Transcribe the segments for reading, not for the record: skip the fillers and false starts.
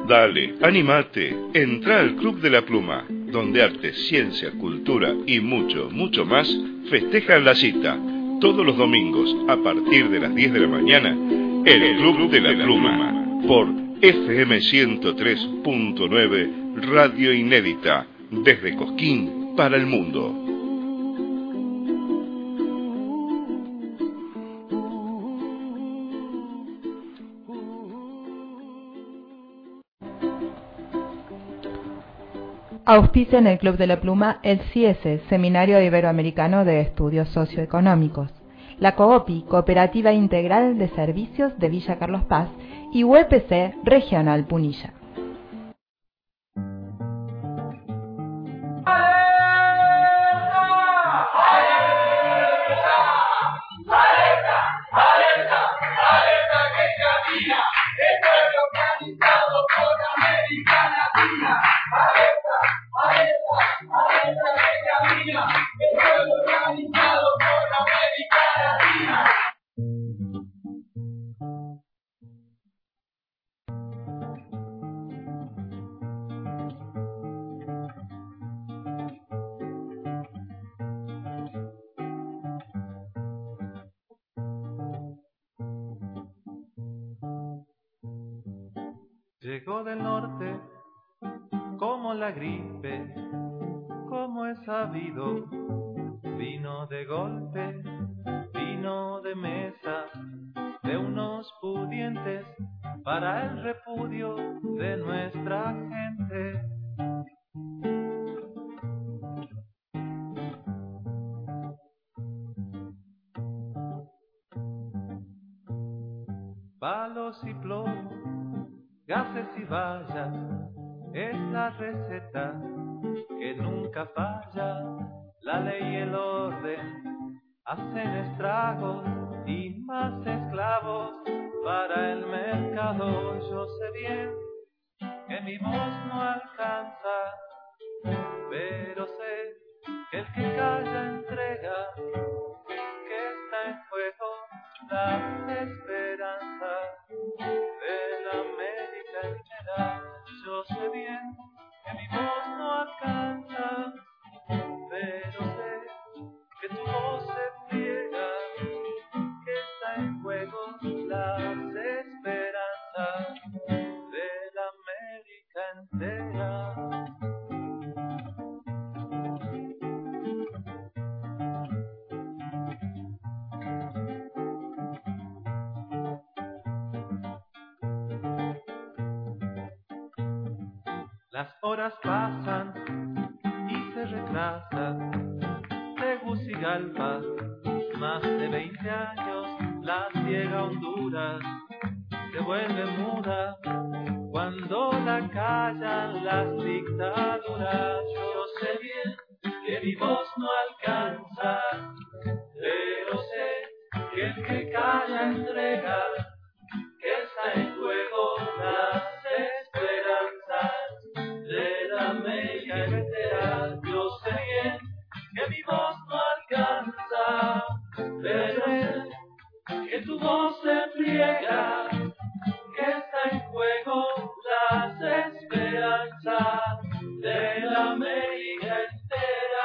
Dale, animate, entra al Club de la Pluma, donde arte, ciencia, cultura y mucho, mucho más festejan la cita. Todos los domingos, a partir de las 10 de la mañana, el Club de la Pluma, por FM 103.9, Radio Inédita, desde Cosquín para el mundo. Auspicia en el Club de la Pluma el CIESE, Seminario Iberoamericano de Estudios Socioeconómicos, la COOPI, Cooperativa Integral de Servicios de Villa Carlos Paz, y UPC Regional Punilla. Llegó del norte como la gripe, como es sabido, vino de golpe, vino de mesa, de unos pudientes para el repudio de nuestra gente. Palos y plomo, gases y vallas, es la receta que nunca falla. La ley y el orden hacen estragos y más esclavos para el mercado. Yo sé bien que mi voz no alcanza, pero sé que el que calla entrega, que está en juego la esperanza de la América entera. Yo sé bien que mi voz no alcanza, pero sé que tu voz se pliega, que está en juego las esperanzas de la América entera. Las horas pasan y se retrasan. Tegucigalpa, más de 20 años, la ciega Honduras se vuelve muda cuando la callan las dictaduras. Yo sé bien que mi voz no alcanza, pero sé que el que calla entrega, que está en juego las esperanzas de la América entera. Yo sé bien que mi voz no alcanza, pero sé que tu voz se pliega, que está en juego las esperanzas de la América entera.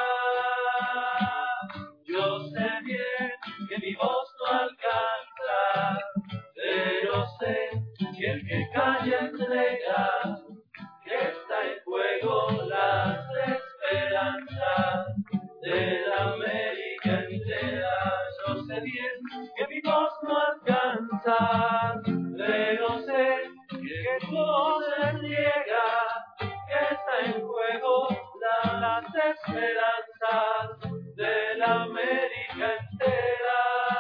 Yo sé bien que mi voz no alcanza, pero sé que el que calla entrega, que está en juego las esperanzas de la América entera. Yo sé bien que mi voz no alcanza, pero sé que tu voz se niega, que está en juego las esperanzas de la América entera.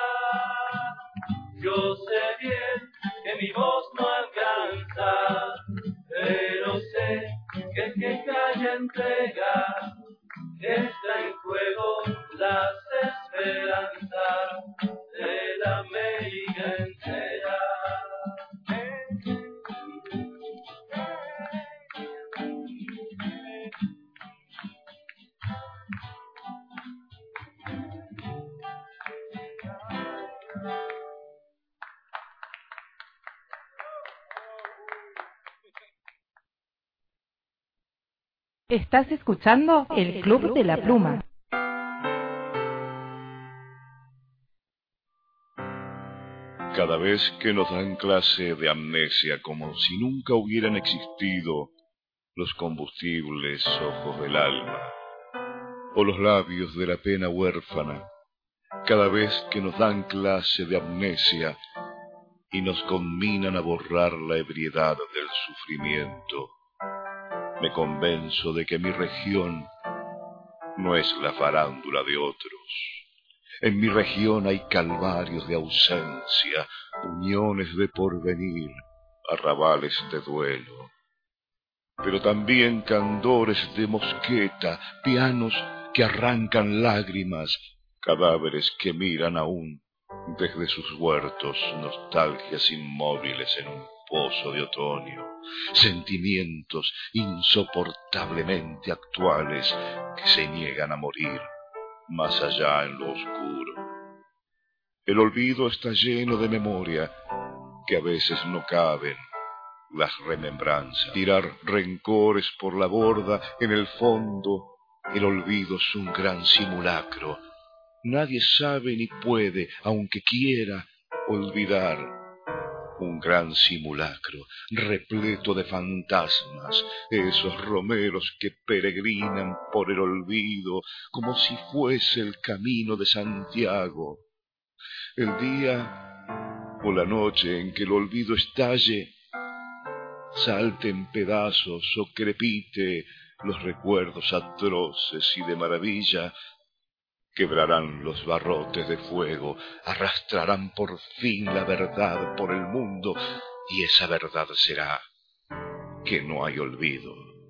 Yo sé bien que mi voz no alcanza, pero sé que el que calla entrega, que está en juego las esperanzas de Estás escuchando el Club de la Pluma. Cada vez que nos dan clase de amnesia como si nunca hubieran existido los combustibles ojos del alma o los labios de la pena huérfana, cada vez que nos dan clase de amnesia y nos combinan a borrar la ebriedad del sufrimiento, me convenzo de que mi región no es la farándula de otros. En mi región hay calvarios de ausencia, uniones de porvenir, arrabales de duelo, pero también candores de mosqueta, pianos que arrancan lágrimas, cadáveres que miran aún desde sus huertos, nostalgias inmóviles en un pozo de otoño, sentimientos insoportablemente actuales que se niegan a morir más allá en lo oscuro. El olvido está lleno de memoria que a veces no caben las remembranzas. Tirar rencores por la borda, en el fondo el olvido es un gran simulacro. Nadie sabe ni puede, aunque quiera, olvidar. Un gran simulacro, repleto de fantasmas, esos romeros que peregrinan por el olvido como si fuese el camino de Santiago. El día o la noche en que el olvido estalle, salte en pedazos o crepite los recuerdos atroces y de maravilla, quebrarán los barrotes de fuego, arrastrarán por fin la verdad por el mundo, y esa verdad será que no hay olvido.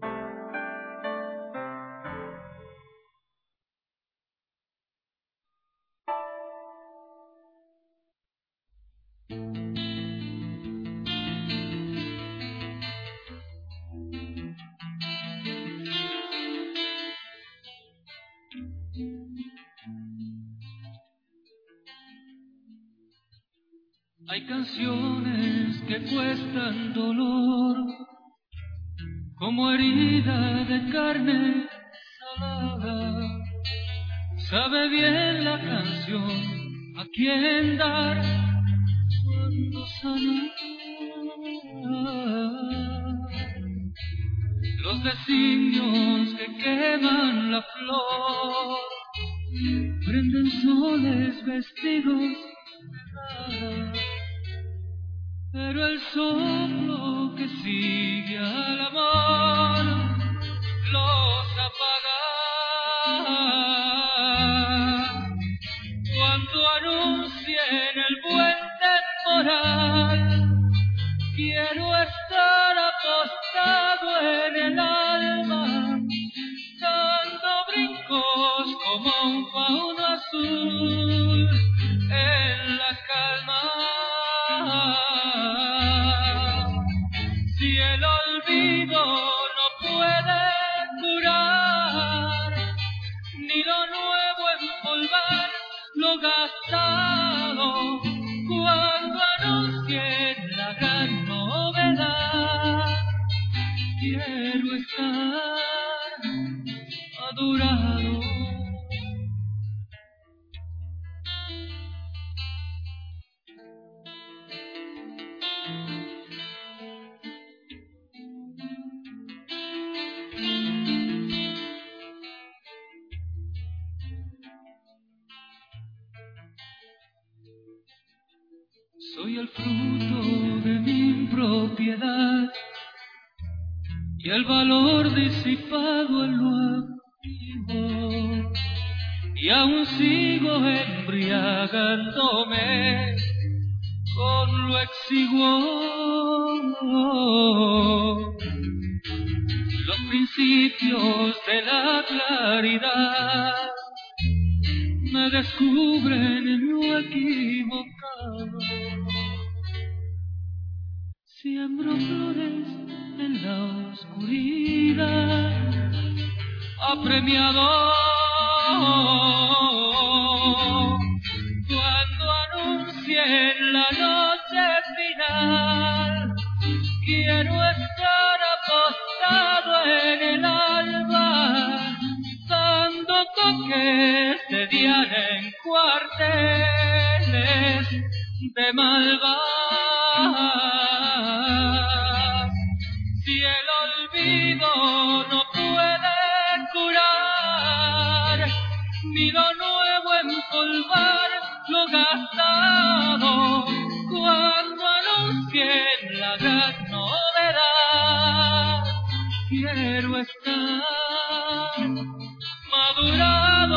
Hay canciones que cuestan dolor, como herida de carne salada. Sabe bien la canción a quién dar cuando sanar. Los designios que queman la flor prenden soles vestidos de nada. Pero el soplo que sigue al amor los apaga. Cuando anuncien el buen temporal, quiero estar apostado en el alma, dando brincos como un fauno azul en la calma. Si el olvido no puede curar, ni lo nuevo empolvar lo gastado, cuando anuncien la gran novedad, quiero estar adorado. Soy el fruto de mi impropiedad y el valor disipado en lo antiguo, y aún sigo embriagándome con lo exiguo. Los principios de la claridad me descubren en lo equivocado. Siembro flores en la oscuridad, apremiado. Cuando anuncien la noche final, quiero estar apostado en el alba, cuarteles de maldad. Si el olvido no puede curar, ni lo nuevo empolvar lo gastado, cuando anuncien la gran novedad, quiero estar madurado.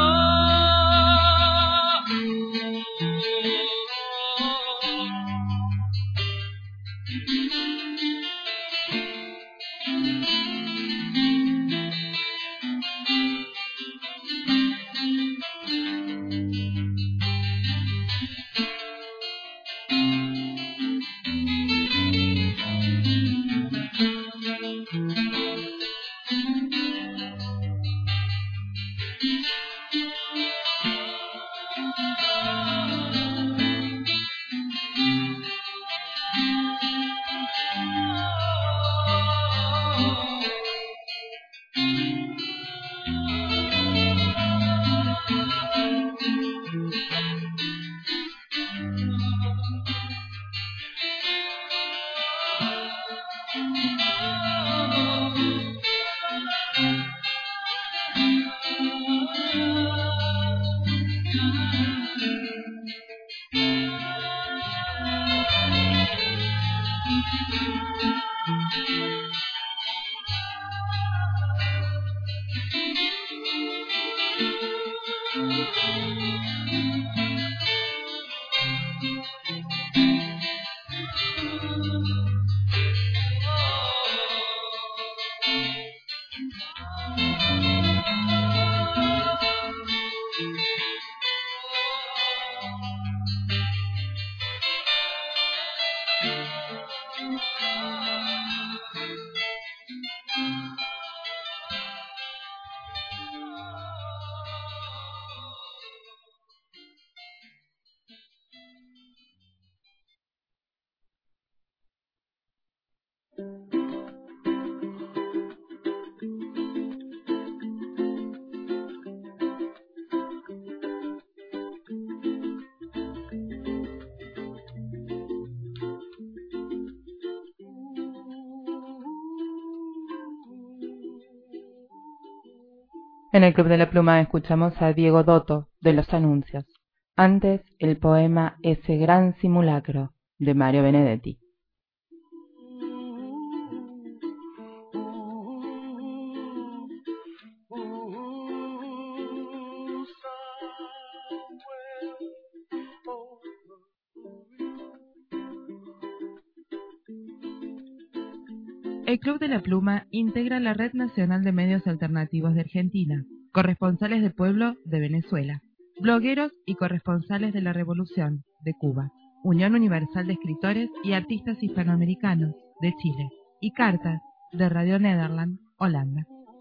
En el Club de la Pluma escuchamos a Diego Dotto de Los Anuncios. Antes, el poema Ese gran simulacro de Mario Benedetti. El Club de la Pluma integra la Red Nacional de Medios Alternativos de Argentina, corresponsales de Pueblo de Venezuela, blogueros y corresponsales de la Revolución de Cuba, Unión Universal de Escritores y Artistas Hispanoamericanos de Chile y Cartas de Radio Nederland, Holanda.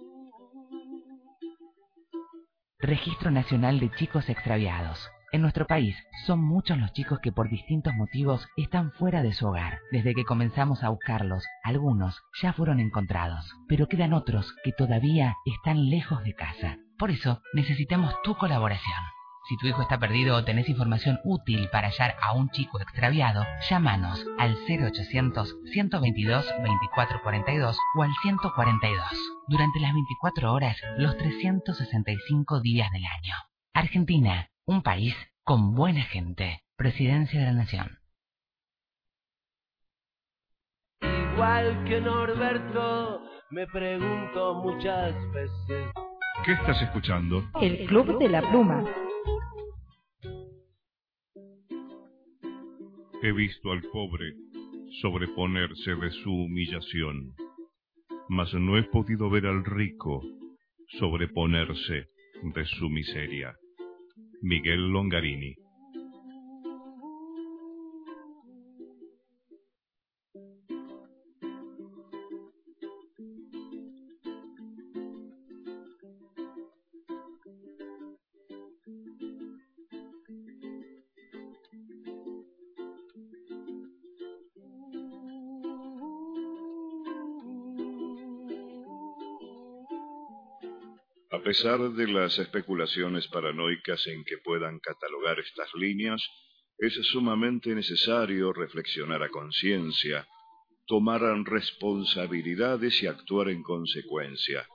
Registro Nacional de Chicos Extraviados. En nuestro país son muchos los chicos que por distintos motivos están fuera de su hogar. Desde que comenzamos a buscarlos, algunos ya fueron encontrados, pero quedan otros que todavía están lejos de casa. Por eso necesitamos tu colaboración. Si tu hijo está perdido o tenés información útil para hallar a un chico extraviado, llámanos al 0800-122-2442 o al 142. Durante las 24 horas, los 365 días del año. Argentina, un país con buena gente. Presidencia de la Nación. Igual que Norberto, me pregunto muchas veces. ¿Qué estás escuchando? El Club de la Pluma. He visto al pobre sobreponerse de su humillación, mas no he podido ver al rico sobreponerse de su miseria. Miguel Longarini. A pesar de las especulaciones paranoicas en que puedan catalogar estas líneas, es sumamente necesario reflexionar a conciencia, tomar responsabilidades y actuar en consecuencia.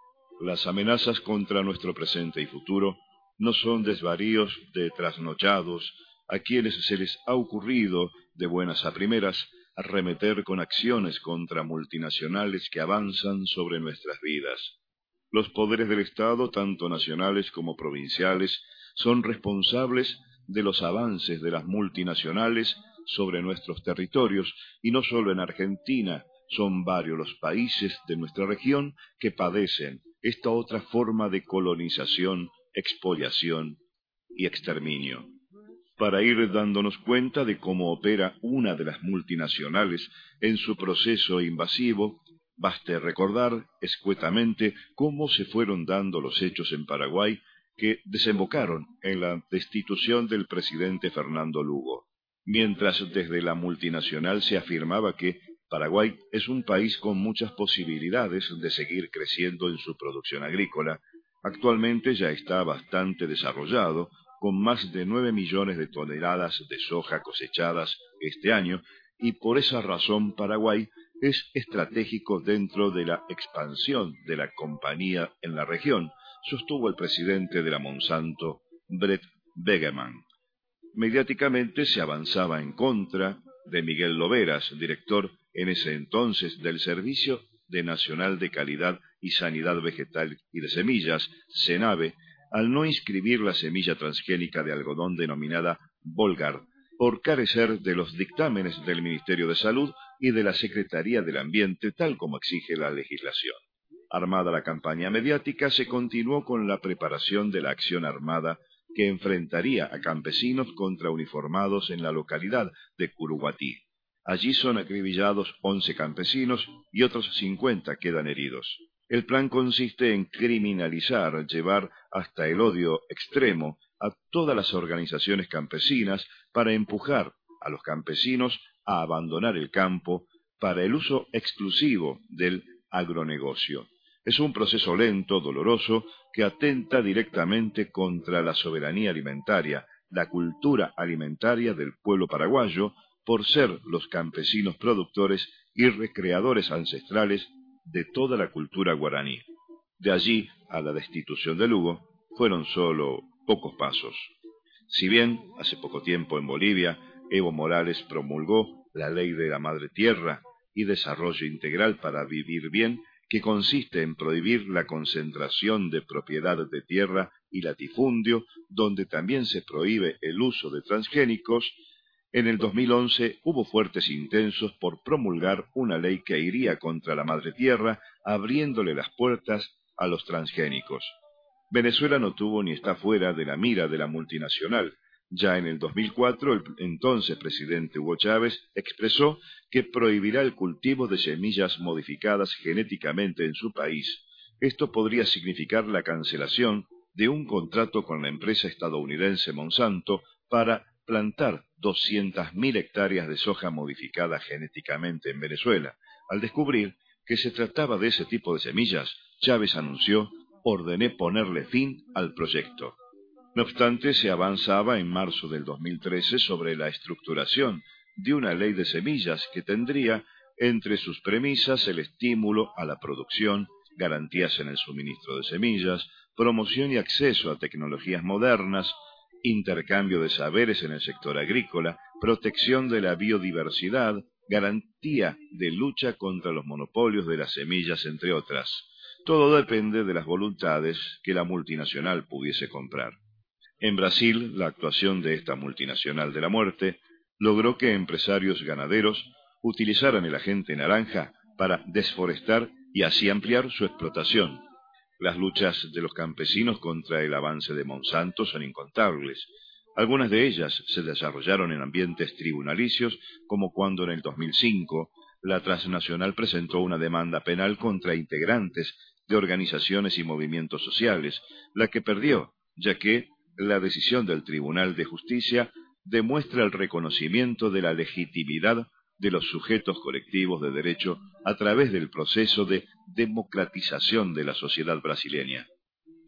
Las amenazas contra nuestro presente y futuro no son desvaríos de trasnochados a quienes se les ha ocurrido, de buenas a primeras, arremeter con acciones contra multinacionales que avanzan sobre nuestras vidas. Los poderes del Estado, tanto nacionales como provinciales, son responsables de los avances de las multinacionales sobre nuestros territorios, y no solo en Argentina, son varios los países de nuestra región que padecen esta otra forma de colonización, expoliación y exterminio. Para ir dándonos cuenta de cómo opera una de las multinacionales en su proceso invasivo, baste recordar escuetamente cómo se fueron dando los hechos en Paraguay que desembocaron en la destitución del presidente Fernando Lugo. Mientras desde la multinacional se afirmaba que Paraguay es un país con muchas posibilidades de seguir creciendo en su producción agrícola, actualmente ya está bastante desarrollado, con más de 9 millones de toneladas de soja cosechadas este año, y por esa razón Paraguay es estratégico dentro de la expansión de la compañía en la región, sostuvo el presidente de la Monsanto, Brett Begeman. Mediáticamente se avanzaba en contra de Miguel Loberas, director en ese entonces del Servicio Nacional de Calidad y Sanidad Vegetal y de Semillas, SENAVE, al no inscribir la semilla transgénica de algodón denominada Volgar, por carecer de los dictámenes del Ministerio de Salud y de la Secretaría del Ambiente, tal como exige la legislación. Armada la campaña mediática, se continuó con la preparación de la acción armada que enfrentaría a campesinos contra uniformados en la localidad de Curuguatí. Allí son acribillados 11 campesinos y otros 50 quedan heridos. El plan consiste en criminalizar, llevar hasta el odio extremo a todas las organizaciones campesinas para empujar a los campesinos a abandonar el campo para el uso exclusivo del agronegocio. Es un proceso lento, doloroso, que atenta directamente contra la soberanía alimentaria, la cultura alimentaria del pueblo paraguayo, por ser los campesinos productores y recreadores ancestrales de toda la cultura guaraní. De allí a la destitución de Lugo fueron solo pocos pasos. Si bien hace poco tiempo en Bolivia Evo Morales promulgó la Ley de la Madre Tierra y Desarrollo Integral para Vivir Bien, que consiste en prohibir la concentración de propiedad de tierra y latifundio, donde también se prohíbe el uso de transgénicos, en el 2011 hubo fuertes intentos por promulgar una ley que iría contra la madre tierra, abriéndole las puertas a los transgénicos. Venezuela no tuvo ni está fuera de la mira de la multinacional. Ya en el 2004, el entonces presidente Hugo Chávez expresó que prohibirá el cultivo de semillas modificadas genéticamente en su país. Esto podría significar la cancelación de un contrato con la empresa estadounidense Monsanto para plantar 200.000 hectáreas de soja modificada genéticamente en Venezuela. Al descubrir que se trataba de ese tipo de semillas, Chávez anunció: ordené ponerle fin al proyecto. No obstante, se avanzaba en marzo del 2013 sobre la estructuración de una ley de semillas que tendría entre sus premisas el estímulo a la producción, garantías en el suministro de semillas, promoción y acceso a tecnologías modernas, intercambio de saberes en el sector agrícola, protección de la biodiversidad, garantía de lucha contra los monopolios de las semillas, entre otras. Todo depende de las voluntades que la multinacional pudiese comprar. En Brasil, la actuación de esta multinacional de la muerte logró que empresarios ganaderos utilizaran el agente naranja para desforestar y así ampliar su explotación. Las luchas de los campesinos contra el avance de Monsanto son incontables. Algunas de ellas se desarrollaron en ambientes tribunalicios, como cuando en el 2005 la transnacional presentó una demanda penal contra integrantes de organizaciones y movimientos sociales, la que perdió, ya que la decisión del Tribunal de Justicia demuestra el reconocimiento de la legitimidad de los sujetos colectivos de derecho a través del proceso de democratización de la sociedad brasileña.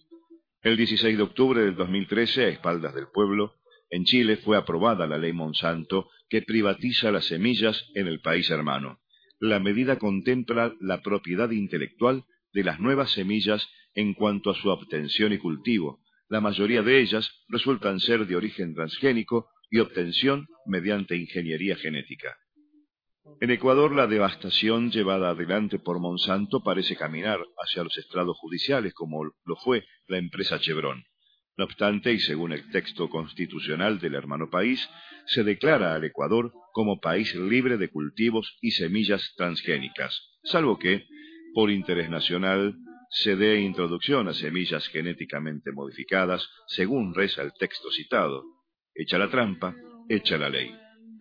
El 16 de octubre del 2013, a espaldas del pueblo, en Chile fue aprobada la ley Monsanto que privatiza las semillas en el país hermano. La medida contempla la propiedad intelectual de las nuevas semillas en cuanto a su obtención y cultivo. La mayoría de ellas resultan ser de origen transgénico y obtención mediante ingeniería genética. En Ecuador, la devastación llevada adelante por Monsanto parece caminar hacia los estrados judiciales, como lo fue la empresa Chevron. No obstante, y según el texto constitucional del hermano país, se declara al Ecuador como país libre de cultivos y semillas transgénicas, salvo que, por interés nacional, se dé introducción a semillas genéticamente modificadas, según reza el texto citado. Hecha la trampa, hecha la ley.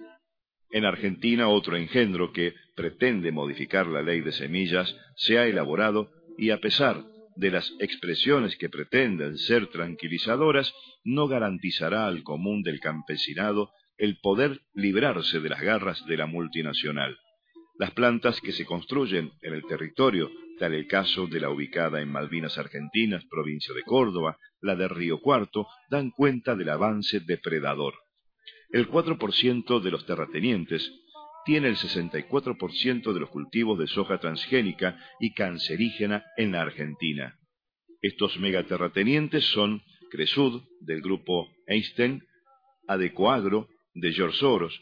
En Argentina, otro engendro que pretende modificar la ley de semillas se ha elaborado y, a pesar de las expresiones que pretenden ser tranquilizadoras, no garantizará al común del campesinado el poder librarse de las garras de la multinacional. Las plantas que se construyen en el territorio, tal el caso de la ubicada en Malvinas Argentinas, provincia de Córdoba, la de Río Cuarto, dan cuenta del avance depredador. El 4% de los terratenientes tiene el 64% de los cultivos de soja transgénica y cancerígena en la Argentina. Estos megaterratenientes son Cresud, del grupo Einstein, Adecoagro, de George Soros.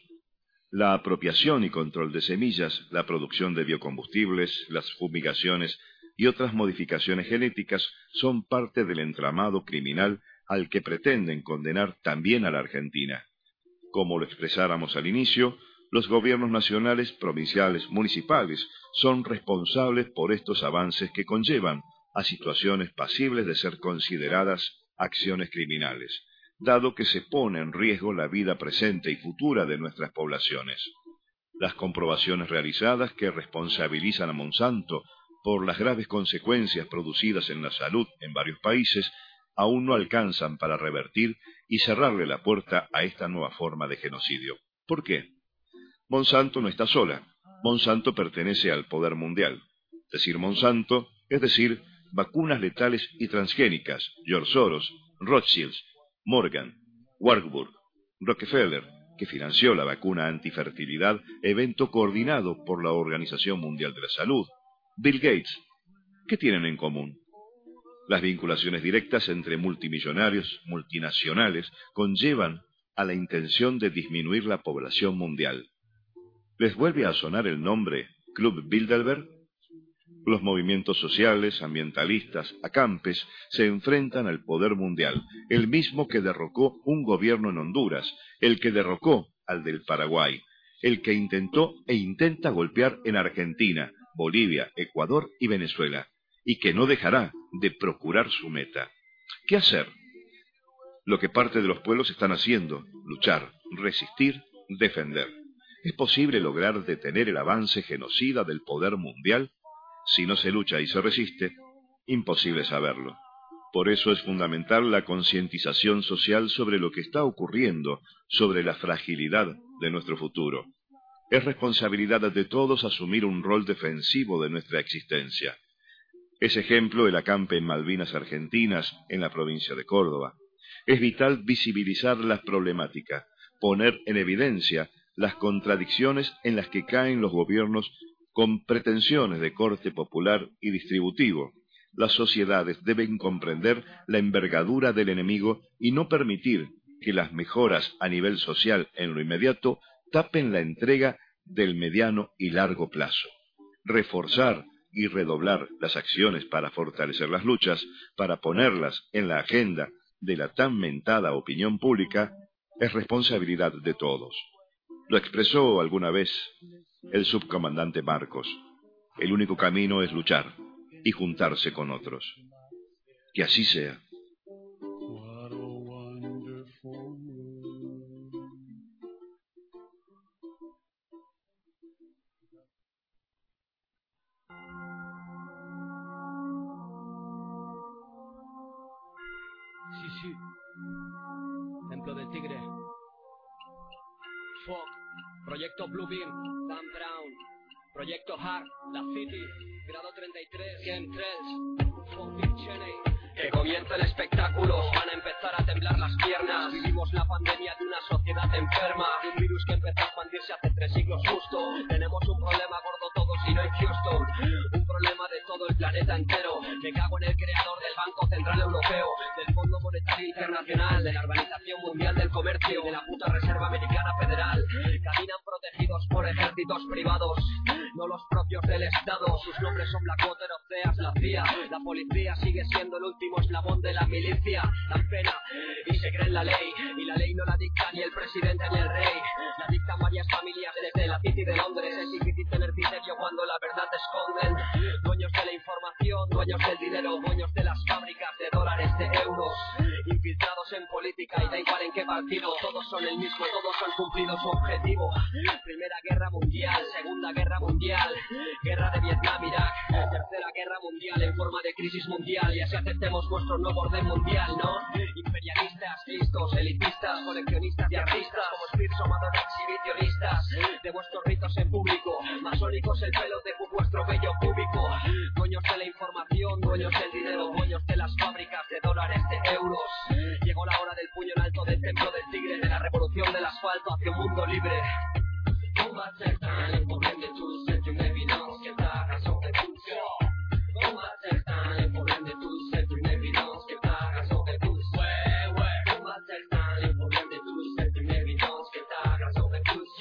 La apropiación y control de semillas, la producción de biocombustibles, las fumigaciones y otras modificaciones genéticas son parte del entramado criminal al que pretenden condenar también a la Argentina. Como lo expresáramos al inicio, los gobiernos nacionales, provinciales, municipales son responsables por estos avances que conllevan a situaciones pasibles de ser consideradas acciones criminales, dado que se pone en riesgo la vida presente y futura de nuestras poblaciones. Las comprobaciones realizadas que responsabilizan a Monsanto por las graves consecuencias producidas en la salud en varios países aún no alcanzan para revertir y cerrarle la puerta a esta nueva forma de genocidio. ¿Por qué? Monsanto no está sola. Monsanto pertenece al poder mundial. Decir Monsanto es decir vacunas letales y transgénicas, George Soros, Rothschild, Morgan, Warburg, Rockefeller, que financió la vacuna antifertilidad, evento coordinado por la Organización Mundial de la Salud, Bill Gates. ¿Qué tienen en común? Las vinculaciones directas entre multimillonarios, multinacionales, conllevan a la intención de disminuir la población mundial. ¿Les vuelve a sonar el nombre Club Bilderberg? Los movimientos sociales, ambientalistas, acampes, se enfrentan al poder mundial, el mismo que derrocó un gobierno en Honduras, el que derrocó al del Paraguay, el que intentó e intenta golpear en Argentina, Bolivia, Ecuador y Venezuela, y que no dejará de procurar su meta. ¿Qué hacer? Lo que parte de los pueblos están haciendo: luchar, resistir, defender. ¿Es posible lograr detener el avance genocida del poder mundial? Si no se lucha y se resiste, imposible saberlo. Por eso es fundamental la concientización social sobre lo que está ocurriendo, sobre la fragilidad de nuestro futuro. Es responsabilidad de todos asumir un rol defensivo de nuestra existencia. Es ejemplo el acampe en Malvinas Argentinas, en la provincia de Córdoba. Es vital visibilizar las problemáticas, poner en evidencia las contradicciones en las que caen los gobiernos con pretensiones de corte popular y distributivo. Las sociedades deben comprender la envergadura del enemigo y no permitir que las mejoras a nivel social en lo inmediato tapen la entrega del mediano y largo plazo. Reforzar y redoblar las acciones para fortalecer las luchas, para ponerlas en la agenda de la tan mentada opinión pública, es responsabilidad de todos. Lo expresó alguna vez el subcomandante Marcos: el único camino es luchar y juntarse con otros. Que así sea. Sí. Templo del Tigre. Fuck. Proyecto Bluebeam. Dan Brown. Proyecto Hard. La City. Grado 33. Game 3. Fuck Big Cheney. Que comience el espectáculo, van a empezar a temblar las piernas. Vivimos la pandemia de una sociedad enferma, de un virus que empezó a expandirse hace 3 siglos justo. Tenemos un problema gordo todos y no en Houston, un problema de todo el planeta entero. Me cago en el creador del Banco Central Europeo, del Fondo Monetario Internacional, de la Organización Mundial del Comercio, de la puta Reserva Americana Federal. Caminan protegidos por ejércitos privados, no los propios del Estado. Sus nombres son Blackwater, Oceas, la CIA. La policía sigue siendo el último eslabón de la milicia. Dan pena y se creen la ley, y la ley no la dicta ni el presidente ni el rey. La dictan varias familias desde la City de Londres. Es difícil tener criterio cuando la verdad te esconden. Dueños de la información, dueños del dinero, dueños de las fábricas de dólares, de euros. Infiltrados en política y da igual en qué partido. Todos son el mismo, todos han cumplido su objetivo. Primera Guerra Mundial, Segunda Guerra Mundial, Guerra de Vietnam, Irak, Tercera Guerra Mundial en forma de crisis mundial. Y así aceptemos vuestro nuevo orden mundial, ¿no? Imperialistas, listos, elitistas, coleccionistas y artistas, como Spears o Madonna, exhibicionistas de vuestros ritos en público, masónicos el pelo de vuestro vello púbico. Dueños de la información, dueños del dinero, dueños de las fábricas de dólares, de euros. Llegó la hora del puño en alto del templo del tigre, de la revolución del asfalto hacia un mundo libre. On va faire un problème de tous, c'est une évidence que ta raison de tous. On va faire un problème de tous, c'est une évidence que ta raison de tous. Ouais, ouais. On va faire un problème de tous, c'est une évidence que ta raison de tous.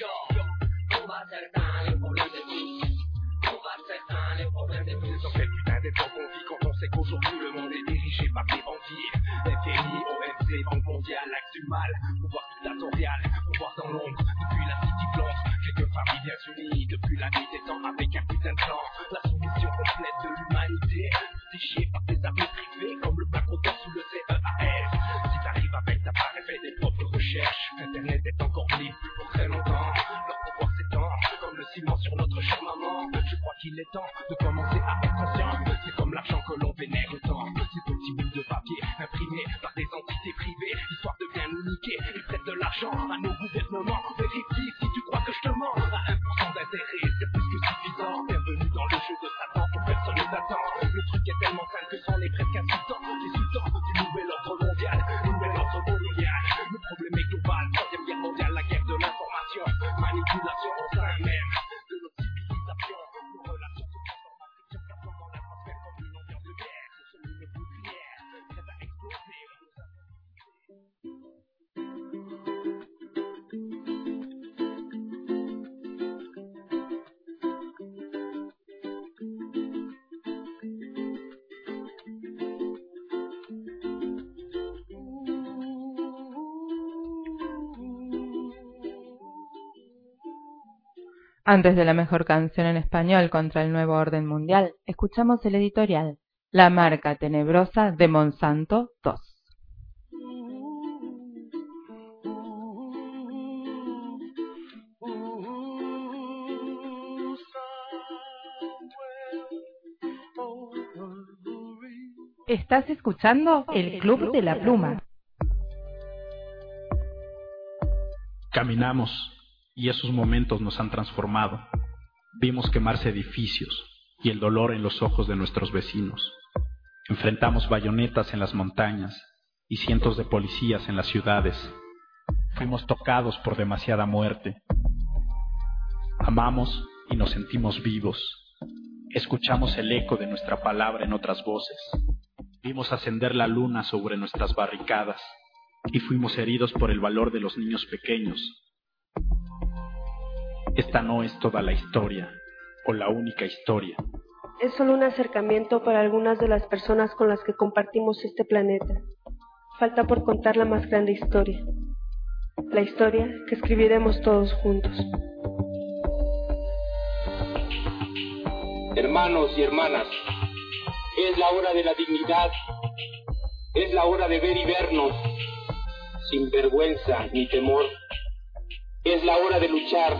On va faire un problème de tous. On va faire un problème de tous. Dans quel putain d'époque on vit quand on sait qu'aujourd'hui le monde est dirigé par des banquiers. FMI, OMC, Banque mondiale, axe du mal, pouvoir dictatorial, pouvoir dans l'ombre, depuis la City plante, quelques familles bien unies, depuis la nuit des temps avec un putain de plan, la soumission complète de l'humanité, déchirée par des armées privées, comme le Blackwater sous le CEAS. Si t'arrives avec ta part et fais des propres recherches, Internet est encore libre plus pour très longtemps, leur pouvoir s'étend, comme le ciment sur notre chemin. Je crois qu'il est temps de commencer à être conscient, c'est comme l'argent que l'on vénère tant, ces petits bouts de papier imprimés par des entités privées, histoire de bien nous niquer, ils prêtent de l'argent à nos gouvernements. Vérifie si tu crois que je te mens, à 1% d'intérêt, c'est plus que suffisant. Bienvenue dans le jeu de Satan, où personne ne t'attend. Le truc est tellement sale que c'en est presque insultant. Les sultans du nouvel ordre mondial, nouvel ordre colonial. Le problème est global, 3e guerre mondiale, la guerre de l'information, manipulation au sein même de notre civilisation. Nos relations se transforment en friction, captant dans l'atmosphère comme une ambiance de guerre. Ce sont une nucléaire, prête à exploser. Antes de la mejor canción en español contra el nuevo orden mundial, escuchamos el editorial La marca tenebrosa de Monsanto 2. Estás escuchando el Club de la Pluma. Caminamos y esos momentos nos han transformado. Vimos quemarse edificios y el dolor en los ojos de nuestros vecinos. Enfrentamos bayonetas en las montañas y cientos de policías en las ciudades. Fuimos tocados por demasiada muerte. Amamos y nos sentimos vivos. Escuchamos el eco de nuestra palabra en otras voces. Vimos ascender la luna sobre nuestras barricadas y fuimos heridos por el valor de los niños pequeños. Esta no es toda la historia, o la única historia. Es solo un acercamiento para algunas de las personas con las que compartimos este planeta. Falta por contar la más grande historia. La historia que escribiremos todos juntos. Hermanos y hermanas, es la hora de la dignidad, es la hora de ver y vernos, sin vergüenza ni temor. Es la hora de luchar.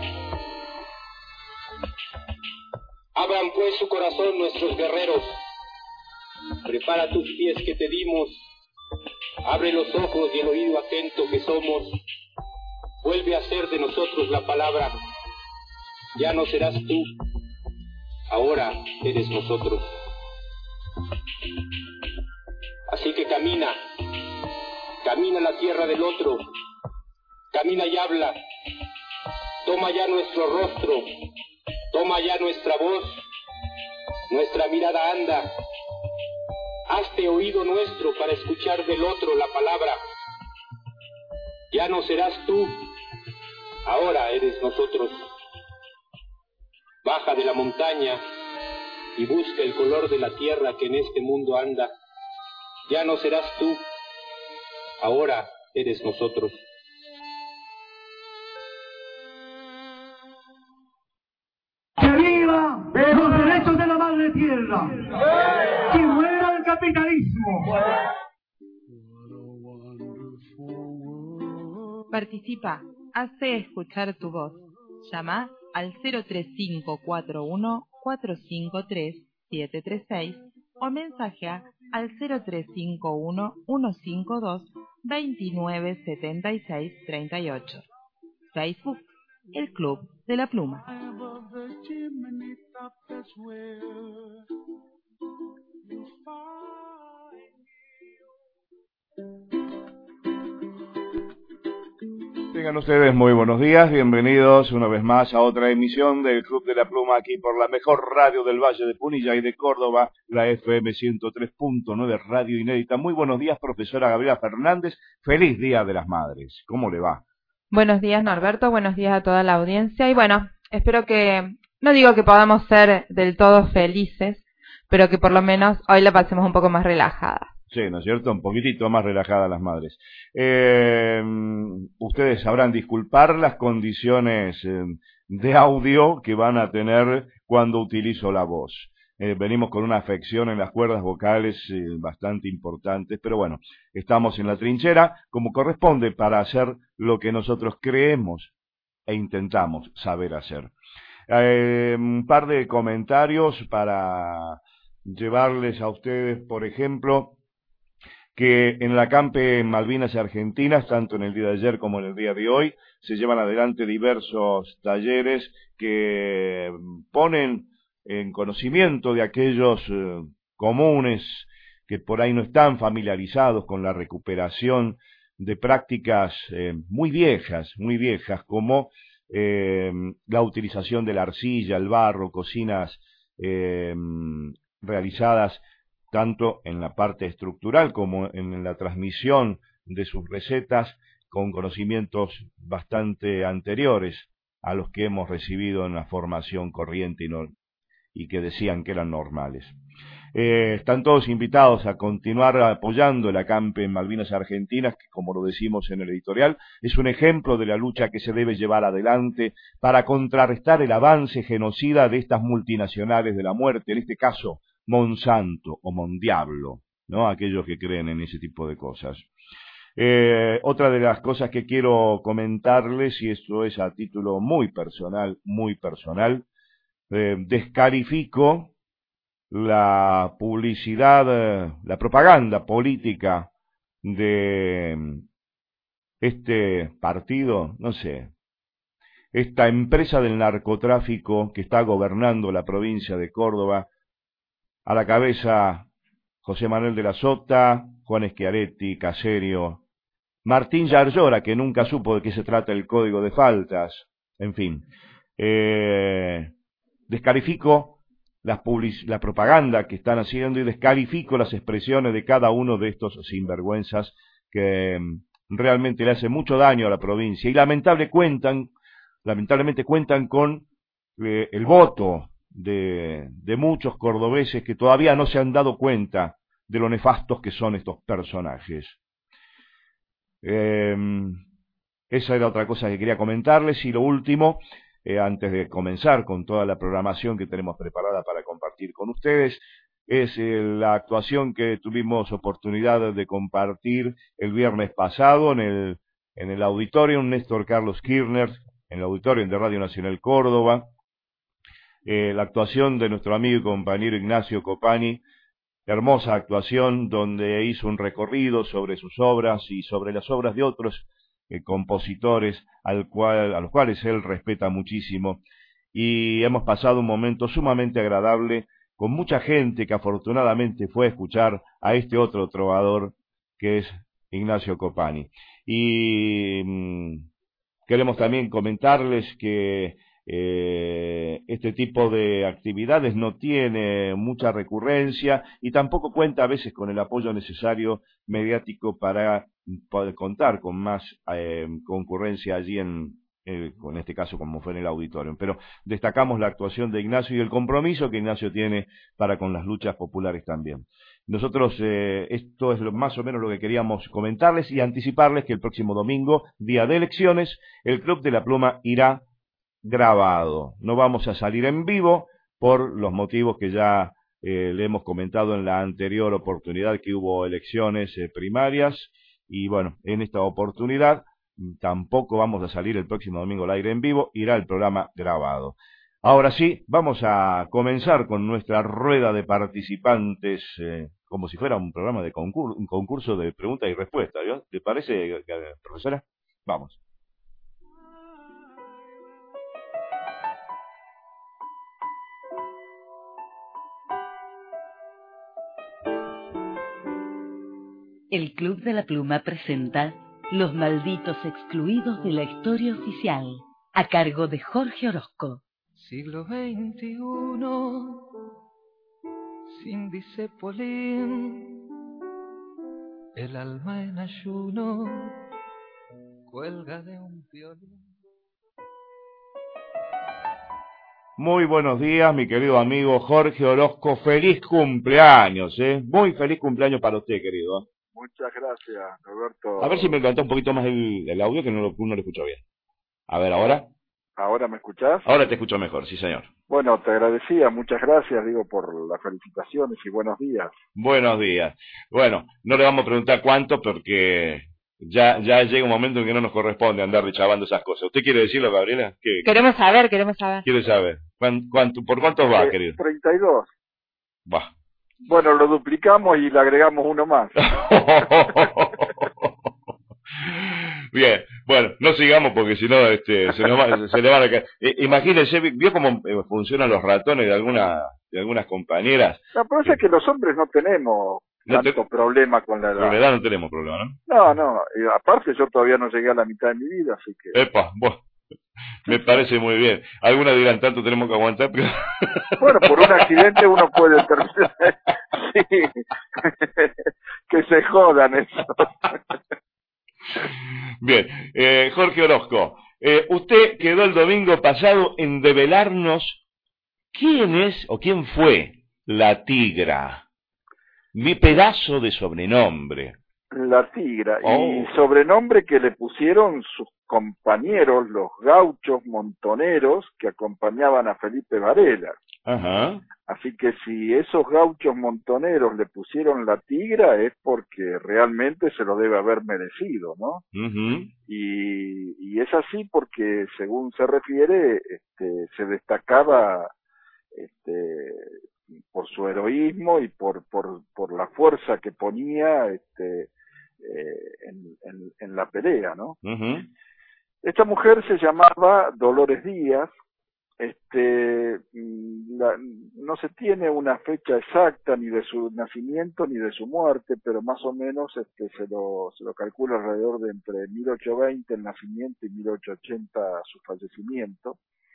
Abran pues su corazón nuestros guerreros. Prepara tus pies que te dimos. Abre los ojos y el oído atento que somos. Vuelve a ser de nosotros la palabra. Ya no serás tú. Ahora eres nosotros. Así Así que camina, camina la tierra del otro, camina y habla, toma ya nuestro rostro, toma ya nuestra voz, nuestra mirada anda, hazte oído nuestro para escuchar del otro la palabra. Ya no serás tú, ahora eres nosotros. Baja de la montaña y busca el color de la tierra que en este mundo anda. Ya no serás tú, ahora eres nosotros. ¡Que viva los derechos de la madre tierra! ¡Que muera el capitalismo! Participa, hace escuchar tu voz. Llama al 03541 453 736 o mensajea al 0351 152 2976 38. Facebook, El Club de la Pluma. Tengan ustedes muy buenos días, bienvenidos una vez más a otra emisión del Club de la Pluma aquí por la mejor radio del Valle de Punilla y de Córdoba, la FM 103.9 Radio Inédita. Muy buenos días, profesora Gabriela Fernández, feliz Día de las Madres, ¿cómo le va? Buenos días, Norberto, buenos días a toda la audiencia y bueno, espero que, no digo que podamos ser del todo felices, pero que por lo menos hoy la pasemos un poco más relajada. Sí, ¿no es cierto? Un poquitito más relajadas las madres. Ustedes sabrán disculpar las condiciones de audio que van a tener cuando utilizo la voz. Venimos con una afección en las cuerdas vocales bastante importante, pero bueno, estamos en la trinchera como corresponde para hacer lo que nosotros creemos e intentamos saber hacer. Un par de comentarios para llevarles a ustedes, por ejemplo, que en la Campe Malvinas Argentinas, tanto en el día de ayer como en el día de hoy, se llevan adelante diversos talleres que ponen en conocimiento de aquellos comunes que por ahí no están familiarizados con la recuperación de prácticas muy viejas, como la utilización de la arcilla, el barro, cocinas realizadas tanto en la parte estructural como en la transmisión de sus recetas con conocimientos bastante anteriores a los que hemos recibido en la formación corriente y que decían que eran normales. Están todos invitados a continuar apoyando la Campe en Malvinas Argentinas, que como lo decimos en el editorial, es un ejemplo de la lucha que se debe llevar adelante para contrarrestar el avance genocida de estas multinacionales de la muerte, en este caso Monsanto o Mondiablo, ¿no? Aquellos que creen en ese tipo de cosas. Otra de las cosas que quiero comentarles, y esto es a título muy personal, descalifico la publicidad, la propaganda política de este partido, no sé, esta empresa del narcotráfico que está gobernando la provincia de Córdoba, a la cabeza José Manuel de la Sota, Juan Schiaretti, Caserio, Martín Yarlora, que nunca supo de qué se trata el código de faltas, en fin. Descalifico la propaganda que están haciendo y descalifico las expresiones de cada uno de estos sinvergüenzas que realmente le hace mucho daño a la provincia y lamentablemente cuentan con el voto de muchos cordobeses que todavía no se han dado cuenta de lo nefastos que son estos personajes. Esa era otra cosa que quería comentarles. Y lo último, antes de comenzar con toda la programación que tenemos preparada para compartir con ustedes, es la actuación que tuvimos oportunidad de compartir el viernes pasado en el Auditorium Néstor Carlos Kirchner, en el Auditorium de Radio Nacional Córdoba. La actuación de nuestro amigo y compañero Ignacio Copani, hermosa actuación donde hizo un recorrido sobre sus obras y sobre las obras de otros compositores a los cuales él respeta muchísimo, y hemos pasado un momento sumamente agradable con mucha gente que afortunadamente fue a escuchar a este otro trovador que es Ignacio Copani. Y queremos también comentarles que este tipo de actividades no tiene mucha recurrencia y tampoco cuenta a veces con el apoyo necesario mediático para poder contar con más concurrencia allí en este caso como fue en el auditorio. Pero destacamos la actuación de Ignacio y el compromiso que Ignacio tiene para con las luchas populares también. Nosotros esto es más o menos lo que queríamos comentarles y anticiparles que el próximo domingo, día de elecciones, el Club de la Pluma irá grabado. No vamos a salir en vivo por los motivos que ya le hemos comentado en la anterior oportunidad que hubo elecciones primarias y bueno, en esta oportunidad tampoco vamos a salir el próximo domingo al aire en vivo, irá el programa grabado. Ahora sí, vamos a comenzar con nuestra rueda de participantes, como si fuera un programa de un concurso de preguntas y respuestas, ¿no? ¿Te parece, profesora? Vamos. El Club de la Pluma presenta Los malditos excluidos de la historia oficial, a cargo de Jorge Orozco. Siglo XXI, sin Cepolín, el alma en ayuno cuelga de un violín. Muy buenos días, mi querido amigo Jorge Orozco. Feliz cumpleaños, muy feliz cumpleaños para usted, querido. Muchas gracias, Roberto. A ver si me levanta un poquito más el audio, que no lo escucho bien. A ver, ¿ahora? ¿Ahora me escuchás? Ahora te escucho mejor, sí, señor. Bueno, te agradecía, muchas gracias, por las felicitaciones y buenos días. Buenos días. Bueno, no le vamos a preguntar cuánto, porque ya llega un momento en que no nos corresponde andar rechabando esas cosas. ¿Usted quiere decirlo, Gabriela? ¿Qué? Queremos saber. ¿Quiere saber? ¿Por cuántos va, querido? 32. Va. Bueno, lo duplicamos y le agregamos uno más. Bien, bueno, no sigamos porque si no se le van a caer. Imagínense, ¿vio cómo funcionan los ratones de algunas compañeras? La cosa es que los hombres no tenemos tanto problema con la edad. Con la edad no tenemos problema, ¿no? No, aparte yo todavía no llegué a la mitad de mi vida, así que... Epa, bueno, me parece muy bien. Algunas dirán, tanto tenemos que aguantar, pero... Bueno, por un accidente uno puede terminar... Sí, que se jodan eso. Bien, Jorge Orozco, usted quedó el domingo pasado en develarnos quién es o quién fue la Tigra, mi pedazo de sobrenombre. La Tigra, y sobrenombre que le pusieron sus compañeros, los gauchos montoneros que acompañaban a Felipe Varela. Ajá. Así que si esos gauchos montoneros le pusieron la Tigra es porque realmente se lo debe haber merecido, ¿no? Uh-huh. Y es así porque, según se refiere, se destacaba por su heroísmo y por la fuerza que ponía en la pelea, ¿no? Uh-huh. Esta mujer se llamaba Dolores Díaz. No se tiene una fecha exacta ni de su nacimiento ni de su muerte, pero más o menos se lo calcula alrededor de entre 1820 el nacimiento y 1880 su fallecimiento.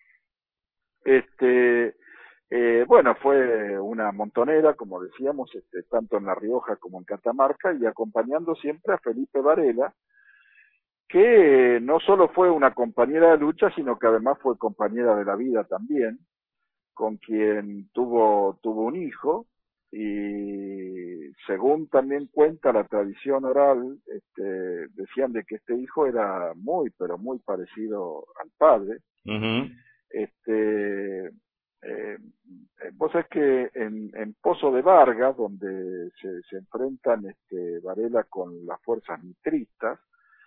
Bueno, fue una montonera, como decíamos, tanto en La Rioja como en Catamarca, y acompañando siempre a Felipe Varela, que no solo fue una compañera de lucha, sino que además fue compañera de la vida también, con quien tuvo un hijo, y según también cuenta la tradición oral, decían de que este hijo era muy, pero muy parecido al padre. Uh-huh. Vos sabés que en Pozo de Vargas, donde se enfrentan Varela con las fuerzas mitristas,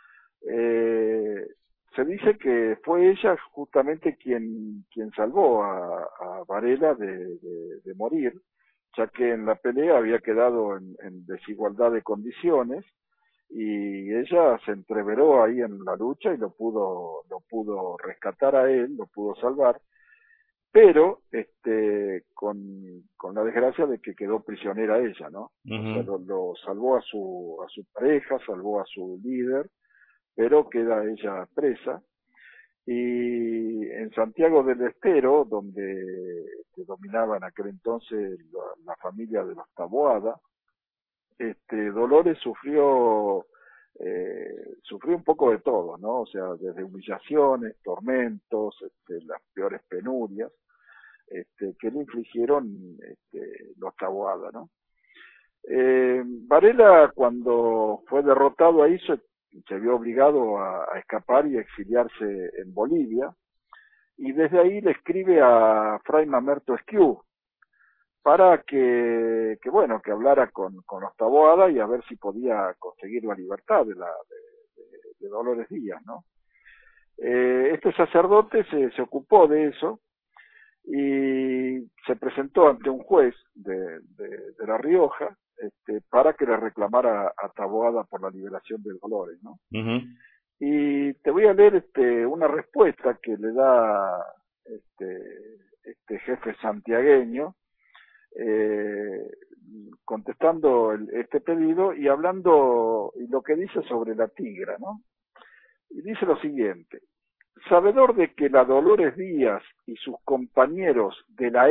se dice que fue ella justamente quien salvó a Varela de morir, ya que en la pelea había quedado en desigualdad de condiciones, y ella se entreveró ahí en la lucha y lo pudo rescatar a él, lo pudo salvar, pero con la desgracia de que quedó prisionera ella, ¿no? O sea, lo salvó a su pareja, salvó a su líder, pero queda ella presa. Y en Santiago del Estero, donde dominaba en aquel entonces la familia de los Taboada, Dolores sufrió un poco de todo, ¿no? O sea, desde humillaciones, tormentos, las peores penurias, que le infligieron los Taboada, ¿no? Varela, cuando fue derrotado ahí, se vio obligado a escapar y a exiliarse en Bolivia, y desde ahí le escribe a Fray Mamerto Esquiú para que hablara con los Taboada y a ver si podía conseguir la libertad de Dolores Díaz, ¿no? Este sacerdote se ocupó de eso y se presentó ante un juez de La Rioja para que le reclamara a Taboada por la liberación de Dolores, ¿no? Y te voy a leer una respuesta que le da este jefe santiagueño, contestando este pedido y hablando y lo que dice sobre la tigra, ¿no? Y dice lo siguiente: sabedor de que la Dolores Díaz y sus compañeros de la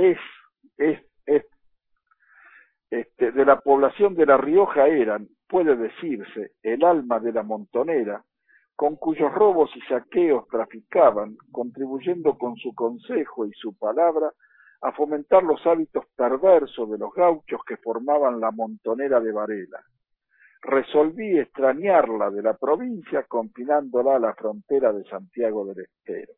de la población de La Rioja eran, puede decirse, el alma de la montonera, con cuyos robos y saqueos traficaban, contribuyendo con su consejo y su palabra a fomentar los hábitos perversos de los gauchos que formaban la montonera de Varela. Resolví extrañarla de la provincia, confinándola a la frontera de Santiago del Estero.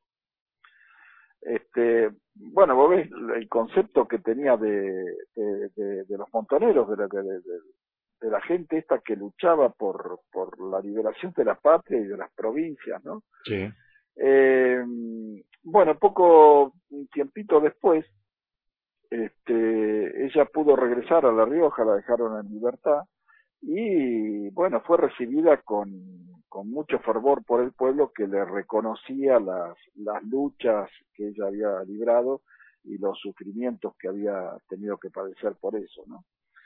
Bueno, vos ves el concepto que tenía de los montoneros, de la gente esta que luchaba por la liberación de la patria y de las provincias, ¿no? Sí. Bueno, un tiempito después, ella pudo regresar a La Rioja, la dejaron en libertad, y bueno, fue recibida con mucho fervor por el pueblo, que le reconocía las luchas que ella había librado y los sufrimientos que había tenido que padecer por eso, ¿no?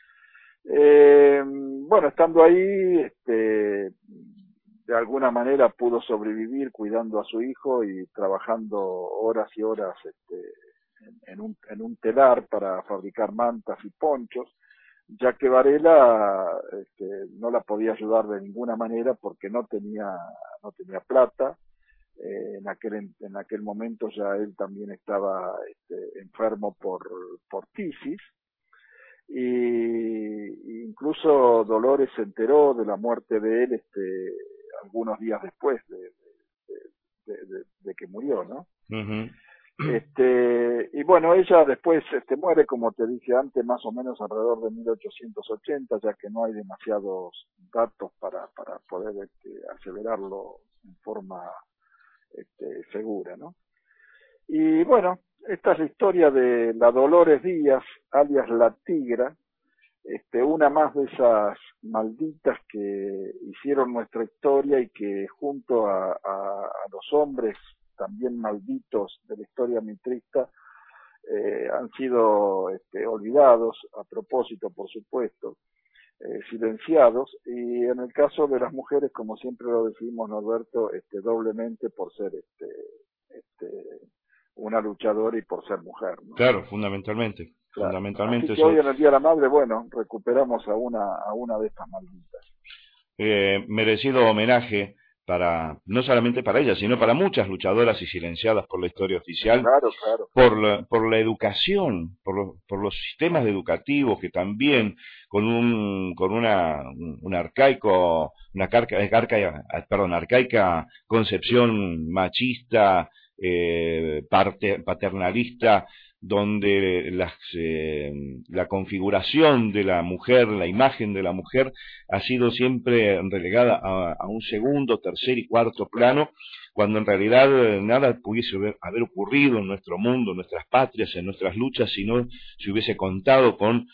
Bueno, estando ahí, de alguna manera pudo sobrevivir cuidando a su hijo y trabajando horas y horas en un telar para fabricar mantas y ponchos, ya que Varela no la podía ayudar de ninguna manera porque no tenía plata. En aquel momento ya él también estaba enfermo por tisis, y incluso Dolores se enteró de la muerte de él algunos días después de que murió, ¿no? Y bueno, ella después muere, como te dije antes, más o menos alrededor de 1880, ya que no hay demasiados datos para poder aseverarlo en forma segura, ¿no? Y bueno, esta es la historia de la Dolores Díaz, alias la Tigra, una más de esas malditas que hicieron nuestra historia y que junto a los hombres también malditos de la historia mitrista han sido olvidados, a propósito, por supuesto, silenciados, y en el caso de las mujeres, como siempre lo decimos, Norberto, doblemente por ser una luchadora y por ser mujer, ¿no? Claro, fundamentalmente. Claro. Fundamentalmente Así que hoy en el Día de la Madre, bueno, recuperamos a una de estas malditas. Merecido homenaje no solamente para ella, sino para muchas luchadoras y silenciadas por la historia oficial, claro. por la educación, por los sistemas educativos que también con una arcaica concepción machista, paternalista, donde la configuración de la mujer, la imagen de la mujer ha sido siempre relegada a un segundo, tercer y cuarto plano, cuando en realidad nada pudiese haber ocurrido en nuestro mundo, en nuestras patrias, en nuestras luchas, si no se hubiese contado con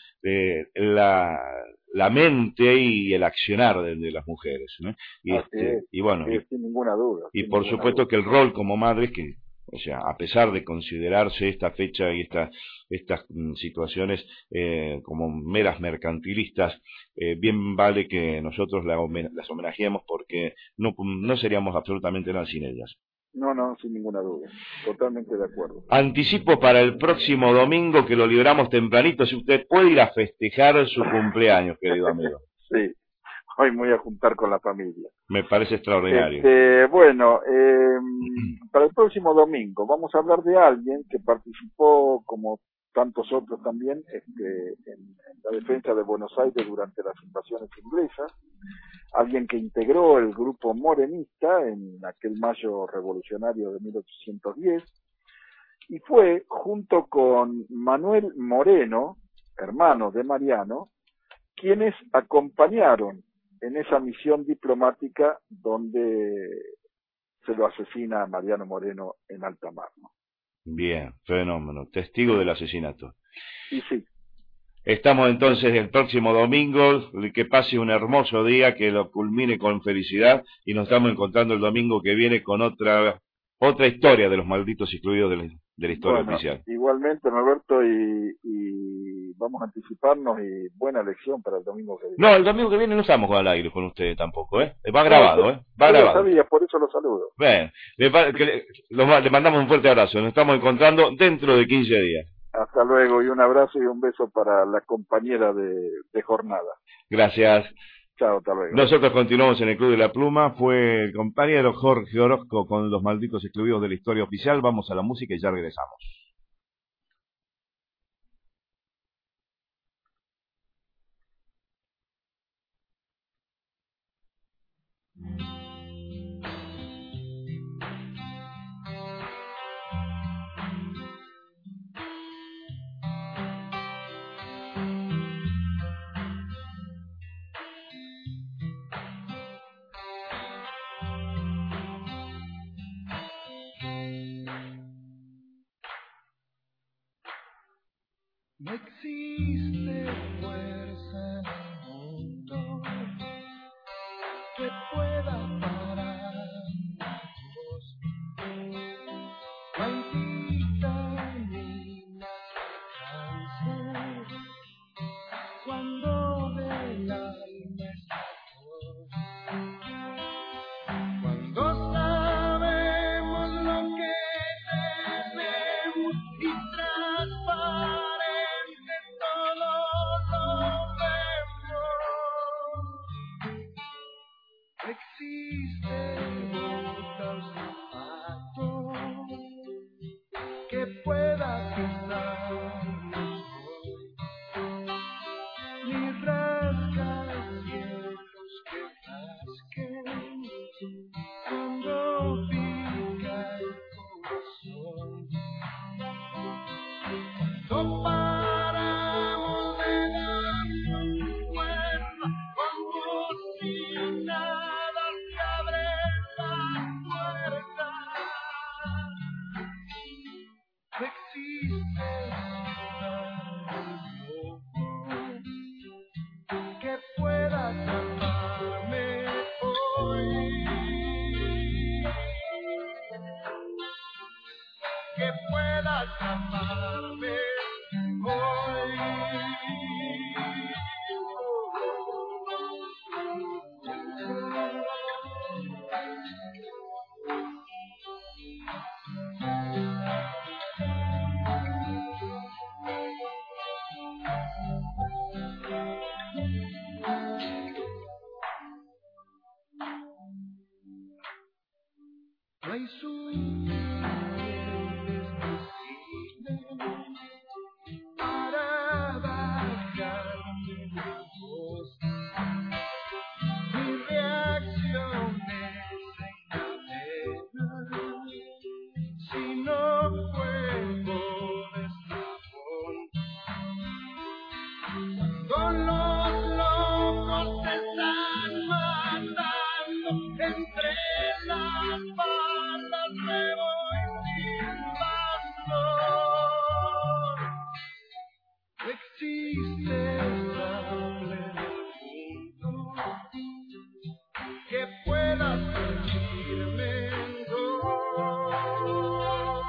la mente y el accionar de las mujeres, ¿no? Y bueno, sin ninguna duda. Y por supuesto que el rol como madres, que O sea, a pesar de considerarse esta fecha y estas situaciones como meras mercantilistas, bien vale que nosotros las homenajeemos porque no seríamos absolutamente nada sin ellas. No, sin ninguna duda. Totalmente de acuerdo. Anticipo para el próximo domingo que lo libramos tempranito, si usted puede ir a festejar su cumpleaños, querido amigo. Sí, hoy me voy a juntar con la familia. Me parece extraordinario. Bueno, para el próximo domingo vamos a hablar de alguien que participó, como tantos otros también, en la defensa de Buenos Aires durante las invasiones inglesas, alguien que integró el grupo morenista en aquel mayo revolucionario de 1810, y fue, junto con Manuel Moreno, hermano de Mariano, quienes acompañaron en esa misión diplomática donde se lo asesina a Mariano Moreno en alta mar, ¿no? Bien, fenómeno, testigo del asesinato. Y sí. Estamos entonces el próximo domingo, que pase un hermoso día, que lo culmine con felicidad, y nos estamos encontrando el domingo que viene con otra historia de los malditos excluidos de la historia oficial. Igualmente, Roberto, y vamos a anticiparnos, y buena elección para el domingo que viene. No, el domingo que viene no estamos al aire con ustedes tampoco, ¿eh? Va grabado, ¿eh? Va grabado. Sabía, por eso lo saludo. Bien, le mandamos un fuerte abrazo, nos estamos encontrando dentro de 15 días. Hasta luego, y un abrazo y un beso para la compañera de jornada. Gracias. Chao, hasta luego. Nosotros continuamos en el Club de la Pluma. Fue el compañero Jorge Orozco con los malditos excluidos de la historia oficial. Vamos a la música y ya regresamos. No existe fuerza en el mundo que pueda parar la voz. Maldita mina cáncer cuando del alma está voz. Cuando sabemos lo que tenemos y transparente existe otra zapato que pueda pisarnos hoy, ni rascacielos que rasquen cuando pica el corazón. Cuando paramos de darnos cuerda, como si nada se abre la puerta. No existe nada que pueda salvarme hoy, que pueda salvarme hoy. No hay para bajarme la voz, mi reacción es encadena, si no juego de eslabón. Cuando los locos te están matando entre las balas, me voy sin razón. No existe estable mundo que pueda sentirme en dos.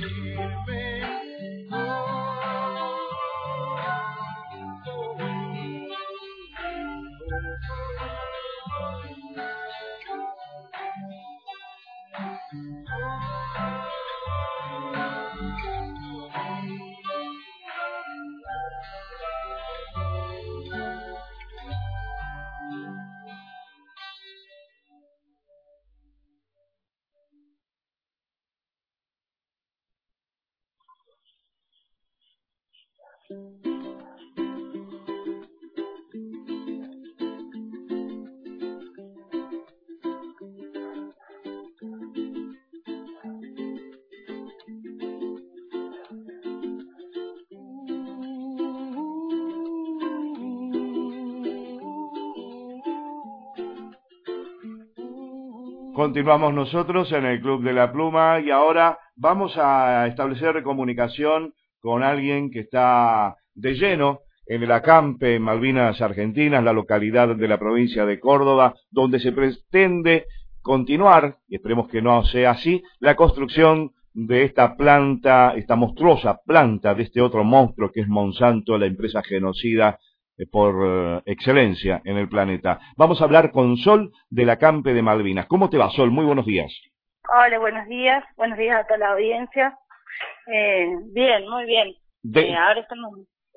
Continuamos nosotros en el Club de la Pluma y ahora vamos a establecer comunicación con alguien que está de lleno en el acampe Malvinas Argentinas, la localidad de la provincia de Córdoba, donde se pretende continuar, y esperemos que no sea así, la construcción de esta planta, esta monstruosa planta de este otro monstruo que es Monsanto, la empresa genocida por excelencia en el planeta. Vamos a hablar con Sol del acampe de Malvinas. ¿Cómo te va, Sol? Muy buenos días. Hola, buenos días a toda la audiencia. Bien, muy bien. Ahora estamos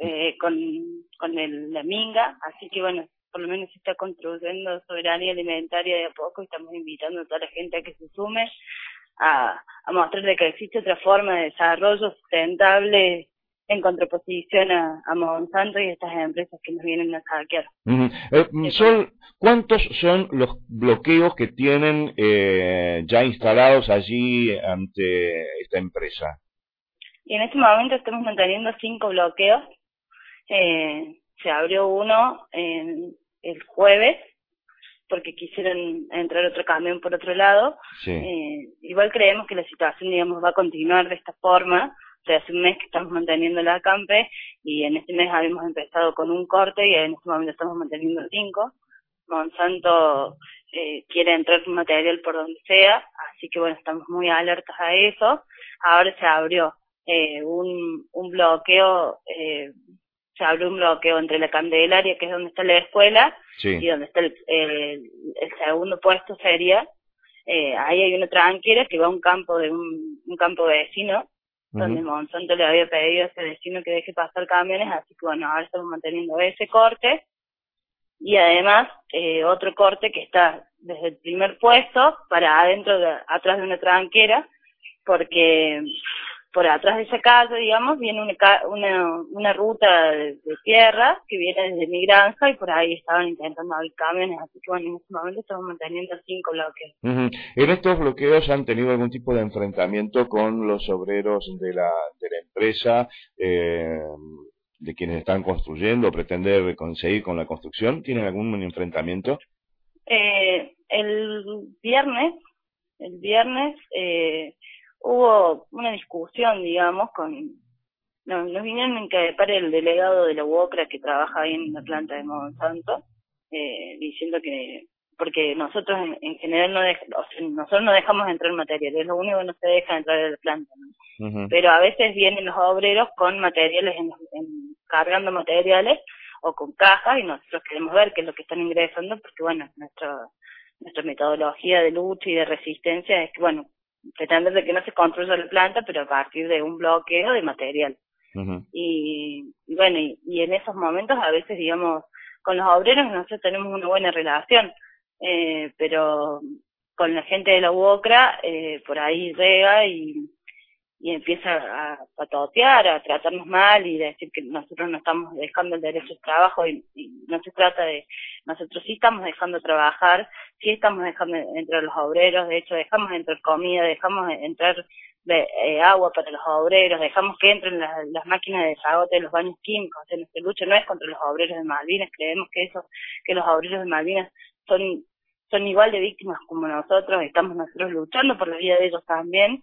con la minga, así que bueno, por lo menos se está construyendo soberanía alimentaria de a poco y estamos invitando a toda la gente a que se sume a mostrar de que existe otra forma de desarrollo sustentable en contraposición a Monsanto y a estas empresas que nos vienen a hackear. Sol, ¿cuántos son los bloqueos que tienen ya instalados allí ante esta empresa? Y en este momento estamos manteniendo 5 bloqueos. Se abrió uno el jueves porque quisieron entrar otro camión por otro lado. Sí. Igual creemos que la situación, digamos, va a continuar de esta forma. O sea, hace un mes que estamos manteniendo el acampe y en este mes habíamos empezado con un corte y en este momento estamos manteniendo 5. Monsanto quiere entrar su material por donde sea, así que bueno, estamos muy alertas a eso. Ahora se abrió un bloqueo, se abrió un bloqueo entre la Candelaria, que es donde está la escuela, sí, y donde está el segundo puesto sería, ahí hay una tranquera que va a un campo vecino, donde Monsanto le había pedido a ese vecino que deje pasar camiones, así que bueno, ahora estamos manteniendo ese corte, y además otro corte que está desde el primer puesto para atrás de una tranquera, porque por atrás de esa calle, digamos, viene una ruta de tierra que viene desde mi granja y por ahí estaban intentando abrir camiones, así que bueno, en este momento estamos manteniendo 5 bloqueos. ¿En estos bloqueos han tenido algún tipo de enfrentamiento con los obreros de la empresa, de quienes están construyendo, pretender conseguir con la construcción? ¿Tienen algún enfrentamiento? El viernes hubo una discusión, digamos, nos vinieron a increpar el delegado de la UOCRA que trabaja ahí en la planta de Monsanto, diciendo que, porque nosotros en general nosotros no dejamos entrar material, es lo único que no se deja entrar a la planta, ¿no? Pero a veces vienen los obreros con materiales, cargando materiales o con cajas y nosotros queremos ver qué es lo que están ingresando porque bueno, nuestra metodología de lucha y de resistencia es que bueno, pretender de que no se construya la planta, pero a partir de un bloqueo de material. Y bueno, y en esos momentos a veces, digamos, con los obreros nosotros tenemos una buena relación, pero con la gente de la UOCRA por ahí llega y empieza a patotear, a tratarnos mal y decir que nosotros no estamos dejando el derecho al trabajo y no se trata de, nosotros sí estamos dejando trabajar, sí estamos dejando entrar los obreros, de hecho dejamos entrar comida, dejamos entrar agua para los obreros, dejamos que entren las máquinas de desagote de los baños químicos. O sea, nuestra lucha no es contra los obreros de Malvinas, creemos que los obreros de Malvinas son igual de víctimas como nosotros, estamos nosotros luchando por la vida de ellos también.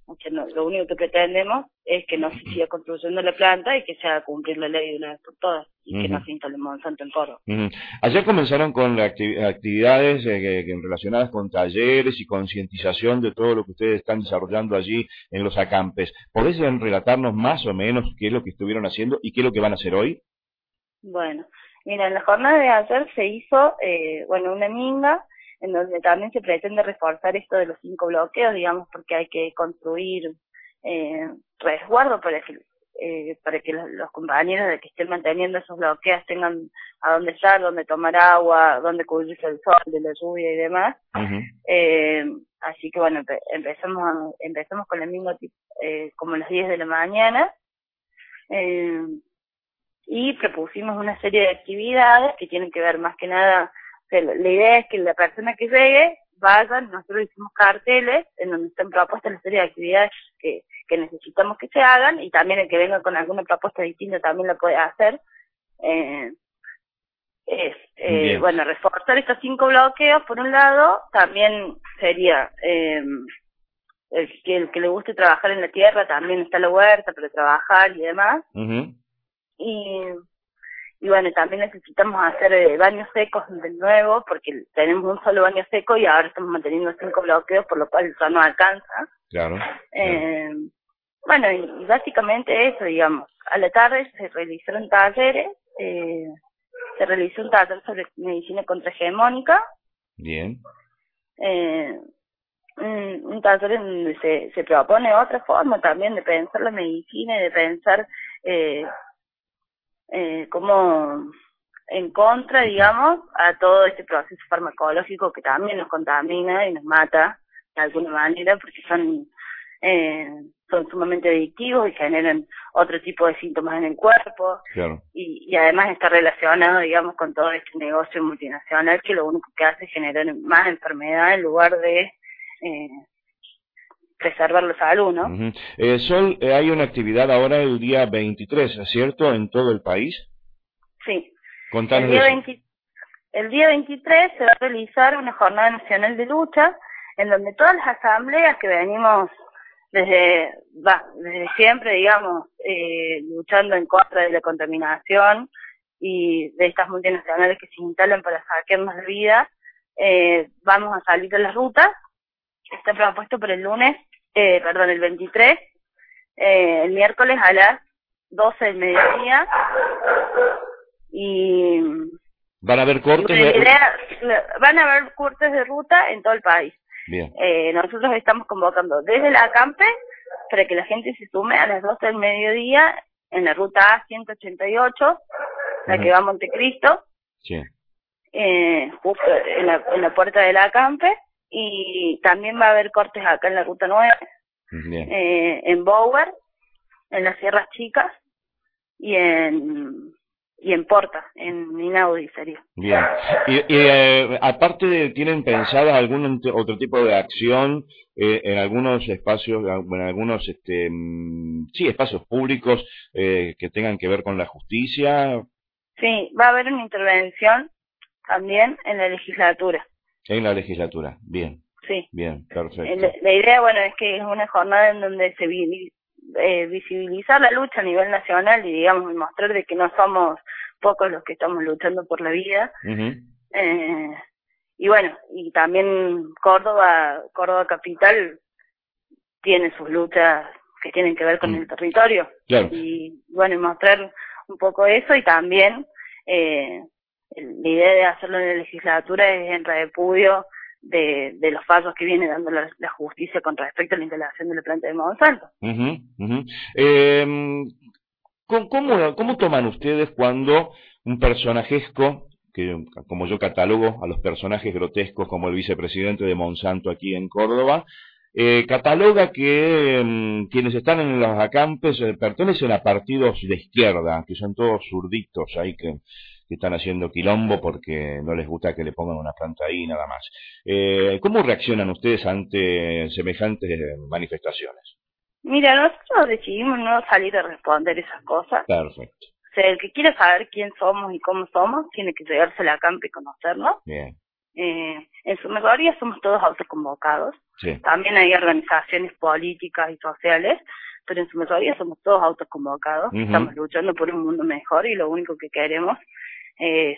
O sea, lo único que pretendemos es que no se siga construyendo la planta y que se haga cumplir la ley de una vez por todas y que no se instale Monsanto en Córdoba. Ayer comenzaron con actividades relacionadas con talleres y concientización de todo lo que ustedes están desarrollando allí en los acampes. ¿Podés relatarnos más o menos qué es lo que estuvieron haciendo y qué es lo que van a hacer hoy? Bueno, mira, en la jornada de ayer se hizo, una minga, en donde también se pretende reforzar esto de los 5 bloqueos, digamos, porque hay que construir resguardo para que los compañeros de que estén manteniendo esos bloqueos tengan a dónde estar, dónde tomar agua, dónde cubrirse del sol, de la lluvia y demás. Así que bueno, empezamos con el mismo tipo, como a las 10 de la mañana, y propusimos una serie de actividades que tienen que ver más que nada. La idea es que la persona que llegue vaya, nosotros hicimos carteles en donde están propuestas la serie de actividades que necesitamos que se hagan, y también el que venga con alguna propuesta distinta también la puede hacer. Reforzar estos 5 bloqueos por un lado, también sería el que le guste trabajar en la tierra, también está la huerta para trabajar y demás. Y bueno, también necesitamos hacer baños secos de nuevo, porque tenemos un solo baño seco y ahora estamos manteniendo 5 bloqueos, por lo cual ya no alcanza. Claro. Y básicamente eso, digamos. A la tarde se realizaron talleres, se realizó un taller sobre medicina contrahegemónica. Bien. Un taller en donde se propone otra forma también de pensar la medicina y de pensar como en contra, digamos, a todo este proceso farmacológico que también nos contamina y nos mata de alguna manera, porque son sumamente adictivos y generan otro tipo de síntomas en el cuerpo. Claro. Y además está relacionado, digamos, con todo este negocio multinacional que lo único que hace es generar más enfermedad en lugar de preservar la salud, ¿no? Sol, hay una actividad ahora el día 23, ¿es cierto?, en todo el país. Sí. Contanos el día 23 se va a realizar una jornada nacional de lucha, en donde todas las asambleas que venimos desde siempre, digamos, luchando en contra de la contaminación y de estas multinacionales que se instalan para saquearnos la vida, vamos a salir de las rutas. Está propuesto para el 23, el miércoles a las 12 del mediodía, y van a haber cortes de ruta en todo el país. Bien. Nosotros estamos convocando desde el acampe para que la gente se sume a las 12 del mediodía en la ruta A188, la que va a Montecristo. Sí. Justo en la puerta del acampe. Y también va a haber cortes acá en la ruta 9, en Bower, en las Sierras Chicas y en Porta, en Inaudi sería. Bien. Y aparte, ¿tienen pensada algún otro tipo de acción en algunos espacios, en algunos espacios públicos que tengan que ver con la justicia? Sí, va a haber una intervención también en la legislatura. En la legislatura, bien. Sí. Bien, perfecto. La idea, es que es una jornada en donde se visibilizar la lucha a nivel nacional y, digamos, mostrar de que no somos pocos los que estamos luchando por la vida. Y también Córdoba capital tiene sus luchas que tienen que ver con el territorio. Claro. Y mostrar un poco eso, y también la idea de hacerlo en la legislatura es en repudio de los fallos que viene dando la justicia con respecto a la instalación de la planta de Monsanto. ¿Cómo toman ustedes cuando un personajesco, que como yo catalogo a los personajes grotescos como el vicepresidente de Monsanto aquí en Córdoba, cataloga que quienes están en los acampes pertenecen a partidos de izquierda, que son todos zurditos ahí que están haciendo quilombo porque no les gusta que le pongan una planta ahí nada más? ¿Cómo reaccionan ustedes ante semejantes manifestaciones? Mira, nosotros decidimos no salir a responder esas cosas. Perfecto. O sea, el que quiera saber quién somos y cómo somos, tiene que llegarse al acampe y conocernos. Bien. En su mayoría somos todos autoconvocados. Sí. También hay organizaciones políticas y sociales, pero en su mayoría somos todos autoconvocados. Uh-huh. Estamos luchando por un mundo mejor y lo único que queremos es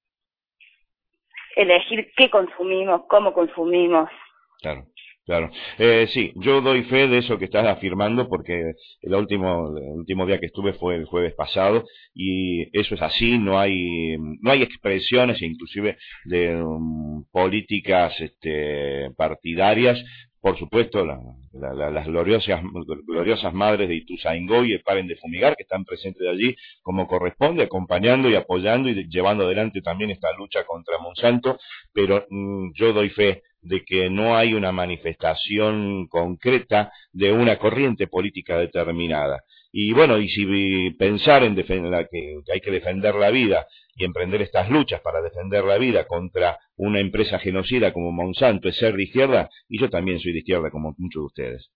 elegir qué consumimos, cómo consumimos. Claro. Claro, sí, yo doy fe de eso que estás afirmando porque el último día que estuve fue el jueves pasado y eso es así, no hay expresiones inclusive de políticas partidarias. Por supuesto, las gloriosas madres de Ituzaingó y Paren de Fumigar, que están presentes allí como corresponde, acompañando y apoyando y llevando adelante también esta lucha contra Monsanto, pero yo doy fe de que no hay una manifestación concreta de una corriente política determinada. Y bueno, y si pensar en que hay que defender la vida y emprender estas luchas para defender la vida contra una empresa genocida como Monsanto es ser de izquierda, y yo también soy de izquierda como muchos de ustedes.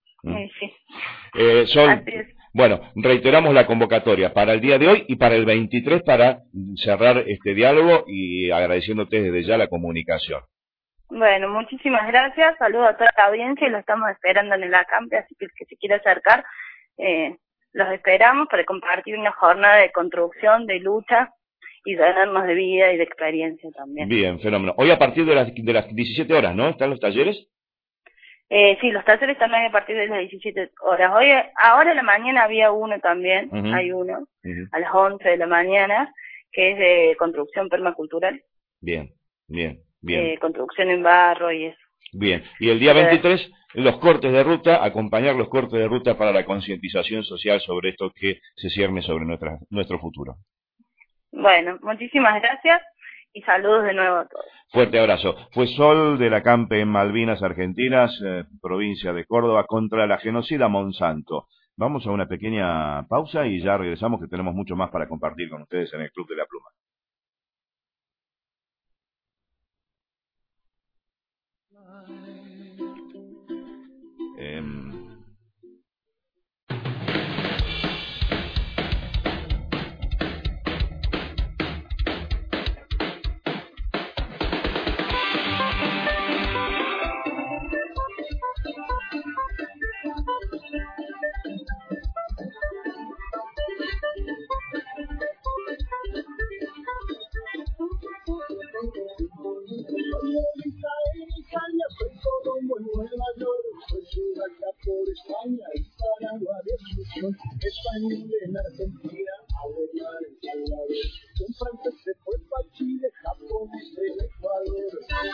Sí. Bueno, reiteramos la convocatoria para el día de hoy y para el 23 para cerrar este diálogo y agradeciéndote desde ya la comunicación. Bueno, muchísimas gracias, saludos a toda la audiencia y lo estamos esperando en el acampe, así que el que se quiera acercar, los esperamos para compartir una jornada de construcción, de lucha y llenarnos de vida y de experiencia también. Bien, fenómeno. Hoy a partir de las 17 horas, ¿no? ¿Están los talleres? Sí, los talleres están hoy a partir de las 17 horas. Ahora en la mañana había uno también, hay uno, a las 11 de la mañana, que es de construcción permacultural. Bien. Construcción en barro y eso. Bien, y el día 23, los cortes de ruta, acompañar los cortes de ruta para la concientización social sobre esto que se cierne sobre nuestro futuro. Bueno, muchísimas gracias y saludos de nuevo a todos. Fuerte abrazo. Fue Sol del acampe en Malvinas, Argentinas, provincia de Córdoba, contra la genocida Monsanto. Vamos a una pequeña pausa y ya regresamos, que tenemos mucho más para compartir con ustedes en el Club de la Pluma. Por España y Paraguay, español en Argentina, alemán en Salvador, un francés se fue para Chile, japonés en Ecuador.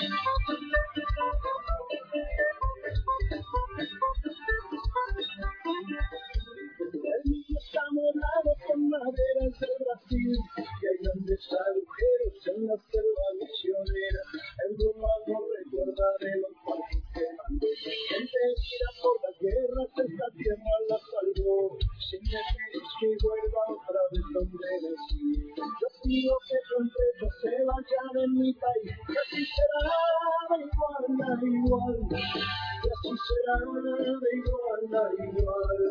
El niño está morado con maderas de Brasil, y hay grandes agujeros en la selva misionera. El romano recuerda de los pasos que mandó, gente herida por las guerras, esta tierra la salvó. Si me pides que vuelva otra vez donde nací, yo pido que tu empresa se vaya de mi país, y así será de igual a igual, y así será de igual a igual.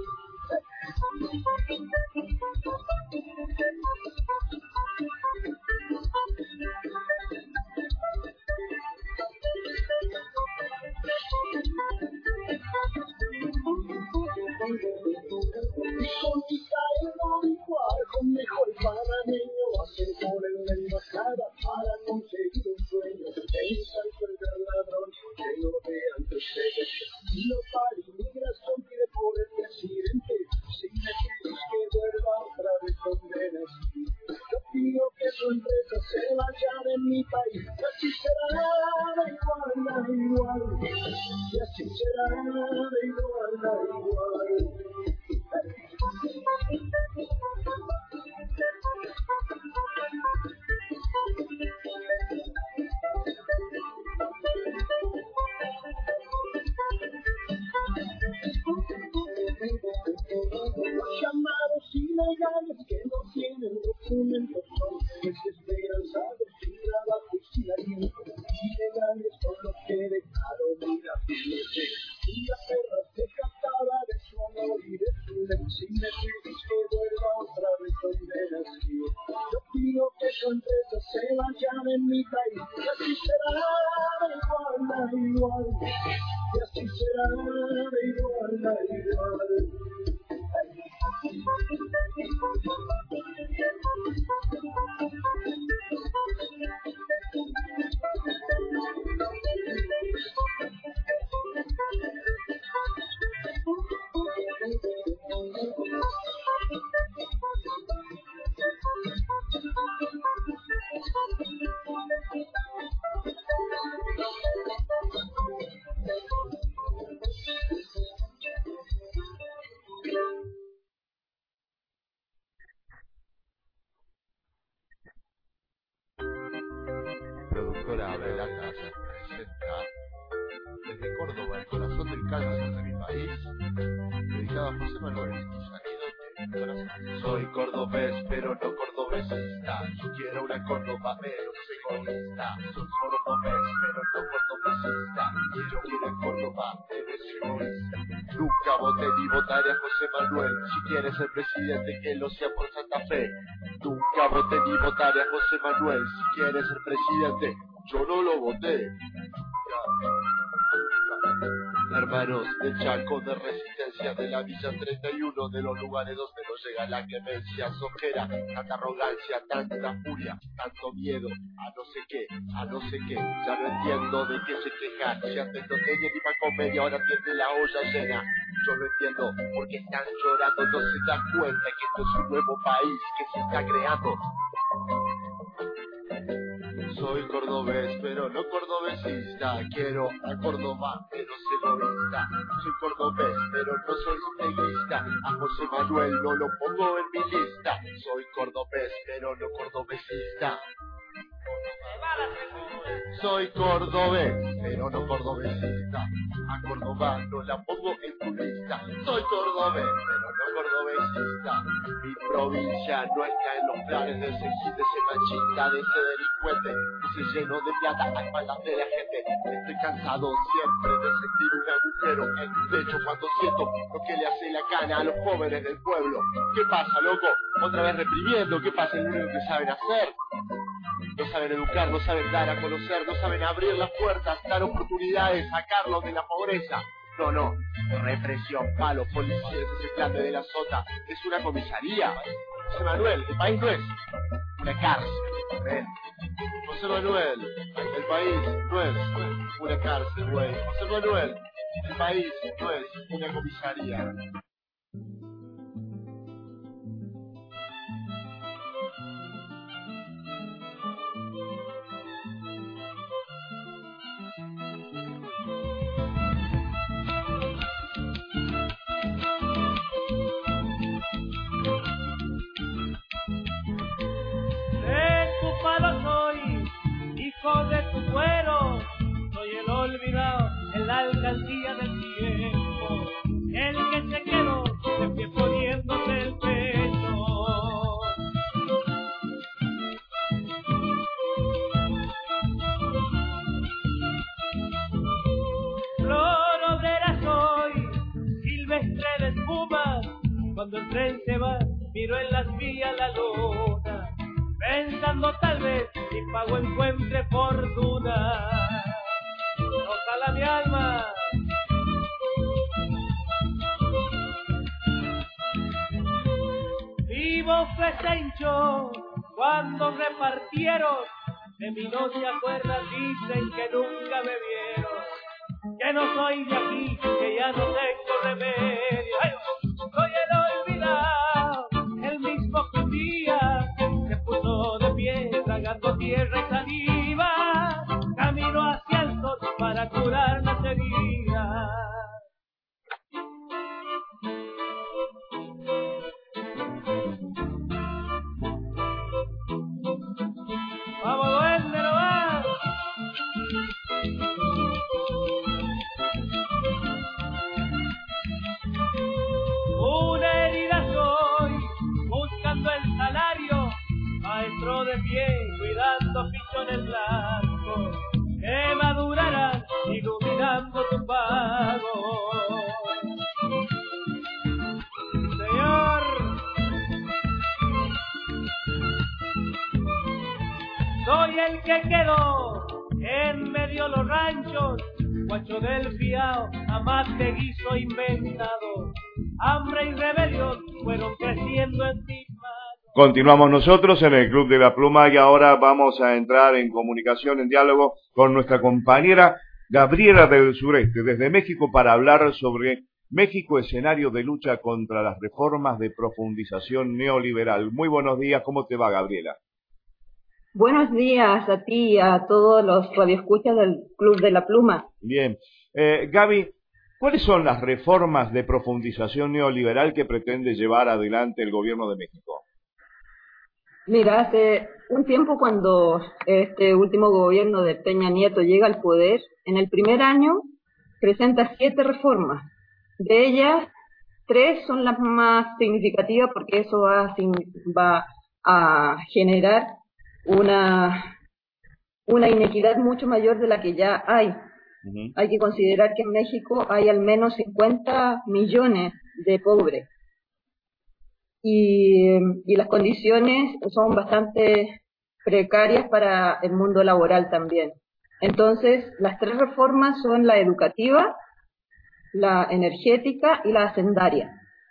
Con mejor panameño va a ser por en la embajada para conseguir un sueño. El salto del ladrón que lo vean ustedes. Y lo para inmigración pide por el presidente. Si me pides que vuelva otra vez donde nací, yo pido que tu empresa se vaya de mi país. Y así será de igual a igual. Y así será de igual a igual. Los llamados ilegales que no tienen documentos son desesperanzados, sin trabajo y sin aliento. Ilegales son los que dejaron ir a pie. Y la perra se captaba de su honor igual, y así será de igual a igual. Productora Abre la Casa presenta desde Córdoba, el corazón del cáncer de mi país, dedicado a José Manuel, sonido de corazón. Soy cordobés, pero no cordobesista. Yo quiero una Córdoba menos egoísta. Soy cordobés, pero no cordobesista. Quiero una Córdoba menos egoísta. Nunca voté ni votaré a José Manuel. Si quiere ser presidente, que lo sea por Santa Fe. Nunca voté ni votaré a José Manuel. Si quiere ser presidente, yo no lo voté. Hermanos del Chaco, de Resistencia, de la Villa 31, de los lugares donde no llega la clemencia, sojera, tanta arrogancia, tanta furia, tanto miedo, a no sé qué, ya no entiendo de qué se quejan. Si antes no tenían ni para comer y ahora tienen la olla llena. Yo no entiendo por qué están llorando, no se dan cuenta que esto es un nuevo país que se está creando. Soy cordobés, pero no cordobesista. Quiero a Córdoba, pero soy egoísta. Soy cordobés, pero no soy integrista. A José Manuel no lo pongo en mi lista. Soy cordobés, pero no cordobesista. Soy cordobés, pero no cordobesista. A Córdoba no la pongo en tu lista. Soy cordobés, pero no cordobesista. Mi provincia no está en los planes de ese hit, de ese machista, de ese delincuente que se llenó de plata a espaldas de la gente. Estoy cansado siempre de sentir un agujero en mi pecho cuando siento lo que le hace la cana a los jóvenes del pueblo. ¿Qué pasa, loco? Otra vez reprimiendo. ¿Qué pasa? Es lo único que saben hacer. No saben educar, no saben dar a conocer, no saben abrir las puertas, dar oportunidades, sacarlos de la pobreza. No, represión, palos, policías, ese plan de la sota, es una comisaría. José Manuel, el país no es una cárcel. ¿Ven? José Manuel, el país no es una cárcel, güey. José Manuel, el país no es una comisaría. Hijo de tu cuero, soy el olvidado en la alcaldía del tiempo, el que se quedó de pie poniéndose el pecho. Flor obrera soy, silvestre de espuma, cuando el tren se va, miro en las vías la luna, pensando tal vez mi pago encuentre fortuna. Ojalá mi alma. Vivo fue se hinchó cuando repartieron, de mí no se acuerdan, dicen que nunca me vieron, que no soy de aquí, que ya no tengo remedio. ¡Ay! Soy el olvidado, el mismo que un día se puso de pie, tragando tierra y saliva, camino hacia el sol para curar las heridas. Vamos, duende nomás. Una herida soy, buscando el salario, maestro de pie, cuidando pichones blancos, que madurarán iluminando tu pago. Señor, soy el que quedó en medio dio los ranchos, guacho del Piao, amate guiso inventado, hambre y rebelión fueron creciendo en ti. Continuamos nosotros en el Club de la Pluma y ahora vamos a entrar en comunicación, en diálogo con nuestra compañera Gabriela del Sureste, desde México, para hablar sobre México, escenario de lucha contra las reformas de profundización neoliberal. Muy buenos días, ¿cómo te va, Gabriela? Buenos días a ti y a todos los radioescuchas del Club de la Pluma. Bien. Gaby, ¿cuáles son las reformas de profundización neoliberal que pretende llevar adelante el gobierno de México? Mira, hace un tiempo cuando este último gobierno de Peña Nieto llega al poder, en el primer año presenta 7 reformas. De ellas, 3 son las más significativas porque eso va a generar una inequidad mucho mayor de la que ya hay. Uh-huh. Hay que considerar que en México hay al menos 50 millones de pobres. Y las condiciones son bastante precarias para el mundo laboral también. Entonces, las 3 reformas son la educativa, la energética y la hacendaria.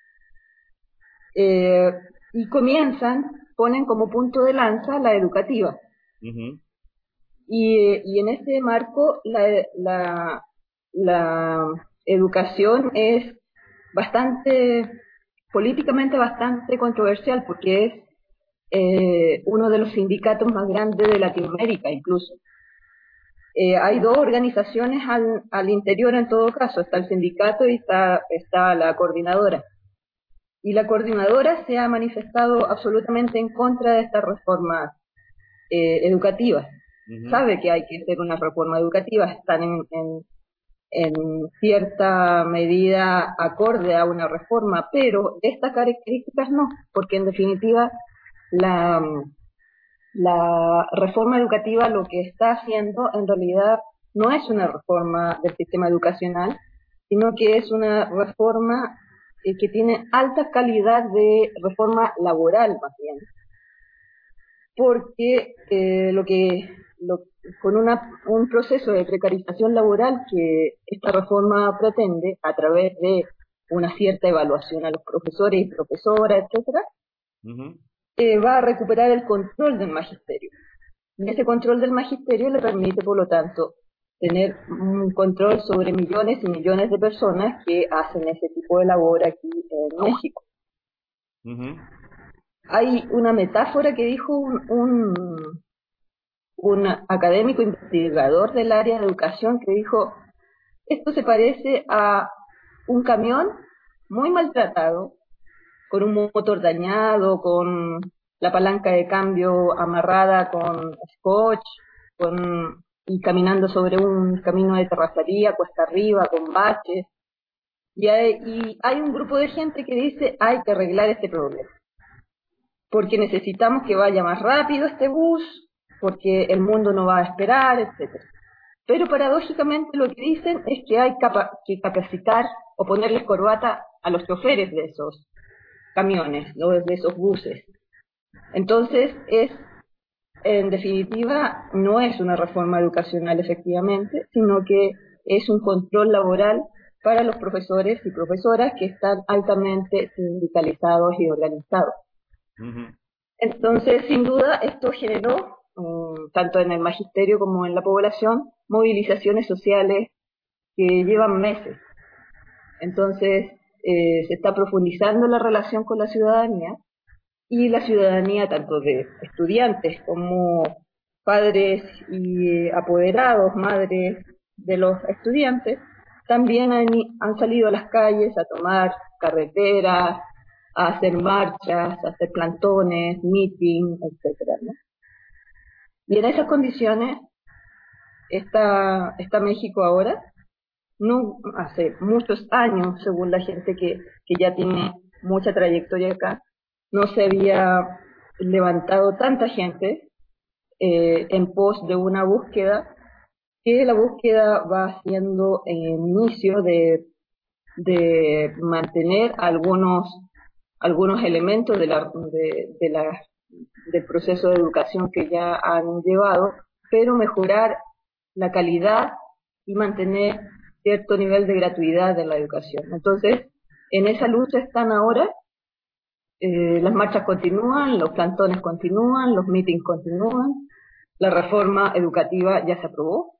Y ponen como punto de lanza la educativa. Uh-huh. Y en ese marco, la educación es políticamente bastante controversial porque es uno de los sindicatos más grandes de Latinoamérica incluso. Hay 2 organizaciones al interior en todo caso, está el sindicato y está la coordinadora. Y la coordinadora se ha manifestado absolutamente en contra de estas reformas educativas. Uh-huh. Sabe que hay que hacer una reforma educativa, están en cierta medida acorde a una reforma, pero de estas características no, porque en definitiva la reforma educativa lo que está haciendo en realidad no es una reforma del sistema educacional, sino que es una reforma que tiene alta calidad de reforma laboral más bien, porque con un proceso de precarización laboral que esta reforma pretende a través de una cierta evaluación a los profesores y profesoras, etcétera, uh-huh. Va a recuperar el control del magisterio. Y ese control del magisterio le permite, por lo tanto, tener un control sobre millones y millones de personas que hacen ese tipo de labor aquí en México. Uh-huh. Hay una metáfora que dijo un académico investigador del área de educación que dijo, esto se parece a un camión muy maltratado, con un motor dañado, con la palanca de cambio amarrada con scotch, y caminando sobre un camino de terracería, cuesta arriba, con baches. Y hay un grupo de gente que dice, hay que arreglar este problema, porque necesitamos que vaya más rápido este bus, porque el mundo no va a esperar, etcétera. Pero paradójicamente lo que dicen es que hay que capacitar o ponerles corbata a los choferes de esos camiones, ¿no? De esos buses. Entonces, en definitiva, no es una reforma educacional efectivamente, sino que es un control laboral para los profesores y profesoras que están altamente sindicalizados y organizados. Uh-huh. Entonces, sin duda, esto generó, tanto en el magisterio como en la población, movilizaciones sociales que llevan meses. Entonces, se está profundizando la relación con la ciudadanía, y la ciudadanía, tanto de estudiantes como padres y apoderados, madres de los estudiantes, también han salido a las calles a tomar carreteras, a hacer marchas, a hacer plantones, meetings, etcétera, ¿no? Y en esas condiciones está México ahora. No, hace muchos años, según la gente que ya tiene mucha trayectoria acá, no se había levantado tanta gente en pos de una búsqueda, que la búsqueda va siendo el inicio de mantener algunos elementos del proceso de educación que ya han llevado, pero mejorar la calidad y mantener cierto nivel de gratuidad de la educación. Entonces, en esa lucha están ahora, las marchas continúan, los plantones continúan, los meetings continúan, la reforma educativa ya se aprobó,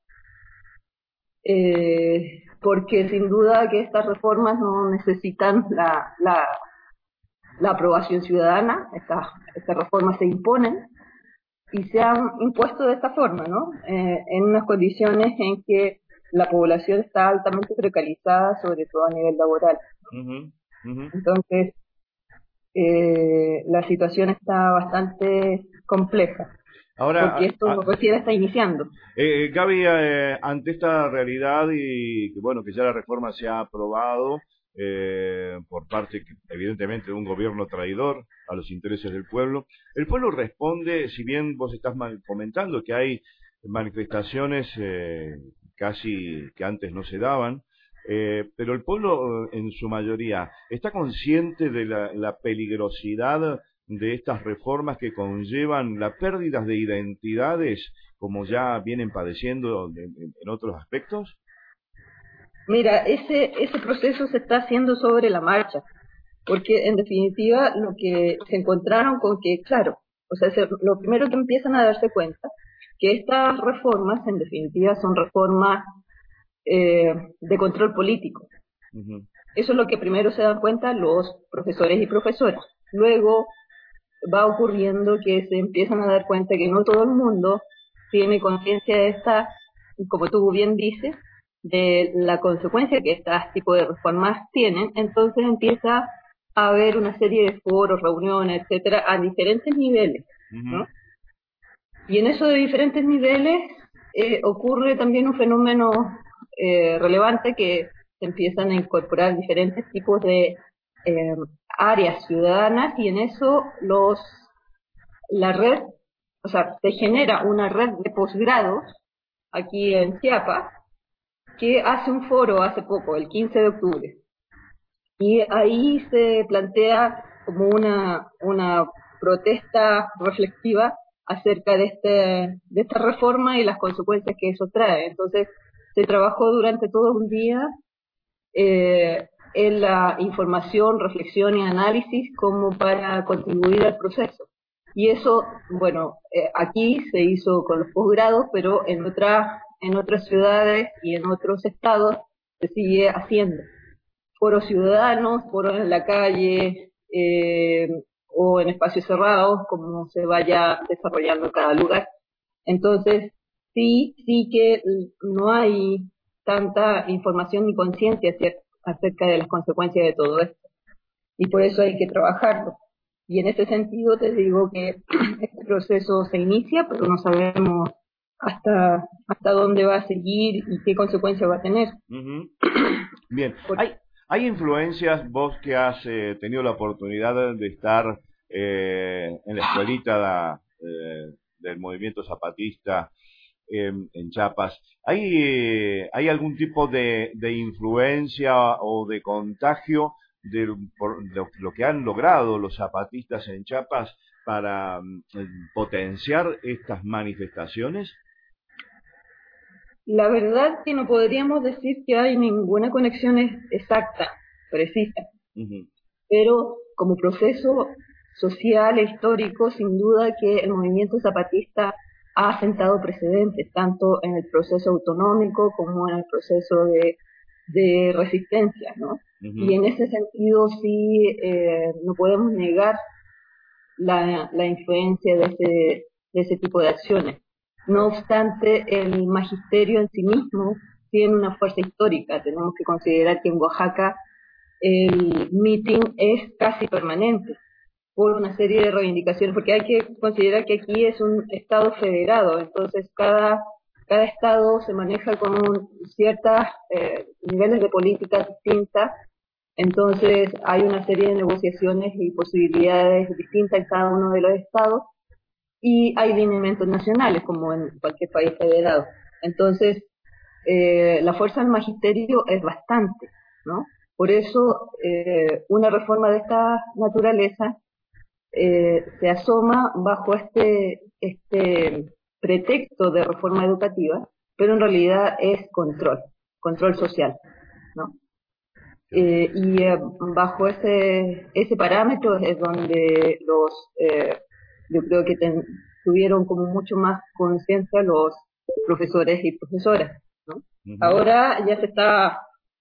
porque sin duda que estas reformas no necesitan la aprobación ciudadana, estas reformas se imponen y se han impuesto de esta forma, ¿no? En unas condiciones en que la población está altamente precarizada, sobre todo a nivel laboral. Entonces, la situación está bastante compleja. Ahora, porque esto recién está iniciando. Gaby, ante esta realidad y que bueno, que ya la reforma se ha aprobado por parte, evidentemente, de un gobierno traidor a los intereses del pueblo, el pueblo responde, si bien vos estás comentando que hay manifestaciones casi que antes no se daban, pero el pueblo en su mayoría está consciente de la peligrosidad de estas reformas que conllevan la pérdida de identidades como ya vienen padeciendo en otros aspectos. Mira, ese proceso se está haciendo sobre la marcha, porque en definitiva lo que se encontraron con que, claro, o sea, lo primero que empiezan a darse cuenta, que estas reformas en definitiva son reformas de control político. Eso es lo que primero se dan cuenta los profesores y profesoras. Luego va ocurriendo que se empiezan a dar cuenta que no todo el mundo tiene conciencia de esta, como tú bien dices, de la consecuencia que este tipo de reformas tienen. Entonces empieza a haber una serie de foros, reuniones, etcétera, a diferentes niveles, ¿no? Y en eso de diferentes niveles ocurre también un fenómeno relevante, que se empiezan a incorporar diferentes tipos de áreas ciudadanas, y en eso la red, o sea, se genera una red de posgrados aquí en Chiapas, que hace un foro hace poco, el 15 de octubre, y ahí se plantea como una protesta reflexiva acerca de esta reforma y las consecuencias que eso trae. Entonces, se trabajó durante todo un día en la información, reflexión y análisis como para contribuir al proceso. Y eso, bueno, aquí se hizo con los posgrados, pero en otras ciudades y en otros estados se sigue haciendo. Foros ciudadanos, foros en la calle, o en espacios cerrados, como se vaya desarrollando cada lugar. Entonces, sí que no hay tanta información ni conciencia acerca de las consecuencias de todo esto. Y por eso hay que trabajarlo. Y en ese sentido te digo que este proceso se inicia, pero no sabemos hasta dónde va a seguir y qué consecuencias va a tener. Bien. ¿Hay influencias, vos que has tenido la oportunidad de estar en la escuelita del movimiento zapatista en Chiapas, ¿hay algún tipo de influencia o de contagio por lo que han logrado los zapatistas en Chiapas para potenciar estas manifestaciones? La verdad que no podríamos decir que hay ninguna conexión exacta, precisa, pero como proceso social e histórico, sin duda que el movimiento zapatista ha sentado precedentes, tanto en el proceso autonómico como en el proceso de resistencia, ¿no? Y en ese sentido sí no podemos negar la influencia de ese tipo de acciones. No obstante, el magisterio en sí mismo tiene una fuerza histórica. Tenemos que considerar que en Oaxaca el meeting es casi permanente por una serie de reivindicaciones, porque hay que considerar que aquí es un estado federado, entonces cada estado se maneja con ciertos niveles de políticas distintas, entonces hay una serie de negociaciones y posibilidades distintas en cada uno de los estados, y hay lineamientos nacionales como en cualquier país federado. Entonces la fuerza del magisterio es bastante, ¿no? Por eso una reforma de esta naturaleza se asoma bajo este pretexto de reforma educativa, pero en realidad es control social, ¿no? Bajo ese parámetro es donde yo creo que tuvieron como mucho más conciencia los profesores y profesoras, ¿no? Ahora ya se está,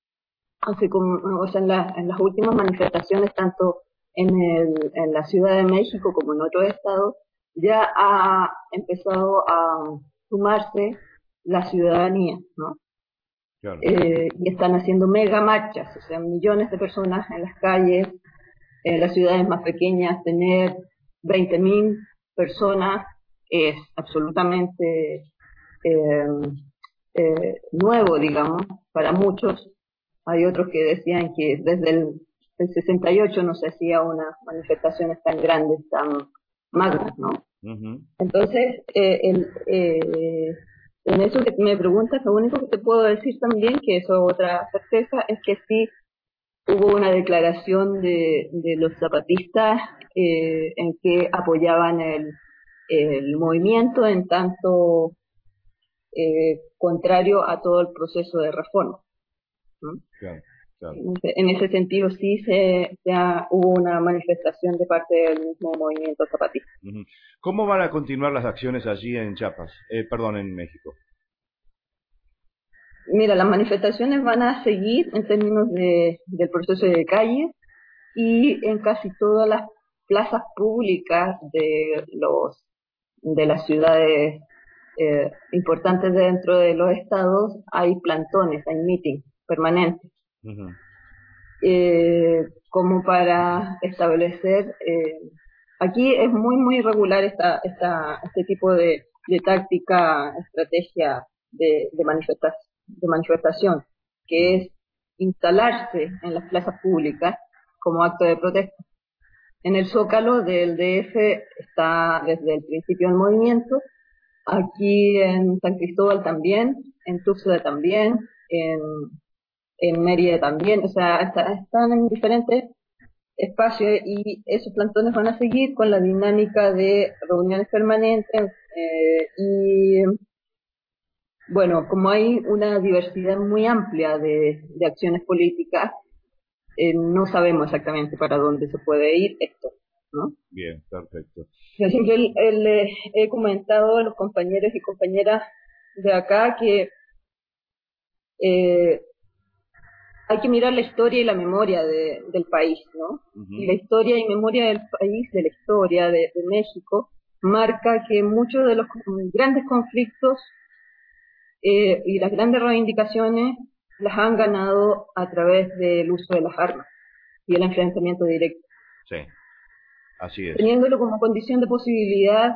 o sea, en las últimas manifestaciones, tanto en la Ciudad de México como en otros estados, ya ha empezado a sumarse la ciudadanía, ¿no? Claro. Y están haciendo mega marchas, o sea, millones de personas en las calles, en las ciudades más pequeñas, tener 20.000 personas es absolutamente nuevo, digamos, para muchos. Hay otros que decían que desde el 68 no se hacía una manifestaciones tan grandes, tan magnas, ¿no? Entonces, en eso que me preguntas, lo único que te puedo decir también, que eso otra certeza, es que sí hubo una declaración de los zapatistas en que apoyaban el movimiento en tanto contrario a todo el proceso de reforma, ¿no? Claro, claro. En ese sentido sí hubo una manifestación de parte del mismo movimiento zapatista. ¿Cómo van a continuar las acciones allí en Chiapas? En México. Mira, las manifestaciones van a seguir en términos del proceso de calle y en casi todas las plazas públicas de las ciudades importantes dentro de los estados hay plantones, hay meetings permanentes. Como para establecer, aquí es muy muy irregular este tipo de táctica, estrategia de manifestación, que es instalarse en las plazas públicas como acto de protesta. En el Zócalo del DF está desde el principio del movimiento, aquí en San Cristóbal también, en Tuxtla también, en Mérida también, o sea, están en diferentes espacios y esos plantones van a seguir con la dinámica de reuniones permanentes y bueno, como hay una diversidad muy amplia de acciones políticas, no sabemos exactamente para dónde se puede ir esto, ¿no? Bien, perfecto. Yo siempre les he comentado a los compañeros y compañeras de acá que hay que mirar la historia y la memoria del país, ¿no? Y la historia y memoria del país, de la historia de México, marca que muchos de los grandes conflictos y las grandes reivindicaciones las han ganado a través del uso de las armas y el enfrentamiento directo. Sí, así es. Teniéndolo como condición de posibilidad,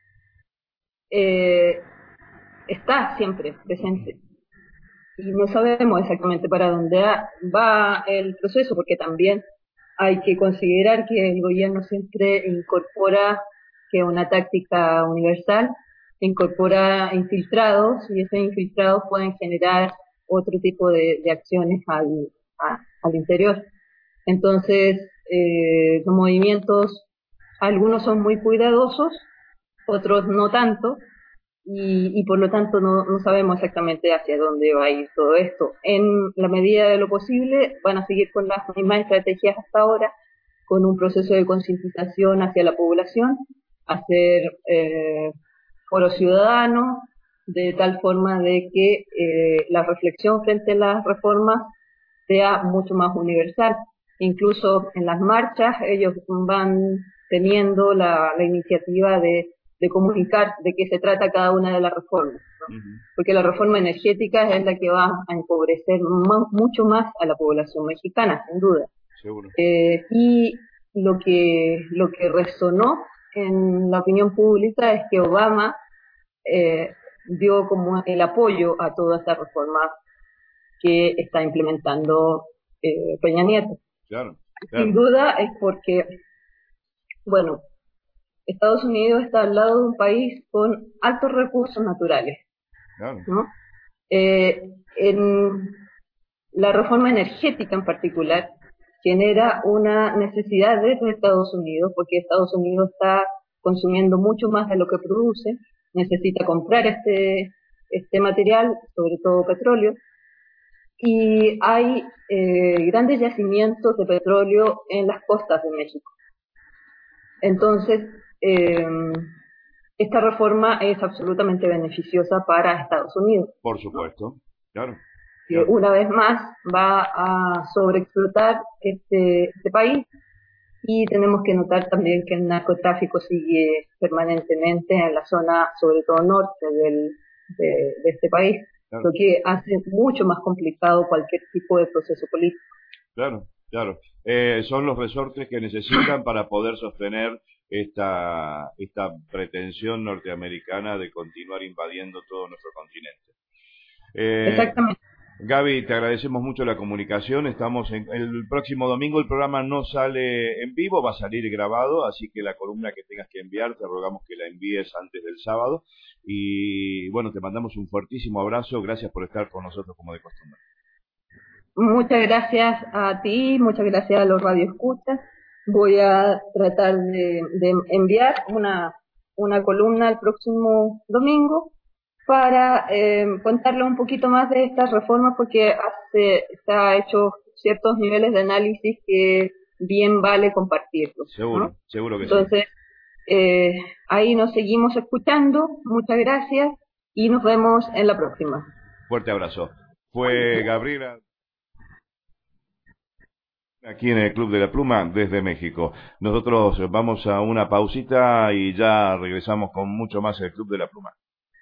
está siempre presente. Y no sabemos exactamente para dónde va el proceso, porque también hay que considerar que el gobierno siempre incorpora que una táctica universal, incorpora infiltrados, y esos infiltrados pueden generar otro tipo de acciones al interior. Entonces, los movimientos, algunos son muy cuidadosos, otros no tanto, y por lo tanto no sabemos exactamente hacia dónde va a ir todo esto. En la medida de lo posible van a seguir con las mismas estrategias hasta ahora, con un proceso de concientización hacia la población, hacer foro ciudadano, de tal forma de que la reflexión frente a las reformas sea mucho más universal. Incluso en las marchas ellos van teniendo la iniciativa de comunicar de qué se trata cada una de las reformas, ¿no? Porque la reforma energética es la que va a empobrecer mucho más a la población mexicana, sin duda. Seguro. Y lo que resonó en la opinión pública es que Obama dio como el apoyo a toda esta reforma que está implementando Peña Nieto. Claro. Sin duda es porque, bueno, Estados Unidos está al lado de un país con altos recursos naturales, ¿no? En la reforma energética en particular genera una necesidad desde Estados Unidos, porque Estados Unidos está consumiendo mucho más de lo que produce, necesita comprar este material, sobre todo petróleo, y hay grandes yacimientos de petróleo en las costas de México. Entonces, esta reforma es absolutamente beneficiosa para Estados Unidos. Por supuesto, claro. Que una vez más va a sobreexplotar este país, y tenemos que notar también que el narcotráfico sigue permanentemente en la zona, sobre todo norte de este país, claro, lo que hace mucho más complicado cualquier tipo de proceso político. Claro, claro. Son los resortes que necesitan para poder sostener esta pretensión norteamericana de continuar invadiendo todo nuestro continente. Exactamente. Gaby, te agradecemos mucho la comunicación. Estamos el próximo domingo, el programa no sale en vivo, va a salir grabado, así que la columna que tengas que enviar, te rogamos que la envíes antes del sábado. Y bueno, te mandamos un fuertísimo abrazo. Gracias por estar con nosotros como de costumbre. Muchas gracias a ti, muchas gracias a los radioescuchas. Voy a tratar de enviar una columna el próximo domingo para contarle un poquito más de estas reformas, porque se ha hecho ciertos niveles de análisis que bien vale compartirlos. Seguro, ¿no? Seguro que Entonces, sí. Ahí nos seguimos escuchando. Muchas gracias y nos vemos en la próxima. Fuerte abrazo. Fue Gabriela, aquí en el Club de la Pluma, desde México. Nosotros vamos a una pausita y ya regresamos con mucho más el Club de la Pluma.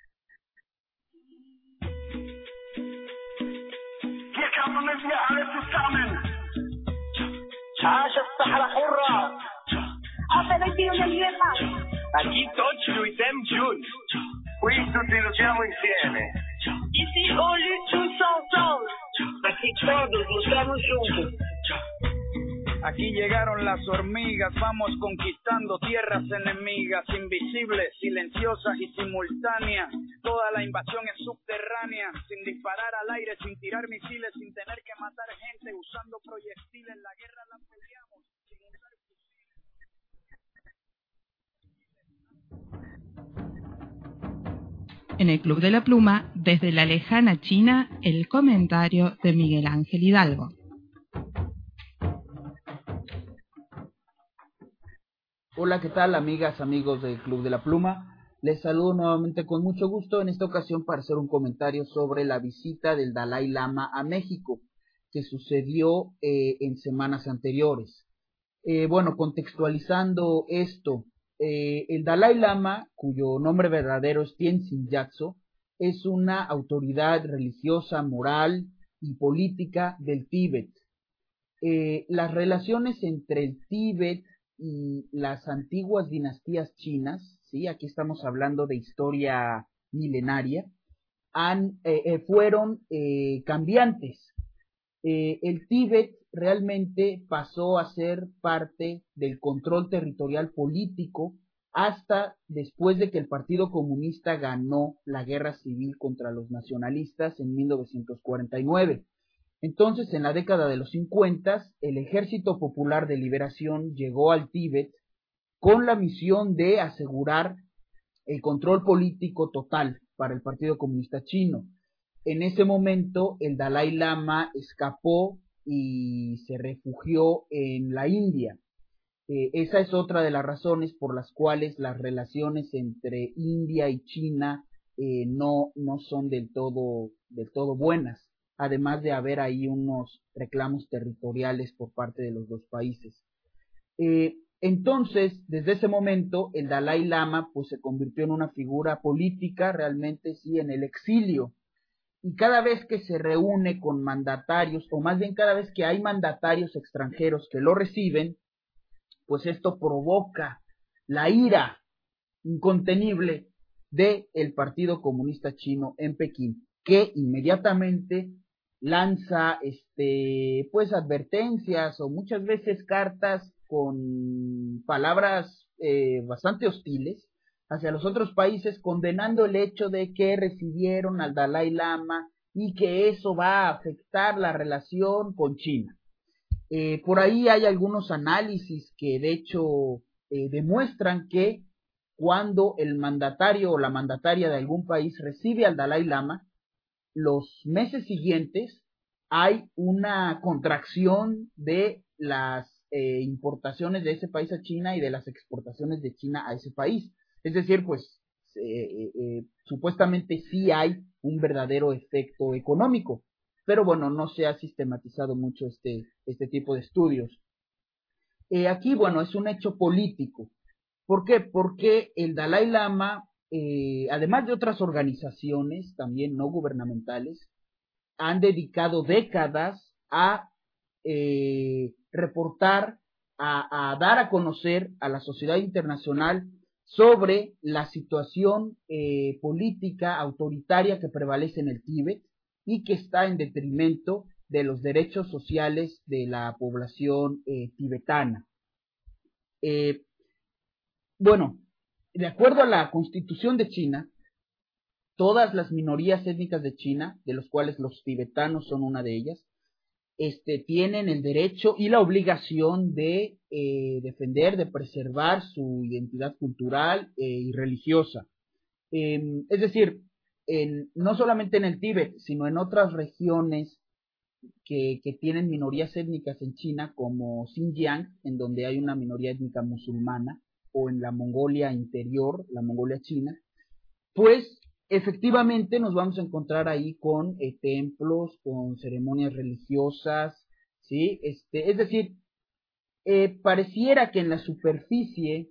Aquí tutti noi siamo giunti, qui tutti lottiamo insieme. Ici on lutte tous ensemble, aquí todos luchamos juntos. Aquí llegaron las hormigas, vamos conquistando tierras enemigas, invisibles, silenciosas y simultáneas. Toda la invasión es subterránea, sin disparar al aire, sin tirar misiles, sin tener que matar gente, usando proyectiles. La guerra la peleamos sin usar fusiles. En el Club de la Pluma, desde la lejana China, el comentario de Miguel Ángel Hidalgo. Hola, ¿qué tal, amigas, amigos del Club de la Pluma? Les saludo nuevamente con mucho gusto, en esta ocasión para hacer un comentario sobre la visita del Dalai Lama a México, que sucedió en semanas anteriores. Bueno, contextualizando esto, el Dalai Lama, cuyo nombre verdadero es Tenzin Gyatso, es una autoridad religiosa, moral y política del Tíbet. Las relaciones entre el Tíbet y las antiguas dinastías chinas, ¿sí? Aquí estamos hablando de historia milenaria, fueron cambiantes. El Tíbet realmente pasó a ser parte del control territorial político hasta después de que el Partido Comunista ganó la guerra civil contra los nacionalistas en 1949. Entonces, en la década de los 50, el Ejército Popular de Liberación llegó al Tíbet con la misión de asegurar el control político total para el Partido Comunista Chino. En ese momento, el Dalai Lama escapó y se refugió en la India. Esa es otra de las razones por las cuales las relaciones entre India y China no son del todo buenas, además de haber ahí unos reclamos territoriales por parte de los dos países. Entonces, desde ese momento, el Dalai Lama pues se convirtió en una figura política, realmente sí, en el exilio. Y cada vez que se reúne con mandatarios, o más bien cada vez que hay mandatarios extranjeros que lo reciben, pues esto provoca la ira incontenible del Partido Comunista Chino en Pekín, que inmediatamente lanza pues advertencias o muchas veces cartas con palabras bastante hostiles hacia los otros países, condenando el hecho de que recibieron al Dalai Lama y que eso va a afectar la relación con China. Por ahí hay algunos análisis que de hecho demuestran que cuando el mandatario o la mandataria de algún país recibe al Dalai Lama, los meses siguientes hay una contracción de las importaciones de ese país a China y de las exportaciones de China a ese país. Es decir, pues supuestamente sí hay un verdadero efecto económico, pero bueno, no se ha sistematizado mucho este tipo de estudios. Aquí, bueno, es un hecho político. ¿Por qué? Porque el Dalai Lama, además de otras organizaciones también no gubernamentales, han dedicado décadas a reportar, a dar a conocer a la sociedad internacional sobre la situación política autoritaria que prevalece en el Tíbet y que está en detrimento de los derechos sociales de la población tibetana. Bueno, de acuerdo a la Constitución de China, todas las minorías étnicas de China, de los cuales los tibetanos son una de ellas, tienen el derecho y la obligación de defender, de preservar su identidad cultural y religiosa. Es decir, no solamente en el Tíbet, sino en otras regiones que tienen minorías étnicas en China, como Xinjiang, en donde hay una minoría étnica musulmana, o en la Mongolia interior, la Mongolia china, pues efectivamente nos vamos a encontrar ahí con templos, con ceremonias religiosas, ¿sí? Es decir, pareciera que en la superficie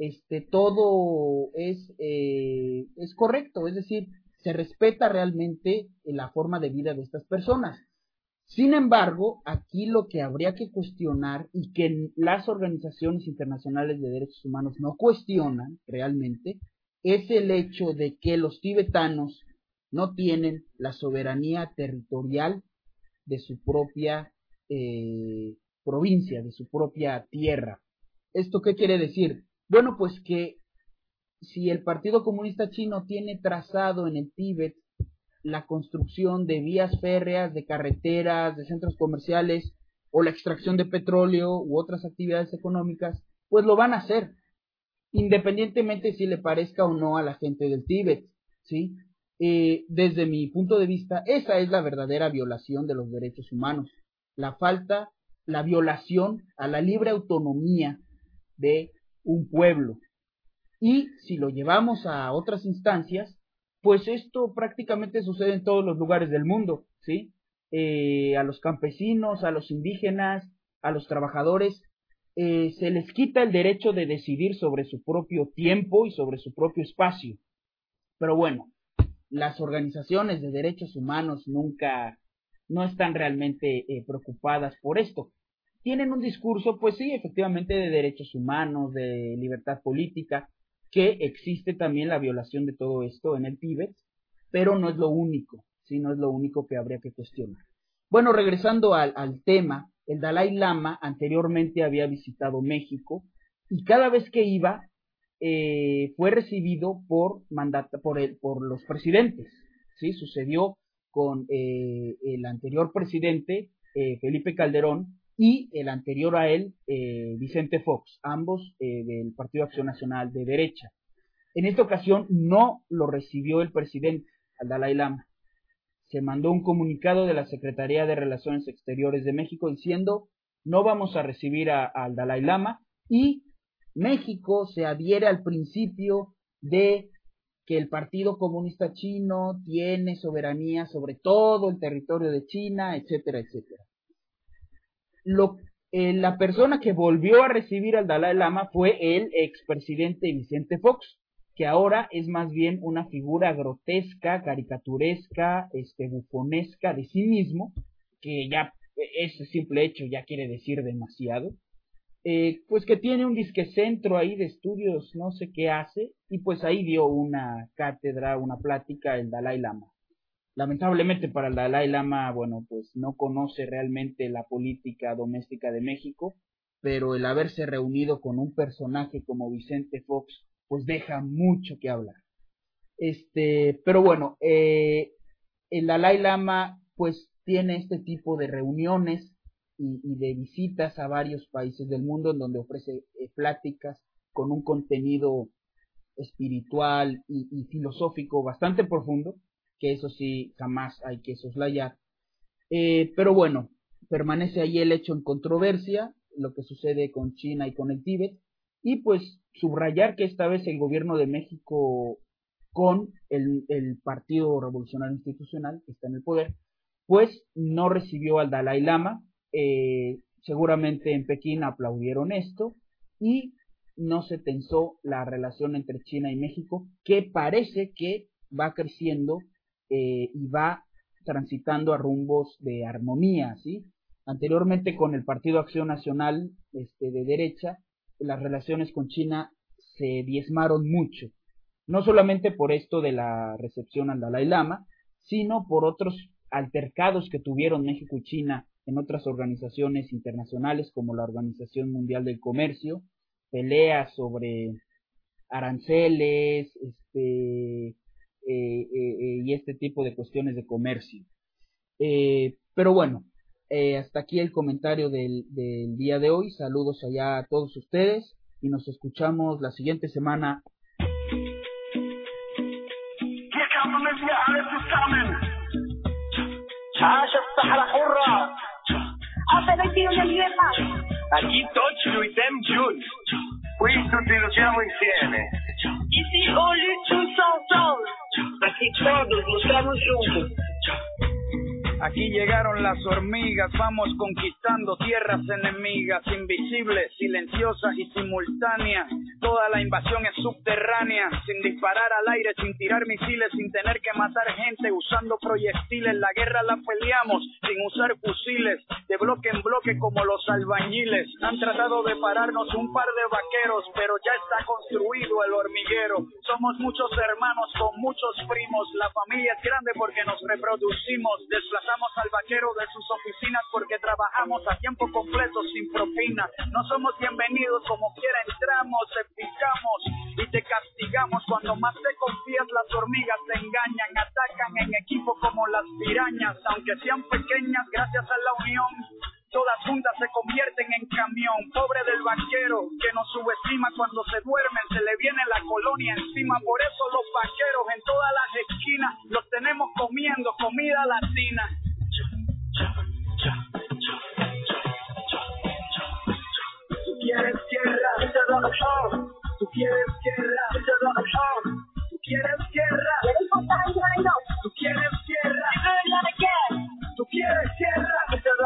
todo es correcto, es decir, se respeta realmente la forma de vida de estas personas. Sin embargo, aquí lo que habría que cuestionar y que las organizaciones internacionales de derechos humanos no cuestionan realmente es el hecho de que los tibetanos no tienen la soberanía territorial de su propia provincia, de su propia tierra. ¿Esto qué quiere decir? Bueno, pues que si el Partido Comunista Chino tiene trazado en el Tíbet la construcción de vías férreas, de carreteras, de centros comerciales, o la extracción de petróleo u otras actividades económicas, pues lo van a hacer, independientemente si le parezca o no a la gente del Tíbet, ¿sí? Desde mi punto de vista, esa es la verdadera violación de los derechos humanos, la violación a la libre autonomía de un pueblo. Y si lo llevamos a otras instancias, pues esto prácticamente sucede en todos los lugares del mundo, ¿sí? A los campesinos, a los indígenas, a los trabajadores, se les quita el derecho de decidir sobre su propio tiempo y sobre su propio espacio. Pero bueno, las organizaciones de derechos humanos no están realmente preocupadas por esto. Tienen un discurso, pues sí, efectivamente, de derechos humanos, de libertad política, que existe también la violación de todo esto en el Tíbet, pero no es lo único, ¿sí? No es lo único que habría que cuestionar. Bueno, regresando al tema, el Dalai Lama anteriormente había visitado México y cada vez que iba fue recibido por los presidentes, ¿sí? Sucedió con el anterior presidente, Felipe Calderón, y el anterior a él, Vicente Fox, ambos del Partido Acción Nacional de derecha. En esta ocasión no lo recibió el presidente, al Dalai Lama. Se mandó un comunicado de la Secretaría de Relaciones Exteriores de México diciendo: no vamos a recibir al Dalai Lama, y México se adhiere al principio de que el Partido Comunista Chino tiene soberanía sobre todo el territorio de China, etcétera, etcétera. La persona que volvió a recibir al Dalai Lama fue el expresidente Vicente Fox, que ahora es más bien una figura grotesca, caricaturesca, bufonesca de sí mismo, que ya ese simple hecho ya quiere decir demasiado, pues que tiene un disquecentro ahí de estudios, no sé qué hace, y pues ahí dio una cátedra, una plática el Dalai Lama. Lamentablemente para el Dalai Lama, bueno, pues no conoce realmente la política doméstica de México, pero el haberse reunido con un personaje como Vicente Fox, pues deja mucho que hablar. Pero bueno, el Dalai Lama pues tiene este tipo de reuniones y de visitas a varios países del mundo en donde ofrece pláticas con un contenido espiritual y filosófico bastante profundo, que eso sí jamás hay que soslayar. Pero bueno, permanece ahí el hecho en controversia, lo que sucede con China y con el Tíbet, y pues subrayar que esta vez el gobierno de México con el Partido Revolucionario Institucional que está en el poder, pues no recibió al Dalai Lama. Seguramente en Pekín aplaudieron esto y no se tensó la relación entre China y México, que parece que va creciendo y va transitando a rumbos de armonía, ¿sí? Anteriormente con el Partido Acción Nacional de derecha, las relaciones con China se diezmaron mucho, no solamente por esto de la recepción al Dalai Lama, sino por otros altercados que tuvieron México y China en otras organizaciones internacionales como la Organización Mundial del Comercio, peleas sobre aranceles, y este tipo de cuestiones de comercio. Pero bueno, hasta aquí el comentario del día de hoy. Saludos allá a todos ustedes y nos escuchamos la siguiente semana. Aquí Tochiro e Tem Jun. Questo te lo siamo insieme. E se olhe tu sol. Aquí todos luchamos juntos. Aquí llegaron las hormigas, vamos conquistando tierras enemigas, invisibles, silenciosas y simultáneas. Toda la invasión es subterránea, sin disparar al aire, sin tirar misiles, sin tener que matar gente, usando proyectiles. La guerra la peleamos sin usar fusiles, de bloque en bloque como los albañiles. Han tratado de pararnos un par de vaqueros, pero ya está construido el hormiguero. Somos muchos hermanos con muchos primos, la familia es grande porque nos reproducimos. Desplazamos al vaquero de sus oficinas porque trabajamos a tiempo completo sin propina. No somos bienvenidos, como quiera entramos, te picamos y te castigamos. Cuando más te confías, las hormigas te engañan, atacan en equipo como las pirañas. Aunque sean pequeñas, gracias a la unión, todas juntas se convierten en camión. Pobre del vaquero que nos subestima, cuando se duermen se le viene la colonia encima. Por eso los vaqueros en todas las esquinas los tenemos comiendo comida latina. Tú quieres guerra, tú quieres guerra, tú quieres guerra, tú quieres guerra, tú quieres guerra,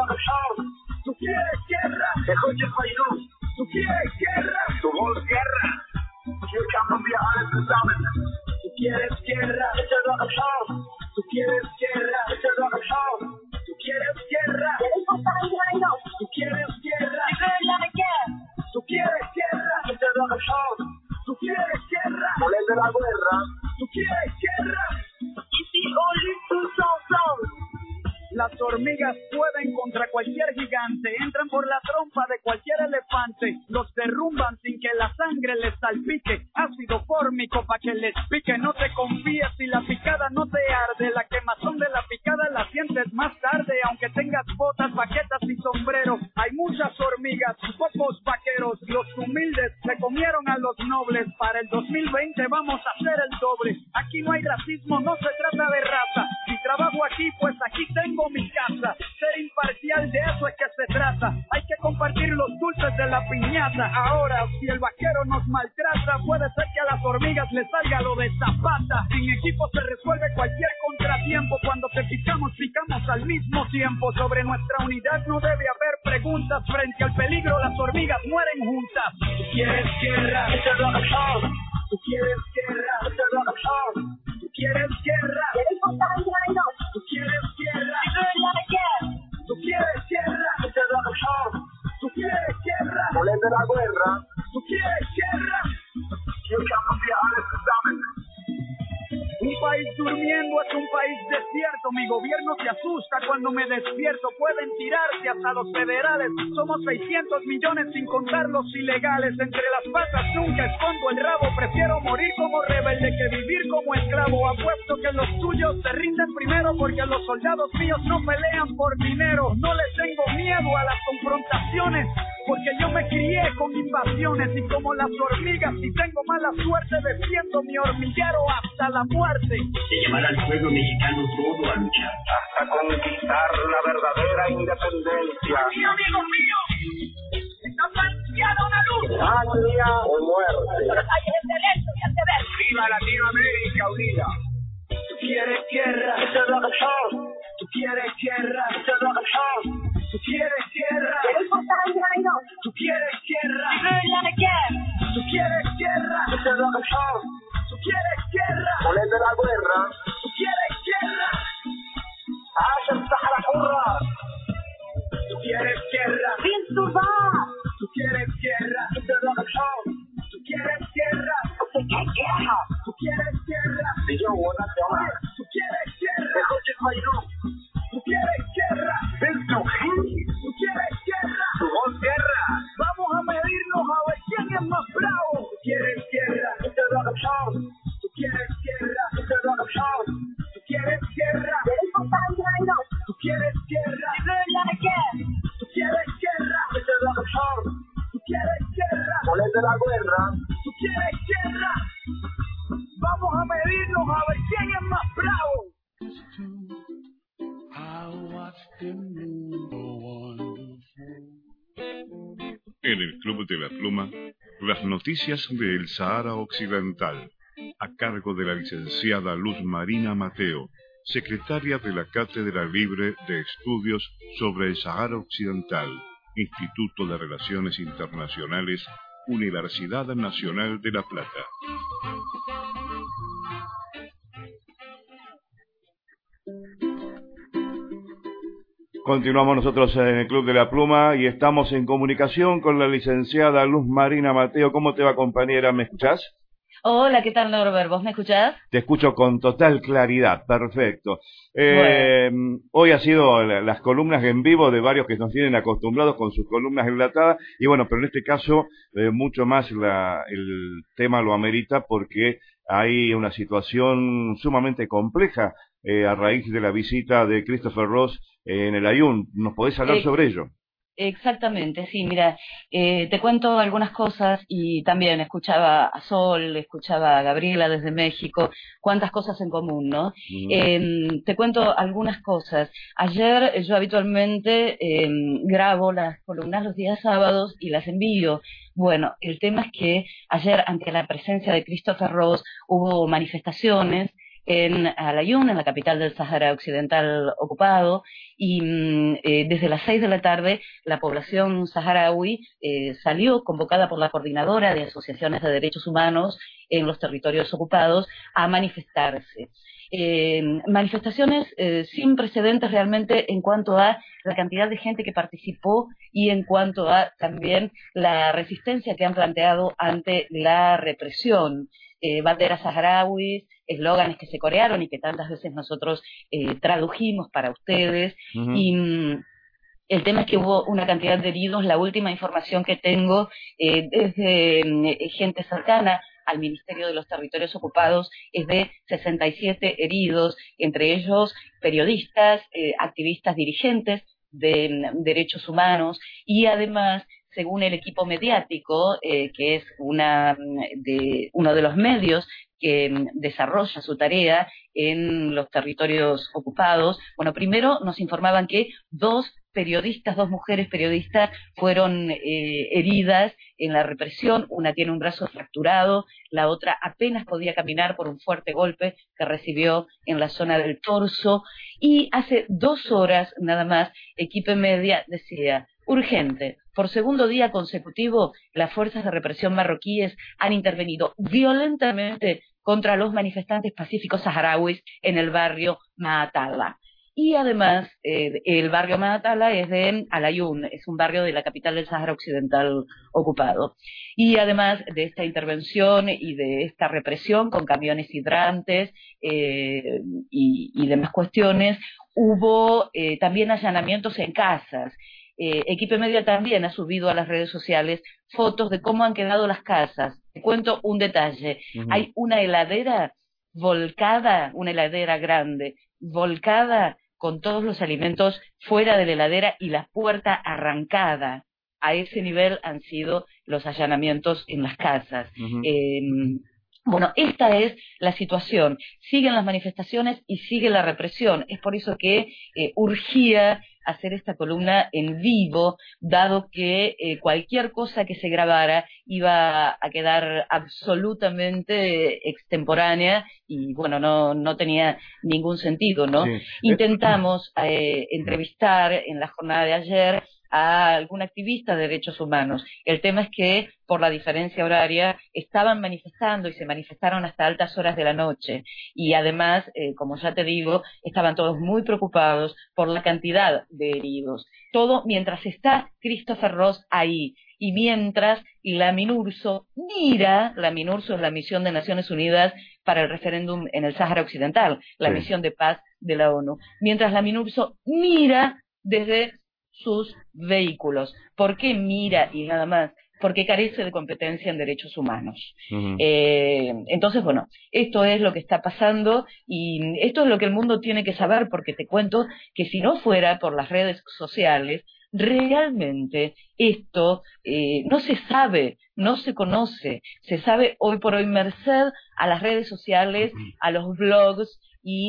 tú quieres guerra, tú quieres guerra, tu voz guerra, hier kamen wir alle zusammen. Tú quieres guerra, tú quieres guerra, tú quieres guerra, tú quieres guerra, tú quieres guerra, tú quieres guerra, volver la guerra, tú quieres guerra, y si only two souls. Las hormigas pueden contra cualquier gigante, entran por la trompa de cualquier elefante, los derrumban sin que la sangre les salpique, ácido fórmico pa' que les pique. No te confíes si la picada no te arde, la quemazón de la picada la sientes más tarde, aunque tengas botas, baquetas y sombrero. Hay muchas hormigas y pocos vaqueros, los humildes se comieron a los nobles. Para el 2020 vamos a hacer el doble. Aquí no hay racismo, no se trata de raza. Si trabajo aquí, pues aquí tengo mi casa. Ser imparcial, de eso es que se trata. Hay que compartir los dulces de la piñata. Ahora, si el vaquero nos maltrata, puede ser que a las hormigas les salga lo de Zapata. Sin equipo se resuelve cualquier contratiempo. Cuando te picamos al mismo tiempo. Sobre nuestra unidad no debe haber preguntas. Frente al peligro, las hormigas mueren juntas. Tú quieres guerra, tú quieres guerra, tú quieres guerra, tú quieres guerra, tú quieres guerra, tú quieres guerra, volver la guerra, tú quieres guerra, hier kamen wir alle zusammen. Un país durmiendo es un país desierto. Mi gobierno se asusta cuando me despierto. Pueden tirarse hasta los federales. Somos 600 millones sin contar los ilegales. Entre las patas nunca escondo el rabo. Prefiero morir como rebelde que vivir como esclavo. Apuesto que los tuyos se rinden primero, porque los soldados míos no pelean por dinero. No les tengo miedo a las confrontaciones. porque yo me crié con invasiones y como las hormigas, si tengo mala suerte, defiendo mi hormiguero hasta la muerte. Se llevará al pueblo mexicano todo a luchar hasta conquistar la verdadera independencia. Aquí, amigos míos, está planteada una lucha. Patria o muerte. Hay el derecho y el deber. ¡Viva Latinoamérica unida! Tú quieres guerra, tú quieres guerra, tú quieres guerra. Tú quieres guerra, tú quieres guerra, tú quieres guerra. Ponete la guerra. Tú quieres guerra. ¡Hacer Sahara Hurra! Tú quieres guerra. Tú quieres guerra. Tú quieres guerra. Tú quieres guerra. Si yo voy a llamar. Tú quieres guerra. Tú quieres guerra. Tú quieres guerra. Tu voz guerra. Vamos a medirnos a ver quién es más bravo. Tú quieres guerra. Tú quieres guerra. Tú quieres guerra. Tú quieres guerra. Tú quieres guerra. Tú quieres guerra. Ponete la guerra. Tú quieres guerra. Vamos a medirnos a ver quién es más bravo. En el Club de la Pluma, las noticias del Sahara Occidental, a cargo de la licenciada Luz Marina Mateo, secretaria de la Cátedra Libre de Estudios sobre el Sahara Occidental, Instituto de Relaciones Internacionales, Universidad Nacional de La Plata. Continuamos nosotros en el Club de la Pluma y estamos en comunicación con la licenciada Luz Marina Mateo. ¿Cómo te va, compañera? ¿Me escuchás? Hola, ¿qué tal, Norbert? ¿Vos me escuchás? Te escucho con total claridad, perfecto. Hoy ha sido las columnas en vivo de varios que nos tienen acostumbrados con sus columnas enlatadas, y bueno, pero en este caso mucho más el tema lo amerita porque hay una situación sumamente compleja a raíz de la visita de Christopher Ross en el Ayun. ¿Nos podés hablar sobre ello? Exactamente, sí, mira, te cuento algunas cosas y también escuchaba a Sol, escuchaba a Gabriela desde México, cuántas cosas en común, ¿no? Te cuento algunas cosas. Ayer yo habitualmente grabo las columnas los días sábados y las envío. Bueno, el tema es que ayer, ante la presencia de Christopher Ross, hubo manifestaciones en Al-Ayun, en la capital del Sahara Occidental ocupado, y desde las 6 de la tarde la población saharaui salió convocada por la Coordinadora de Asociaciones de Derechos Humanos en los territorios ocupados a manifestarse. Manifestaciones sin precedentes realmente en cuanto a la cantidad de gente que participó y en cuanto a también la resistencia que han planteado ante la represión. Banderas saharauis, eslóganes que se corearon y que tantas veces nosotros tradujimos para ustedes. Y el tema es que hubo una cantidad de heridos. La última información que tengo desde gente cercana al Ministerio de los Territorios Ocupados es de 67 heridos, entre ellos periodistas, activistas, dirigentes de derechos humanos y además, según el equipo mediático, que es uno de los medios que desarrolla su tarea en los territorios ocupados. Bueno, primero nos informaban que dos mujeres periodistas, fueron heridas en la represión. Una tiene un brazo fracturado, la otra apenas podía caminar por un fuerte golpe que recibió en la zona del torso. Y hace 2 horas nada más, Equipe Media decía: urgente, por segundo día consecutivo, las fuerzas de represión marroquíes han intervenido violentamente contra los manifestantes pacíficos saharauis en el barrio Maatala. Y además, el barrio Maatala es de Al-Ayun, es un barrio de la capital del Sahara Occidental ocupado. Y además de esta intervención y de esta represión con camiones hidrantes y demás cuestiones, hubo también allanamientos en casas. Equipe Media también ha subido a las redes sociales fotos de cómo han quedado las casas. Te cuento un detalle. Hay una heladera volcada, una heladera grande, volcada con todos los alimentos fuera de la heladera y la puerta arrancada. a ese nivel han sido los allanamientos en las casas. Bueno, esta es la situación. Siguen las manifestaciones y sigue la represión. Es por eso que urgía hacer esta columna en vivo, dado que cualquier cosa que se grabara iba a quedar absolutamente extemporánea y, bueno, no tenía ningún sentido, ¿no? Sí. Intentamos entrevistar en la jornada de ayer a algún activista de derechos humanos. El tema es que, por la diferencia horaria, estaban manifestando y se manifestaron hasta altas horas de la noche. Y además, como ya te digo, estaban todos muy preocupados por la cantidad de heridos. Todo mientras está Christopher Ross ahí. Y mientras la MINURSO mira, la MINURSO es la Misión de Naciones Unidas para el referéndum en el Sáhara Occidental, la misión de paz de la ONU. Mientras la MINURSO mira desde sus vehículos. ¿Por qué mira y nada más? Porque carece de competencia en derechos humanos. Entonces, bueno, esto es lo que está pasando y esto es lo que el mundo tiene que saber, porque te cuento que si no fuera por las redes sociales, realmente esto no se sabe, no se conoce, se sabe hoy por hoy merced a las redes sociales, a los blogs y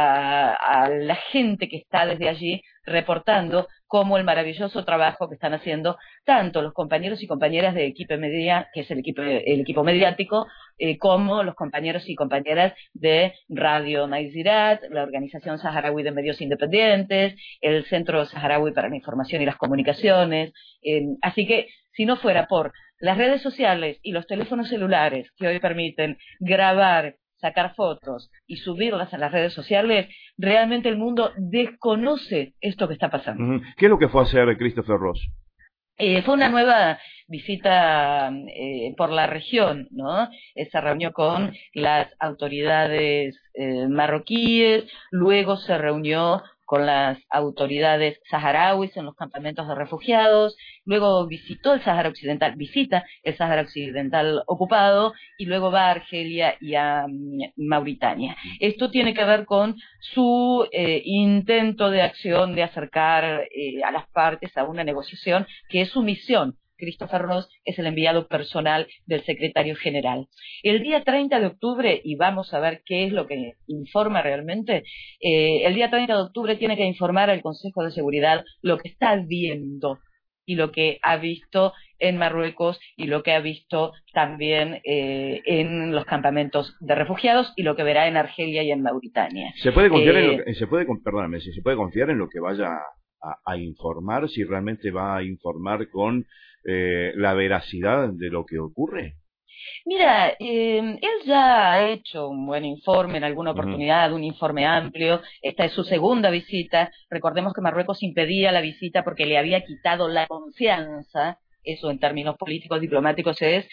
a la gente que está desde allí reportando como el maravilloso trabajo que están haciendo tanto los compañeros y compañeras de Equipe Media, que es el equipo mediático, como los compañeros y compañeras de Radio Naizirat, la Organización Saharaui de Medios Independientes, el Centro Saharaui para la Información y las Comunicaciones. Así que, si no fuera por las redes sociales y los teléfonos celulares que hoy permiten grabar, sacar fotos y subirlas a las redes sociales, realmente el mundo desconoce esto que está pasando. ¿Qué es lo que fue a hacer Christopher Ross? Fue una nueva visita por la región, ¿no? Se reunió con las autoridades marroquíes, luego se reunió con las autoridades saharauis en los campamentos de refugiados, luego visitó el Sáhara Occidental, visita el Sáhara Occidental ocupado, y luego va a Argelia y a Mauritania. Esto tiene que ver con su intento de acción de acercar a las partes a una negociación, que es su misión. Christopher Ross es el enviado personal del secretario general. El día 30 de octubre, y vamos a ver qué es lo que informa realmente, el día 30 de octubre tiene que informar al Consejo de Seguridad lo que está viendo y lo que ha visto en Marruecos y lo que ha visto también en los campamentos de refugiados y lo que verá en Argelia y en Mauritania. ¿Se puede confiar en lo que, se puede confiar en lo que vaya a informar, si realmente va a informar con la veracidad de lo que ocurre? Mira, él ya ha hecho un buen informe en alguna oportunidad, un informe amplio. Esta es su segunda visita. Recordemos que Marruecos impedía la visita porque le había quitado la confianza. Eso en términos políticos diplomáticos es,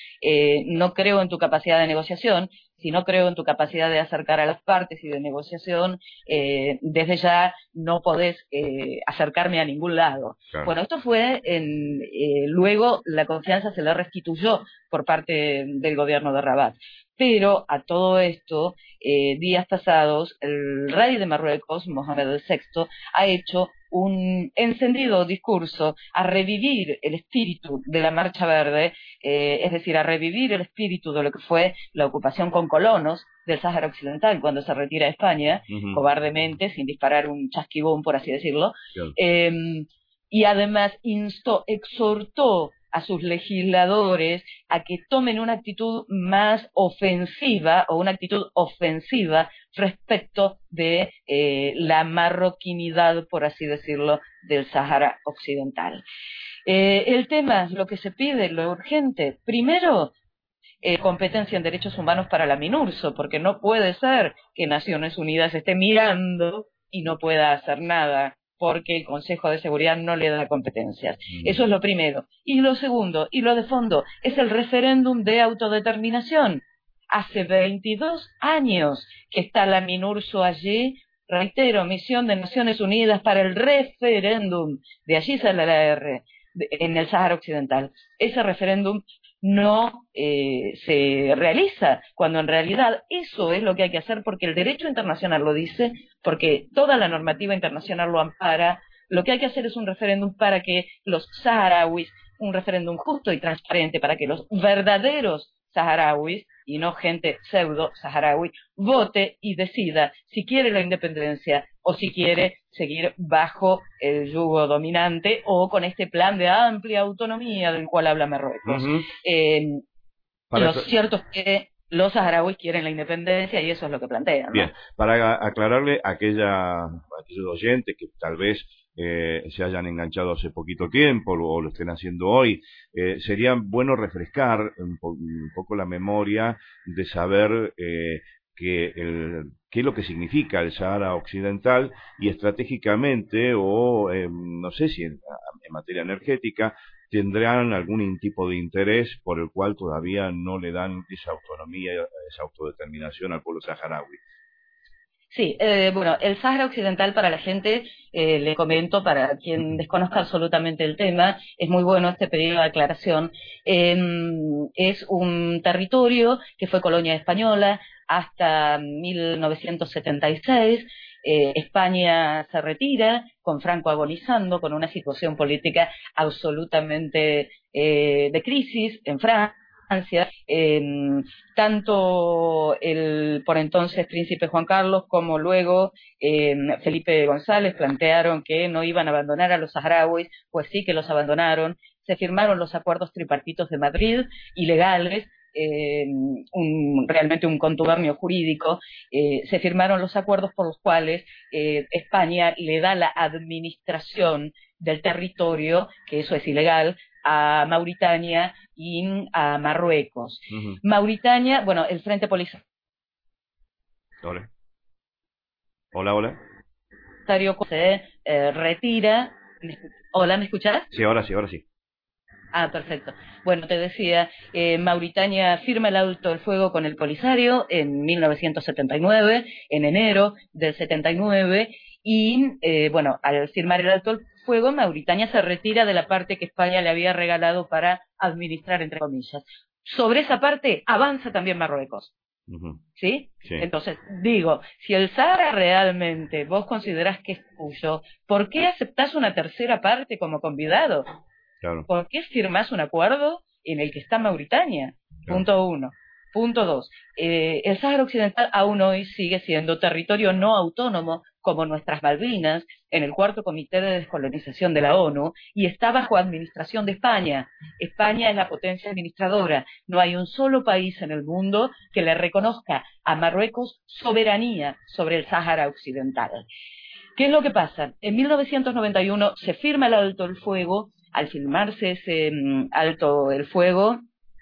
no creo en tu capacidad de negociación. Si no creo en tu capacidad de acercar a las partes y de negociación, desde ya no podés acercarme a ningún lado. Claro. Bueno, esto fue luego la confianza se le restituyó por parte del gobierno de Rabat. Pero a todo esto, días pasados, el rey de Marruecos, Mohamed VI, ha hecho un encendido discurso a revivir el espíritu de la Marcha Verde, es decir, a revivir el espíritu de lo que fue la ocupación con colonos del Sáhara Occidental cuando se retira a España, cobardemente, sin disparar un chasquibón, por así decirlo, y además exhortó a sus legisladores a que tomen una actitud más ofensiva o una actitud ofensiva respecto de la marroquinidad, por así decirlo, del Sáhara Occidental. El tema, lo que se pide, lo urgente, primero, competencia en derechos humanos para la MINURSO, porque no puede ser que Naciones Unidas esté mirando y no pueda hacer nada, porque el Consejo de Seguridad no le da competencias. Eso es lo primero. Y lo segundo, y lo de fondo, es el referéndum de autodeterminación. Hace 22 años que está la MINURSO allí, reitero, Misión de Naciones Unidas para el referéndum, de allí sale la R, en el Sáhara Occidental. Ese referéndum no se realiza, cuando en realidad eso es lo que hay que hacer, porque el derecho internacional lo dice, porque toda la normativa internacional lo ampara. Lo que hay que hacer es un referéndum para que los saharauis un referéndum justo y transparente para que los verdaderos saharauis, y no gente pseudo saharaui, vote y decida si quiere la independencia o si quiere seguir bajo el yugo dominante o con este plan de amplia autonomía del cual habla Marruecos. Lo cierto es que los saharauis quieren la independencia y eso es lo que plantean, ¿no? Bien, para aclararle a aquellos oyentes que tal vez se hayan enganchado hace poquito tiempo o lo estén haciendo hoy, sería bueno refrescar un poco la memoria de saber qué es lo que significa el Sahara Occidental y estratégicamente o no sé si en materia energética tendrán algún tipo de interés por el cual todavía no le dan esa autonomía, esa autodeterminación al pueblo saharaui. Sí, bueno, el Sahara Occidental para la gente, le comento, para quien desconozca absolutamente el tema, es muy bueno este pedido de aclaración. Es un territorio que fue colonia española hasta 1976. España se retira, con Franco agonizando, con una situación política absolutamente de crisis en Francia. Tanto el por entonces príncipe Juan Carlos como luego Felipe González plantearon que no iban a abandonar a los saharauis, pues sí que los abandonaron. Se firmaron los acuerdos tripartitos de Madrid, ilegales, realmente un contubernio jurídico. Se firmaron los acuerdos por los cuales España le da la administración del territorio, que eso es ilegal, a Mauritania y a Marruecos. Mauritania, bueno, el Frente Polisario. Hola. Se retira. Hola, ¿me escuchás? Sí, ahora sí. Ah, perfecto. Bueno, te decía, Mauritania firma el alto el fuego con el Polisario en 1979, en enero del 79, y bueno, al firmar el alto el fuego, Mauritania se retira de la parte que España le había regalado para administrar, entre comillas. Sobre esa parte avanza también Marruecos. ¿Sí? Sí. Entonces, digo, si el Sahara realmente vos considerás que es tuyo, ¿por qué aceptás una tercera parte como convidado? Claro. ¿Por qué firmás un acuerdo en el que está Mauritania? Claro. Punto 1. Punto 2. El Sahara Occidental aún hoy sigue siendo territorio no autónomo, como nuestras Malvinas, en el cuarto Comité de Descolonización de la ONU, y está bajo administración de España. España es la potencia administradora. No hay un solo país en el mundo que le reconozca a Marruecos soberanía sobre el Sahara Occidental. ¿Qué es lo que pasa? En 1991 se firma el alto el fuego. Al firmarse ese alto el fuego,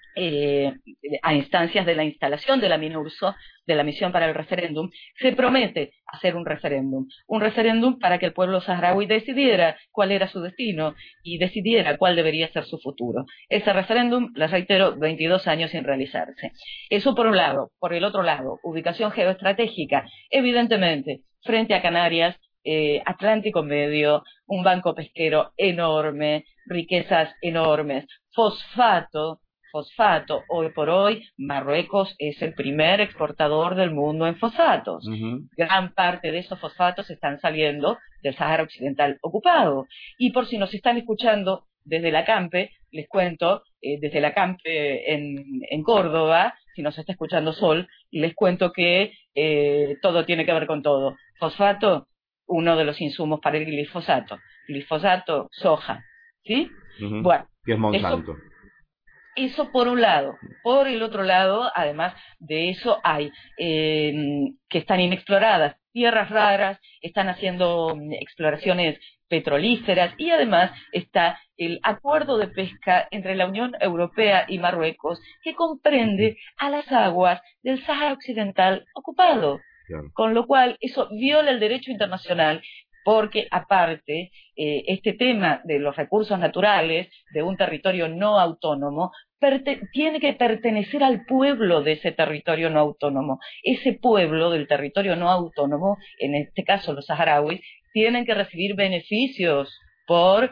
a instancias de la instalación de la MINURSO, de la Misión para el Referéndum, se promete hacer un referéndum para que el pueblo saharaui decidiera cuál era su destino y decidiera cuál debería ser su futuro. Ese referéndum, les reitero, 22 años sin realizarse. Eso por un lado. Por el otro lado, ubicación geoestratégica, evidentemente, frente a Canarias, Atlántico Medio, un banco pesquero enorme, riquezas enormes, fosfato, hoy por hoy Marruecos es el primer exportador del mundo en fosfatos. Gran parte de esos fosfatos están saliendo del Sahara Occidental ocupado. Y por si nos están escuchando desde la Campe, les cuento, desde la Campe en Córdoba, si nos está escuchando Sol, les cuento que todo tiene que ver con todo. Fosfato, uno de los insumos para el glifosato, soja, ¿sí? Bueno, que es Monsanto. Eso por un lado. Por el otro lado, además de eso, hay que están inexploradas, tierras raras, están haciendo exploraciones petrolíferas, y además está el acuerdo de pesca entre la Unión Europea y Marruecos, que comprende a las aguas del Sahara Occidental ocupado. Claro. Con lo cual, eso viola el derecho internacional, porque aparte, este tema de los recursos naturales de un territorio no autónomo tiene que pertenecer al pueblo de ese territorio no autónomo. Ese pueblo del territorio no autónomo, en este caso los saharauis, tienen que recibir beneficios por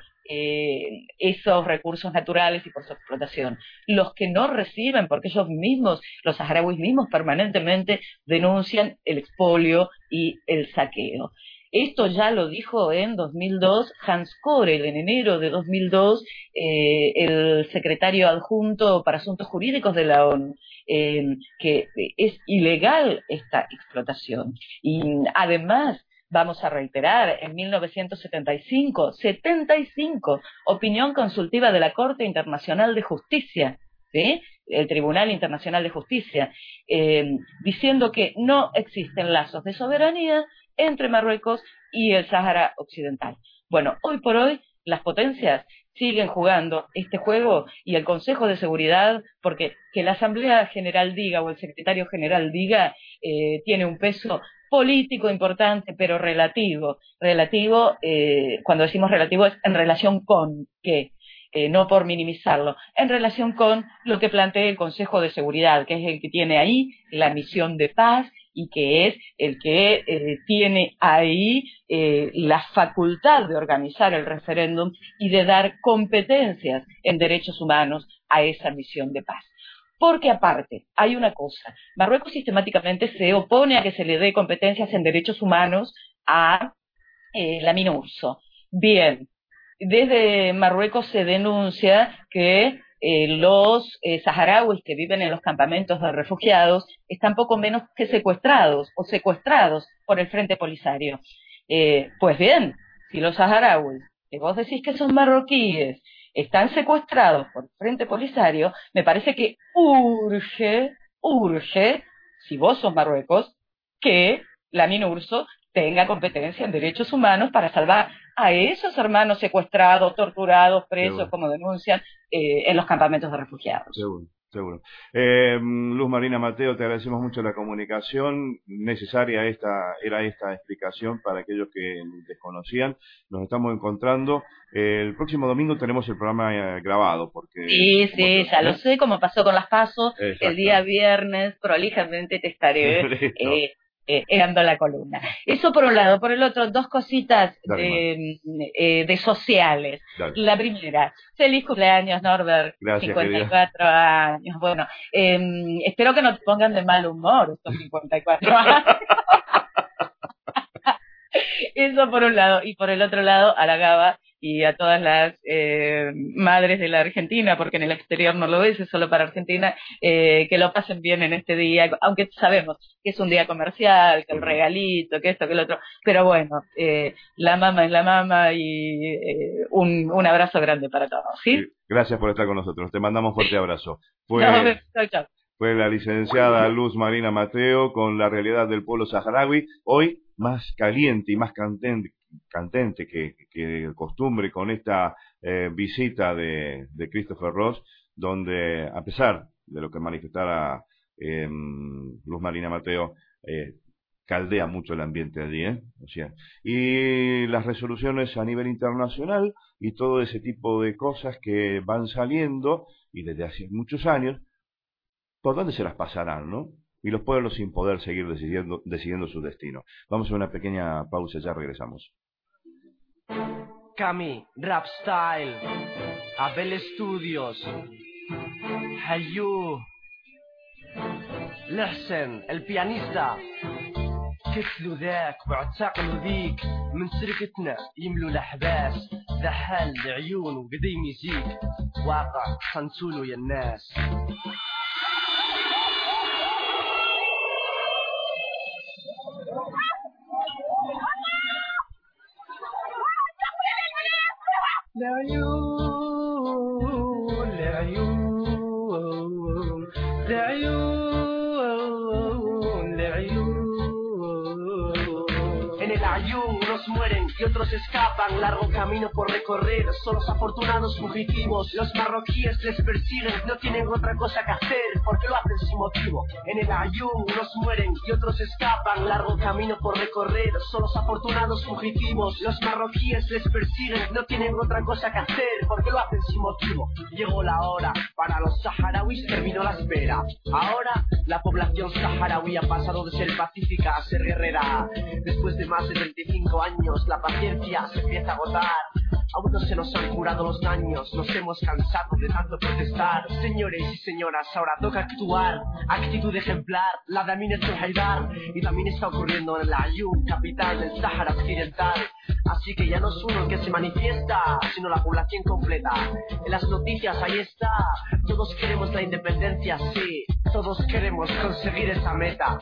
esos recursos naturales y por su explotación. Los que no reciben, porque ellos mismos, los saharauis mismos, permanentemente denuncian el expolio y el saqueo. Esto ya lo dijo en 2002 Hans Korel, en enero de 2002, el secretario adjunto para Asuntos Jurídicos de la ONU, que es ilegal esta explotación. Y además, vamos a reiterar, en 1975, 75, opinión consultiva de la Corte Internacional de Justicia, ¿sí? El Tribunal Internacional de Justicia, diciendo que no existen lazos de soberanía entre Marruecos y el Sáhara Occidental. Bueno, hoy por hoy las potencias siguen jugando este juego y el Consejo de Seguridad, porque que la Asamblea General diga o el Secretario General diga, tiene un peso político importante, pero relativo. Relativo, cuando decimos relativo, es en relación con qué. No por minimizarlo, en relación con lo que plantea el Consejo de Seguridad, que es el que tiene ahí la misión de paz y que es el que tiene ahí la facultad de organizar el referéndum y de dar competencias en derechos humanos a esa misión de paz. Porque aparte, hay una cosa, Marruecos sistemáticamente se opone a que se le dé competencias en derechos humanos a la MINURSO. Bien, desde Marruecos se denuncia que los saharauis que viven en los campamentos de refugiados están poco menos que secuestrados por el Frente Polisario. Pues bien, si los saharauis, que vos decís que son marroquíes, están secuestrados por el Frente Polisario, me parece que urge, si vos sos Marruecos, que la MINURSO tenga competencia en derechos humanos para salvar a esos hermanos secuestrados, torturados, presos, seguro, como denuncian, en los campamentos de refugiados. Seguro. Luz Marina Mateo, te agradecemos mucho la comunicación. Necesaria era esta explicación para aquellos que desconocían. Nos estamos encontrando. El próximo domingo tenemos el programa grabado. Porque sí, ya lo sé, como pasó con las PASO. El día viernes, prolijamente te estaré dando la columna. Eso por un lado. Por el otro, dos cositas de sociales. Dale. La primera, feliz cumpleaños, Norbert. Gracias, 54 querida. Años. Bueno, espero que no te pongan de mal humor estos 54 años. Eso por un lado. Y por el otro lado, a la Gaba y a todas las madres de la Argentina, porque en el exterior no lo es solo para Argentina, que lo pasen bien en este día, aunque sabemos que es un día comercial, que el regalito, que esto, que el otro, pero bueno, la mama es la mama y un abrazo grande para todos, ¿sí? Sí, gracias por estar con nosotros, te mandamos un fuerte abrazo. Chao. Fue la licenciada Luz Marina Mateo con la realidad del pueblo saharaui, hoy más caliente y más cantante que costumbre con esta visita de Christopher Ross, donde a pesar de lo que manifestara Luz Marina Mateo, caldea mucho el ambiente allí, o sea, y las resoluciones a nivel internacional y todo ese tipo de cosas que van saliendo y desde hace muchos años, ¿por dónde se las pasarán, no? Y los pueblos sin poder seguir decidiendo su destino. Vamos a una pequeña pausa, ya regresamos. Cami, Rap Style, Abel Studios, Hayu, Lehsen, el pianista. كتلو ذاك واعتقلوا ذيك من سرقتنا يملوا الأحباس ذا حال لعيون وقديم يزيك واقع خنسولو يا الناس لعيون لعيون لعيون لعيون En el Ayú unos mueren y otros escapan, largo camino por recorrer, son los afortunados fugitivos, los marroquíes les persiguen, no tienen otra cosa que hacer, porque lo hacen sin motivo. En el Ayú unos mueren y otros escapan, largo camino por recorrer, son los afortunados fugitivos, los marroquíes les persiguen, no tienen otra cosa que hacer, porque lo hacen sin motivo. Llegó la hora, para los saharauis terminó la espera, ahora la población saharaui ha pasado de ser pacífica a ser guerrera. Después de más de 25 años la paciencia se empieza a agotar. Aún no se nos han curado los daños, nos hemos cansado de tanto protestar. Señores y señoras, ahora toca actuar. Actitud ejemplar, la de Amin el-Haidar. Y también está ocurriendo en el Aaiún, capital del Sáhara Occidental. Así que ya no es uno el que se manifiesta, sino la población completa. En las noticias ahí está. Todos queremos la independencia, sí. Todos queremos conseguir esa meta.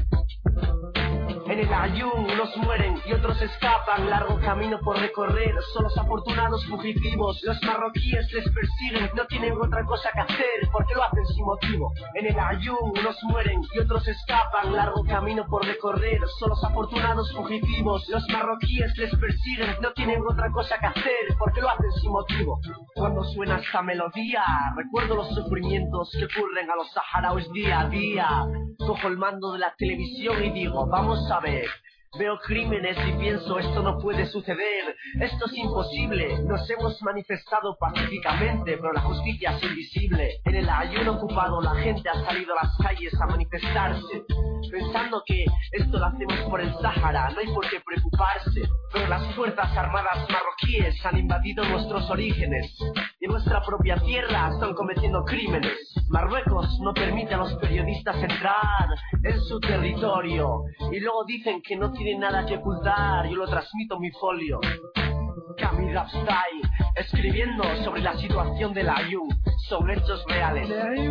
En el Aaiún unos mueren y otros escapan, largo camino por recorrer, son los afortunados fugitivos, los marroquíes les persiguen, no tienen otra cosa que hacer, porque lo hacen sin motivo. En el Aaiún unos mueren y otros escapan, largo camino por recorrer, son los afortunados fugitivos, los marroquíes les persiguen, no tienen otra cosa que hacer, porque lo hacen sin motivo. Cuando suena esta melodía, recuerdo los sufrimientos que ocurren a los saharauis día a día. Cojo el mando de la televisión y digo, vamos a ver. Veo crímenes y pienso, esto no puede suceder, esto es imposible. Nos hemos manifestado pacíficamente, pero la justicia es invisible. En el Aaiún ocupado la gente ha salido a las calles a manifestarse, pensando que esto lo hacemos por el Sáhara, no hay por qué preocuparse. Pero las fuerzas armadas marroquíes han invadido nuestros orígenes y en nuestra propia tierra están cometiendo crímenes. Marruecos no permite a los periodistas entrar en su territorio y luego dicen que no tienen nada que ocultar. Yo lo transmito en mi folio. Camille Abstay, escribiendo sobre la situación del Aaiún, sobre hechos reales.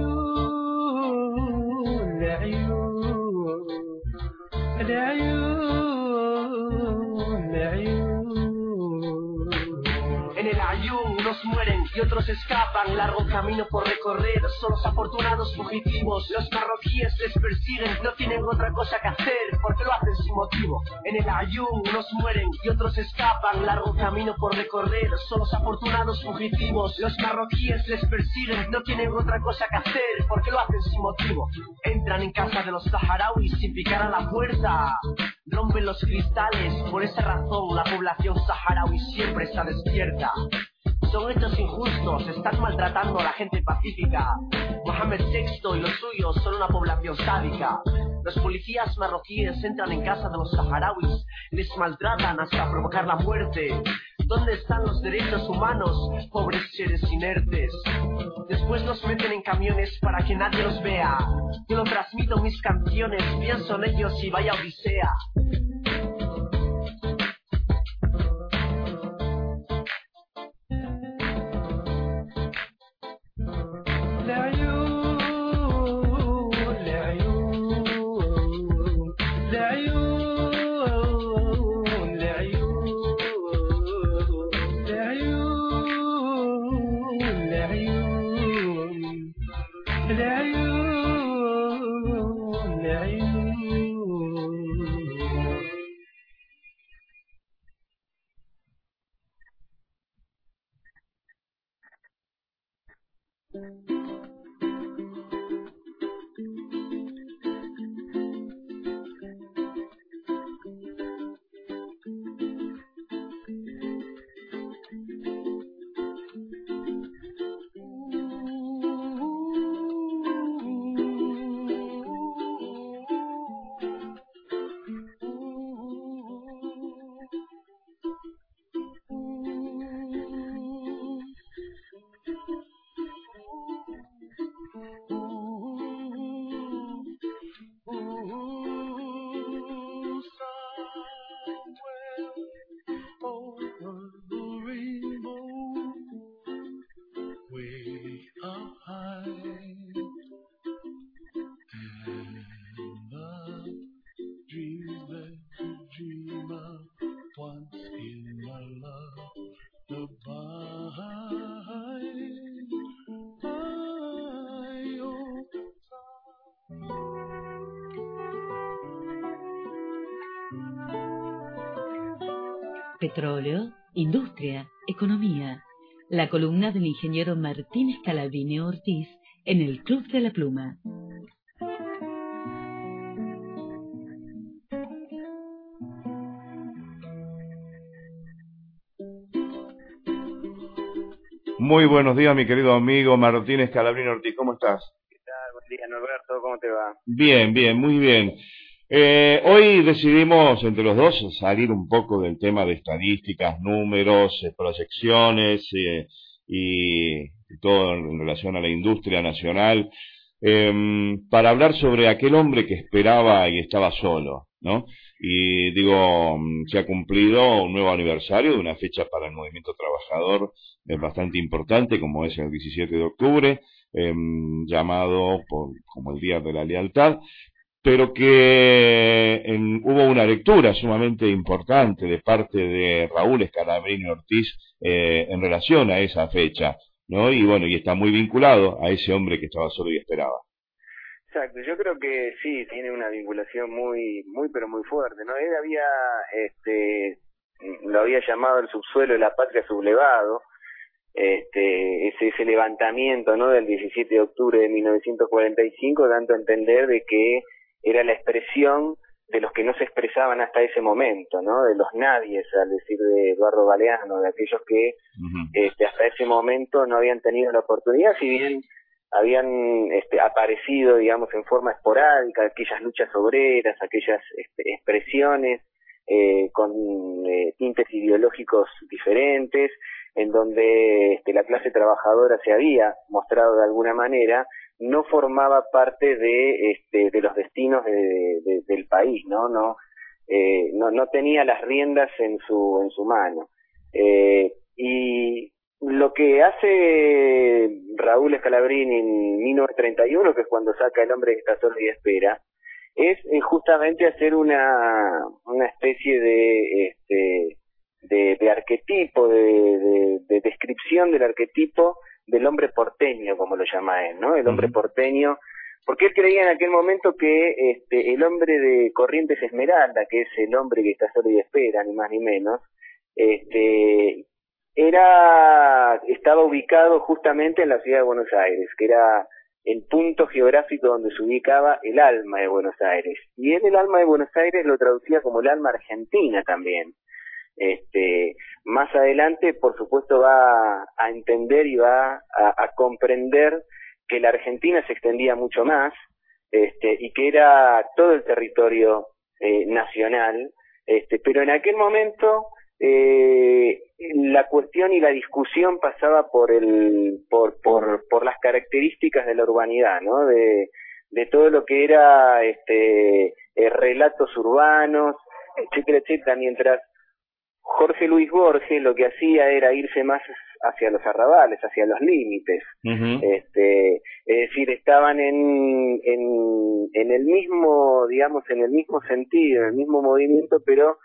En el Aaiún unos mueren y otros escapan, largo camino por recorrer, son los afortunados fugitivos, los marroquíes les persiguen, no tienen otra cosa que hacer, porque lo hacen sin motivo. En el Aaiún unos mueren y otros escapan, largo camino por recorrer, son los afortunados fugitivos, los marroquíes les persiguen, no tienen otra cosa que hacer, porque lo hacen sin motivo. Entran en casa de los saharauis sin picar a la puerta, rompen los cristales, por esa razón la población saharaui siempre está despierta. Son hechos injustos, están maltratando a la gente pacífica. Mohamed VI y los suyos son una población sádica. Los policías marroquíes entran en casa de los saharauis, les maltratan hasta provocar la muerte. ¿Dónde están los derechos humanos, pobres seres inertes? Después los meten en camiones para que nadie los vea. Yo lo transmito en mis canciones, pienso en ellos y vaya odisea. Petróleo, industria, economía. La columna del ingeniero Martín Scalabrini Ortiz en el Club de la Pluma. Muy buenos días, mi querido amigo Martín Scalabrini Ortiz, ¿cómo estás? ¿Qué tal? Buen día, Norberto, ¿cómo te va? Bien, bien, muy bien. Hoy decidimos entre los dos salir un poco del tema de estadísticas, números, proyecciones y todo en relación a la industria nacional, para hablar sobre aquel hombre que esperaba y estaba solo, ¿no? Y digo, se ha cumplido un nuevo aniversario de una fecha para el movimiento trabajador bastante importante, como es el 17 de octubre, llamado como el Día de la Lealtad, pero que hubo una lectura sumamente importante de parte de Raúl Scalabrini Ortiz en relación a esa fecha, ¿no? Y bueno, y está muy vinculado a ese hombre que estaba solo y esperaba. Exacto, yo creo que sí, tiene una vinculación muy pero muy fuerte, ¿no? Él lo había llamado el subsuelo de la patria sublevado, ese levantamiento, ¿no? Del 17 de octubre de 1945, dando a entender de que era la expresión de los que no se expresaban hasta ese momento, ¿no? De los nadies, al decir de Eduardo Galeano, de aquellos que hasta ese momento no habían tenido la oportunidad, si bien habían aparecido, digamos, en forma esporádica, aquellas luchas obreras, aquellas expresiones con tintes ideológicos diferentes, en donde la clase trabajadora se había mostrado de alguna manera, no formaba parte de los destinos del país, no tenía las riendas en su mano. Y lo que hace Raúl Scalabrini en 1931, que es cuando saca El hombre que está solo y espera, es justamente hacer una especie de arquetipo, de descripción del arquetipo del hombre porteño, como lo llama él, ¿no? El hombre porteño, porque él creía en aquel momento que el hombre de Corrientes Esmeralda, que es el hombre que está solo y espera, ni más ni menos, estaba ubicado justamente en la ciudad de Buenos Aires, que era el punto geográfico donde se ubicaba el alma de Buenos Aires. Y él el alma de Buenos Aires lo traducía como el alma argentina también. Más adelante, por supuesto, va a entender y va a comprender que la Argentina se extendía mucho más, y que era todo el territorio nacional, pero en aquel momento la cuestión y la discusión pasaba por las características de la urbanidad, ¿no? De todo lo que era relatos urbanos, etcétera, etcétera, mientras Jorge Luis Borges lo que hacía era irse más hacia los arrabales, hacia los límites. Es decir, estaban en el mismo, digamos, en el mismo sentido, en el mismo movimiento, pero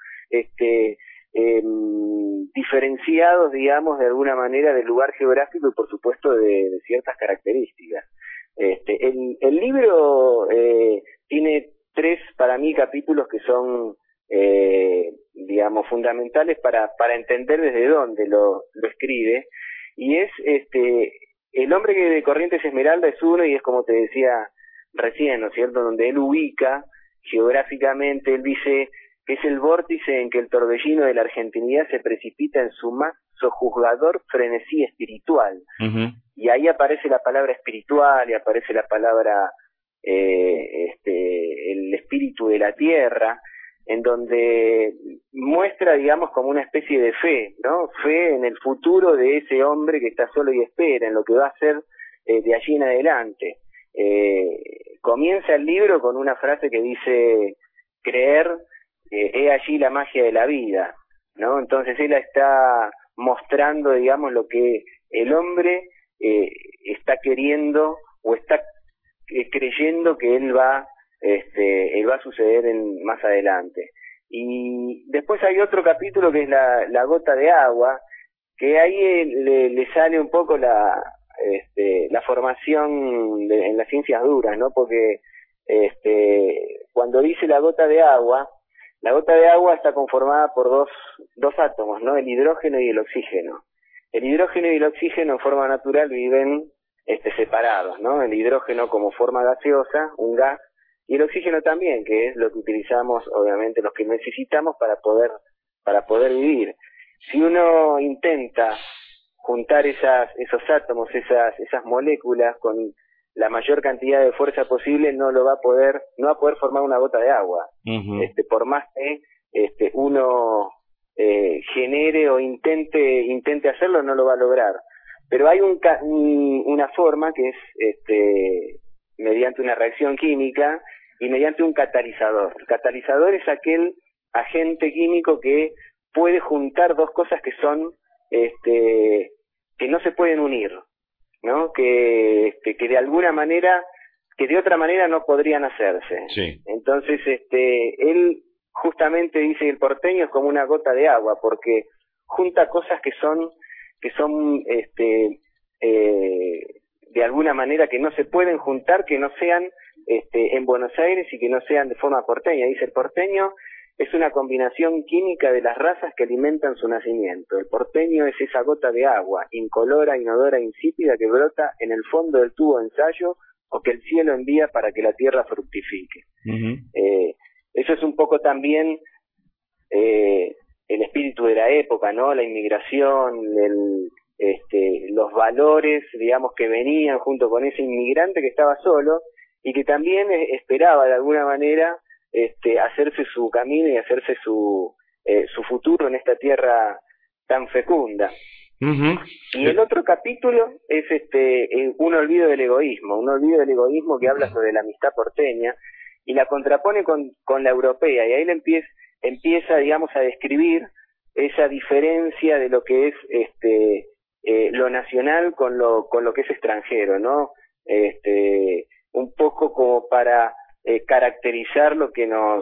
diferenciados, digamos, de alguna manera del lugar geográfico y por supuesto de ciertas características. El libro tiene 3, para mí, capítulos que son digamos, fundamentales para entender desde dónde lo escribe, y es El hombre que de Corrientes Esmeralda es uno, y es como te decía recién, ¿no es cierto?, donde él ubica geográficamente, él dice que es el vórtice en que el torbellino de la argentinidad se precipita en su más sojuzgador frenesí espiritual. Y ahí aparece la palabra espiritual, y aparece la palabra el espíritu de la tierra, en donde muestra, digamos, como una especie de fe, ¿no? Fe en el futuro de ese hombre que está solo y espera, en lo que va a ser de allí en adelante. Comienza el libro con una frase que dice: creer, he allí la magia de la vida, ¿no? Entonces él está mostrando, digamos, lo que el hombre está queriendo o está creyendo que él va a suceder más adelante. Y después hay otro capítulo que es la gota de agua, que ahí le sale un poco la formación en las ciencias duras, ¿no? Porque cuando dice la gota de agua está conformada por dos átomos, ¿no? El hidrógeno y el oxígeno. El hidrógeno y el oxígeno en forma natural viven separados, ¿no? El hidrógeno como forma gaseosa, un gas, y el oxígeno también, que es lo que utilizamos, obviamente, los que necesitamos para poder vivir. Si uno intenta juntar esos átomos, esas moléculas con la mayor cantidad de fuerza posible, no va a poder formar una gota de agua. Por más que uno genere o intente hacerlo, no lo va a lograr. Pero hay una forma que es mediante una reacción química y mediante un catalizador. El catalizador es aquel agente químico que puede juntar dos cosas que son que no se pueden unir, ¿no? Que de alguna manera, que de otra manera no podrían hacerse. Sí. Entonces él justamente dice que el porteño es como una gota de agua, porque junta cosas que son de alguna manera que no se pueden juntar, que no sean en Buenos Aires y que no sean de forma porteña. Dice, el porteño es una combinación química de las razas que alimentan su nacimiento. El porteño es esa gota de agua, incolora, inodora, insípida, que brota en el fondo del tubo de ensayo o que el cielo envía para que la tierra fructifique. Eso es un poco también el espíritu de la época, ¿no? La inmigración, los valores, digamos, que venían junto con ese inmigrante que estaba solo y que también esperaba de alguna manera hacerse su camino y hacerse su futuro en esta tierra tan fecunda. Y el otro capítulo es un olvido del egoísmo que habla sobre la amistad porteña y la contrapone con la europea, y ahí le empieza, digamos, a describir esa diferencia de lo que es lo nacional con lo que es extranjero, ¿no? Un poco como para caracterizar lo que nos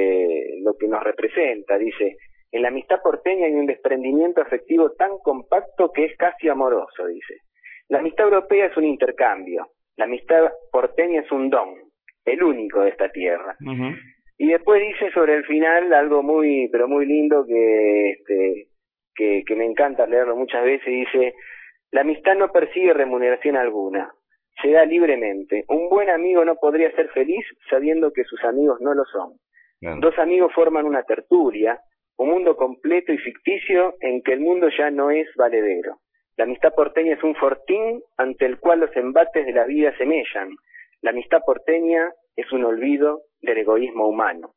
representa. Dice, en la amistad porteña hay un desprendimiento afectivo tan compacto que es casi amoroso, dice. La amistad europea es un intercambio, la amistad porteña es un don, el único de esta tierra. Y después dice sobre el final algo muy, pero muy lindo que me encanta leerlo muchas veces. Dice, la amistad no persigue remuneración alguna, se da libremente. Un buen amigo no podría ser feliz sabiendo que sus amigos no lo son. Claro. Dos amigos forman una tertulia, un mundo completo y ficticio en que el mundo ya no es valedero. La amistad porteña es un fortín ante el cual los embates de la vida semellan. La amistad porteña es un olvido del egoísmo humano.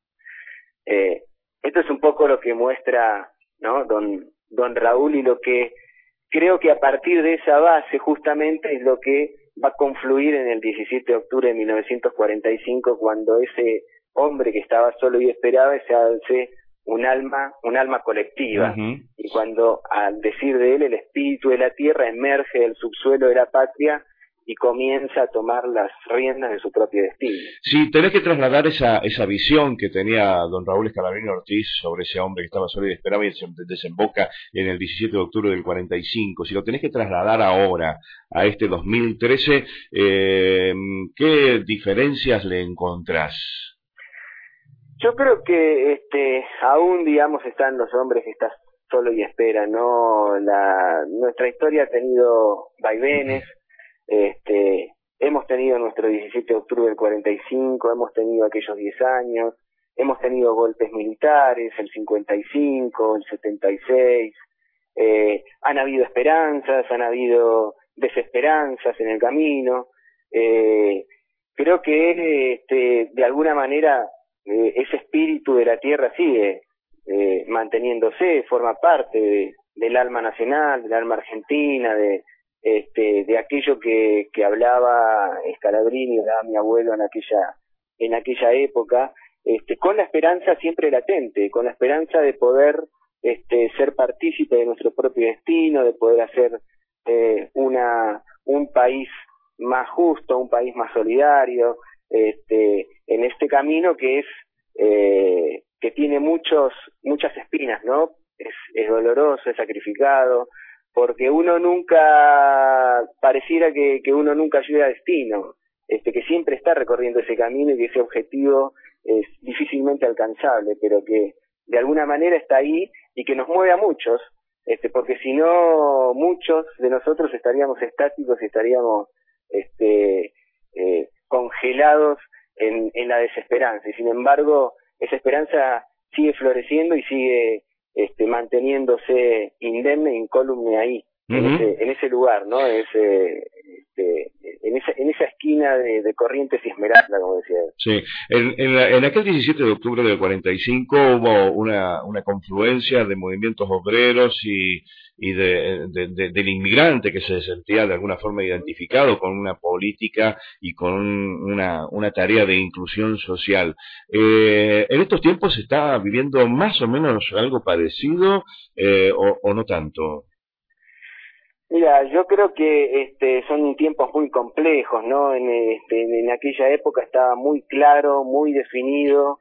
Esto es un poco lo que muestra, ¿no?, don Raúl, y lo que creo que a partir de esa base justamente es lo que va a confluir en el 17 de octubre de 1945, cuando ese hombre que estaba solo y esperaba se hace un alma colectiva, y cuando, al decir de él, el espíritu de la tierra emerge del subsuelo de la patria y comienza a tomar las riendas de su propio destino. Sí, tenés que trasladar esa visión que tenía don Raúl Scalabrini Ortiz sobre ese hombre que estaba solo y esperaba y desemboca en el 17 de octubre del 45. Si lo tenés que trasladar ahora a este 2013, ¿qué diferencias le encontrás? Yo creo que aún, digamos, están los hombres que están solo y esperan, ¿no? Nuestra historia ha tenido vaivenes. Hemos tenido nuestro 17 de octubre del 45, hemos tenido aquellos 10 años, hemos tenido golpes militares, el 55, el 76, han habido esperanzas, han habido desesperanzas en el camino. Creo que de alguna manera ese espíritu de la tierra sigue manteniéndose, forma parte del alma nacional, del alma argentina, de aquello que hablaba Scalabrini, hablaba mi abuelo en aquella época, con la esperanza siempre latente, con la esperanza de poder ser partícipe de nuestro propio destino, de poder hacer un país más justo, un país más solidario, en este camino que tiene muchas espinas, ¿no? Es doloroso, es sacrificado, porque uno nunca, pareciera que uno nunca llega a destino, que siempre está recorriendo ese camino y que ese objetivo es difícilmente alcanzable, pero que de alguna manera está ahí y que nos mueve a muchos, porque si no, muchos de nosotros estaríamos estáticos y estaríamos congelados en la desesperanza, y sin embargo esa esperanza sigue floreciendo y sigue manteniéndose indemne, incólume ahí, en ese lugar, ¿no? En esa esquina esquina de Corrientes y Esmeralda, como decía él. Sí, en aquel 17 de octubre del 45 hubo una confluencia de movimientos obreros y del inmigrante que se sentía de alguna forma identificado con una política y con una tarea de inclusión social. En estos tiempos se está viviendo más o menos algo parecido o no tanto. Mira, yo creo que son tiempos muy complejos, ¿no? En aquella época estaba muy claro, muy definido,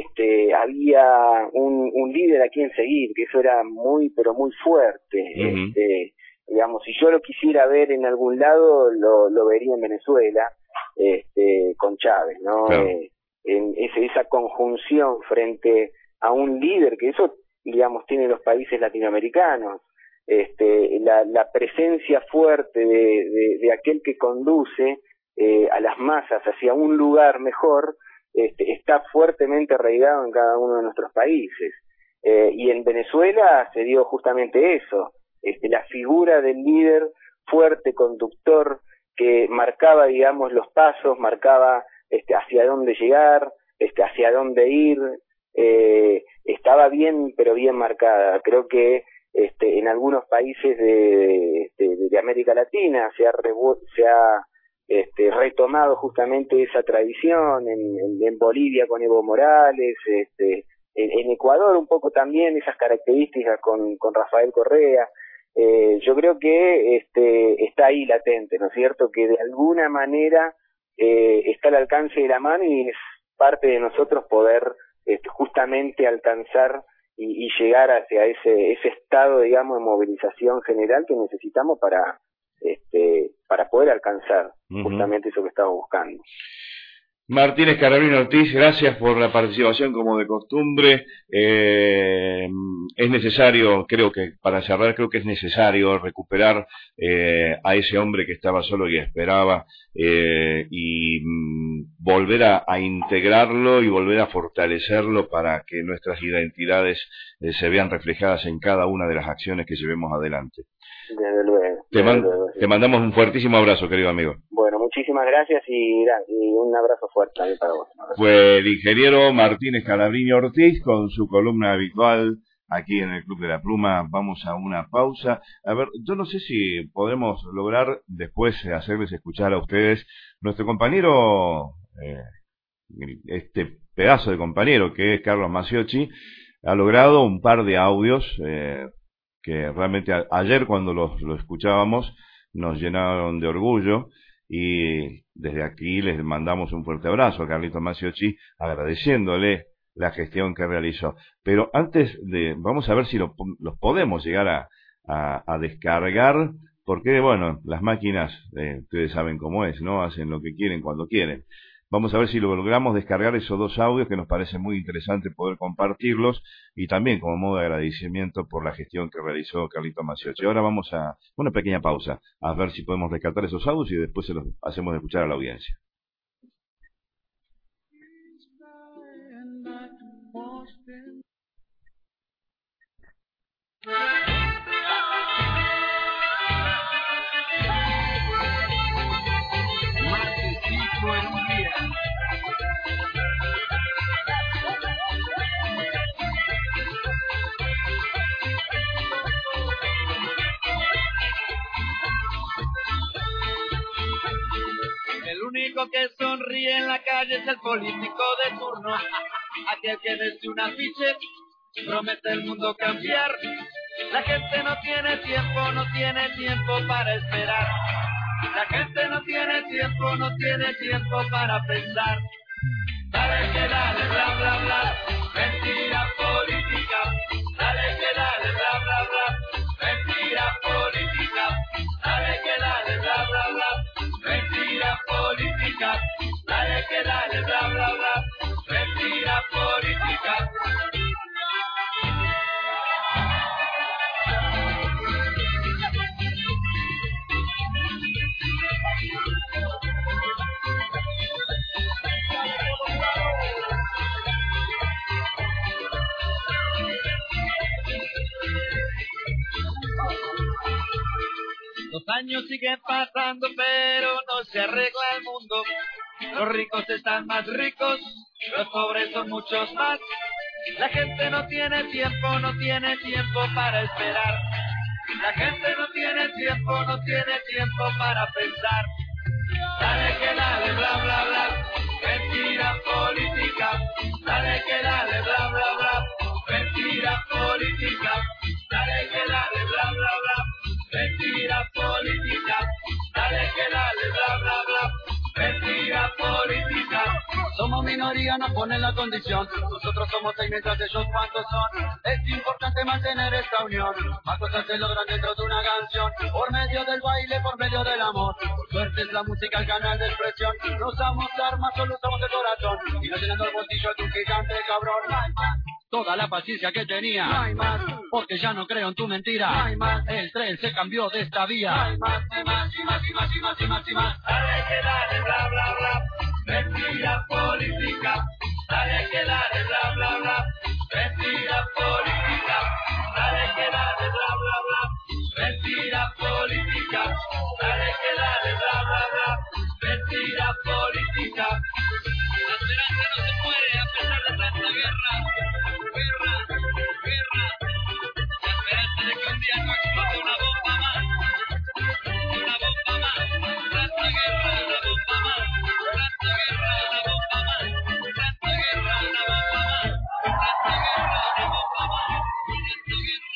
había un líder a quien seguir, que eso era muy, pero muy fuerte. Digamos, si yo lo quisiera ver en algún lado, lo vería en Venezuela, con Chávez, ¿no? Claro. Esa conjunción frente a un líder, que eso, digamos, tiene los países latinoamericanos. La presencia fuerte de aquel que conduce a las masas hacia un lugar mejor está fuertemente arraigado en cada uno de nuestros países. Y en Venezuela se dio justamente eso, la figura del líder fuerte, conductor, que marcaba, digamos, los pasos, marcaba hacia dónde llegar, hacia dónde ir, estaba bien, pero bien marcada. Creo que en algunos países de América Latina se ha retomado justamente esa tradición, en Bolivia con Evo Morales, en Ecuador un poco también esas características con Rafael Correa. Yo creo que está ahí latente, ¿no es cierto?, que de alguna manera está al alcance de la mano y es parte de nosotros poder justamente alcanzar y llegar hacia ese estado, digamos, de movilización general que necesitamos para poder alcanzar justamente eso que estamos buscando. Martín Scalabrini Ortiz, gracias por la participación como de costumbre. Es necesario, creo que para cerrar, creo que es necesario recuperar a ese hombre que estaba solo y esperaba y volver a integrarlo y volver a fortalecerlo para que nuestras identidades se vean reflejadas en cada una de las acciones que llevemos adelante. Desde luego. Te mandamos un fuertísimo abrazo, querido amigo. Bueno, muchísimas gracias y un abrazo fuerte también para vos. Fue el ingeniero Martín Scalabrini Ortiz con su columna habitual aquí en el Club de la Pluma. Vamos a una pausa. A ver, yo no sé si podemos lograr después hacerles escuchar a ustedes nuestro compañero, este pedazo de compañero que es Carlos Maciocchi, ha logrado un par de audios que realmente ayer cuando lo escuchábamos nos llenaron de orgullo y desde aquí les mandamos un fuerte abrazo a Carlito Maciocchi agradeciéndole la gestión que realizó. Pero antes vamos a ver si los podemos llegar a descargar, porque bueno, las máquinas, ustedes saben cómo es, ¿no? Hacen lo que quieren cuando quieren. Vamos a ver si lo logramos descargar esos dos audios que nos parece muy interesante poder compartirlos y también como modo de agradecimiento por la gestión que realizó Carlito Maciocchi. Ahora vamos a una pequeña pausa a ver si podemos rescatar esos audios y después se los hacemos escuchar a la audiencia. El único que sonríe en la calle es el político de turno, aquel que desde un afiche promete el mundo cambiar. La gente no tiene tiempo para esperar. La gente no tiene tiempo para pensar. Dale que dale, bla bla bla, mentira política. Dale que dale, bla bla bla, mentira política. Dale que dale, bla bla bla, mentira política. Dale que dale, bla bla bla, mentira política. años siguen pasando, pero no se arregla el mundo. Los ricos están más ricos, los pobres son muchos más. La gente no tiene tiempo para esperar. La gente no tiene tiempo para pensar. Dale que dale, bla, bla, bla, mentira política. Dale que dale, bla, bla, bla, mentira política. Dale que dale, bla, bla, bla, mentira política. Dale que dale, bla, bla, bla, mentira política. Somos minoría, nos ponen la condición. Nosotros somos 6 mientras ellos cuántos son. Es importante mantener esta unión. Más cosas se logran dentro de una canción. Por medio del baile, por medio del amor. Por suerte es la música el canal de expresión. No usamos armas, solo usamos el corazón. Y no llenando el bolsillo de un gigante cabrón. No hay más. Toda la paciencia que tenía. No hay más. Porque ya no creo en tu mentira. No hay más. El tren se cambió de esta vía. No hay más, y más, y más, y más, y más, y más, y más. Dale que dale, bla, bla, bla. Mentira política. Dale que dale, bla, bla, bla. Mentira política. Dale que dale, bla, bla, bla. Mentira política. Dale que dale, bla, bla, bla. Mentira política. La esperanza no se muere a pesar de tanta guerra. Guerra, guerra. La esperanza de que un día no explote una bomba más. Una bomba más. Tanta guerra, una bomba más. Tanta guerra, una bomba más. Tanta guerra, una bomba más. Tanta guerra, una bomba más. Tanta guerra.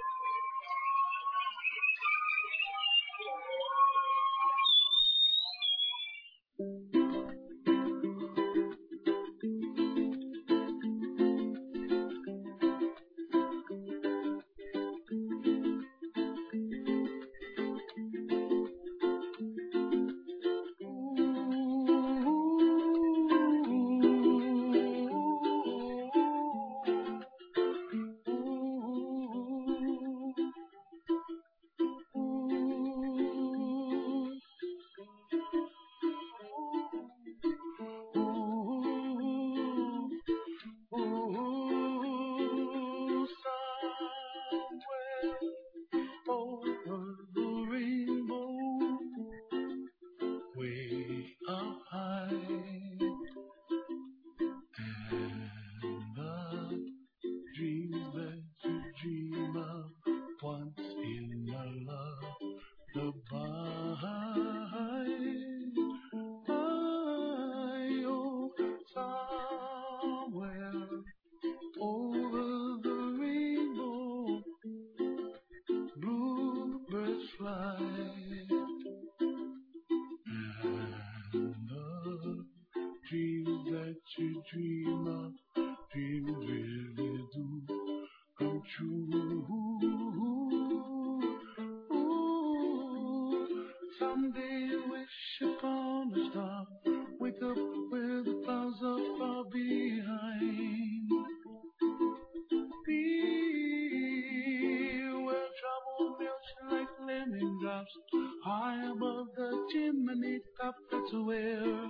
High above the chimney top, that's where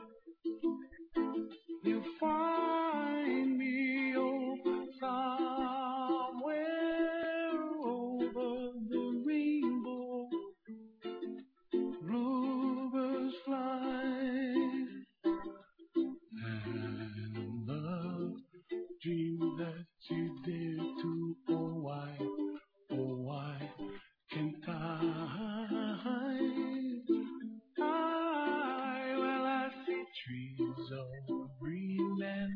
you find me, oh, somewhere over the rainbow, bluebirds fly, and the dream that you dare to, oh why can't I, well, I see trees of green and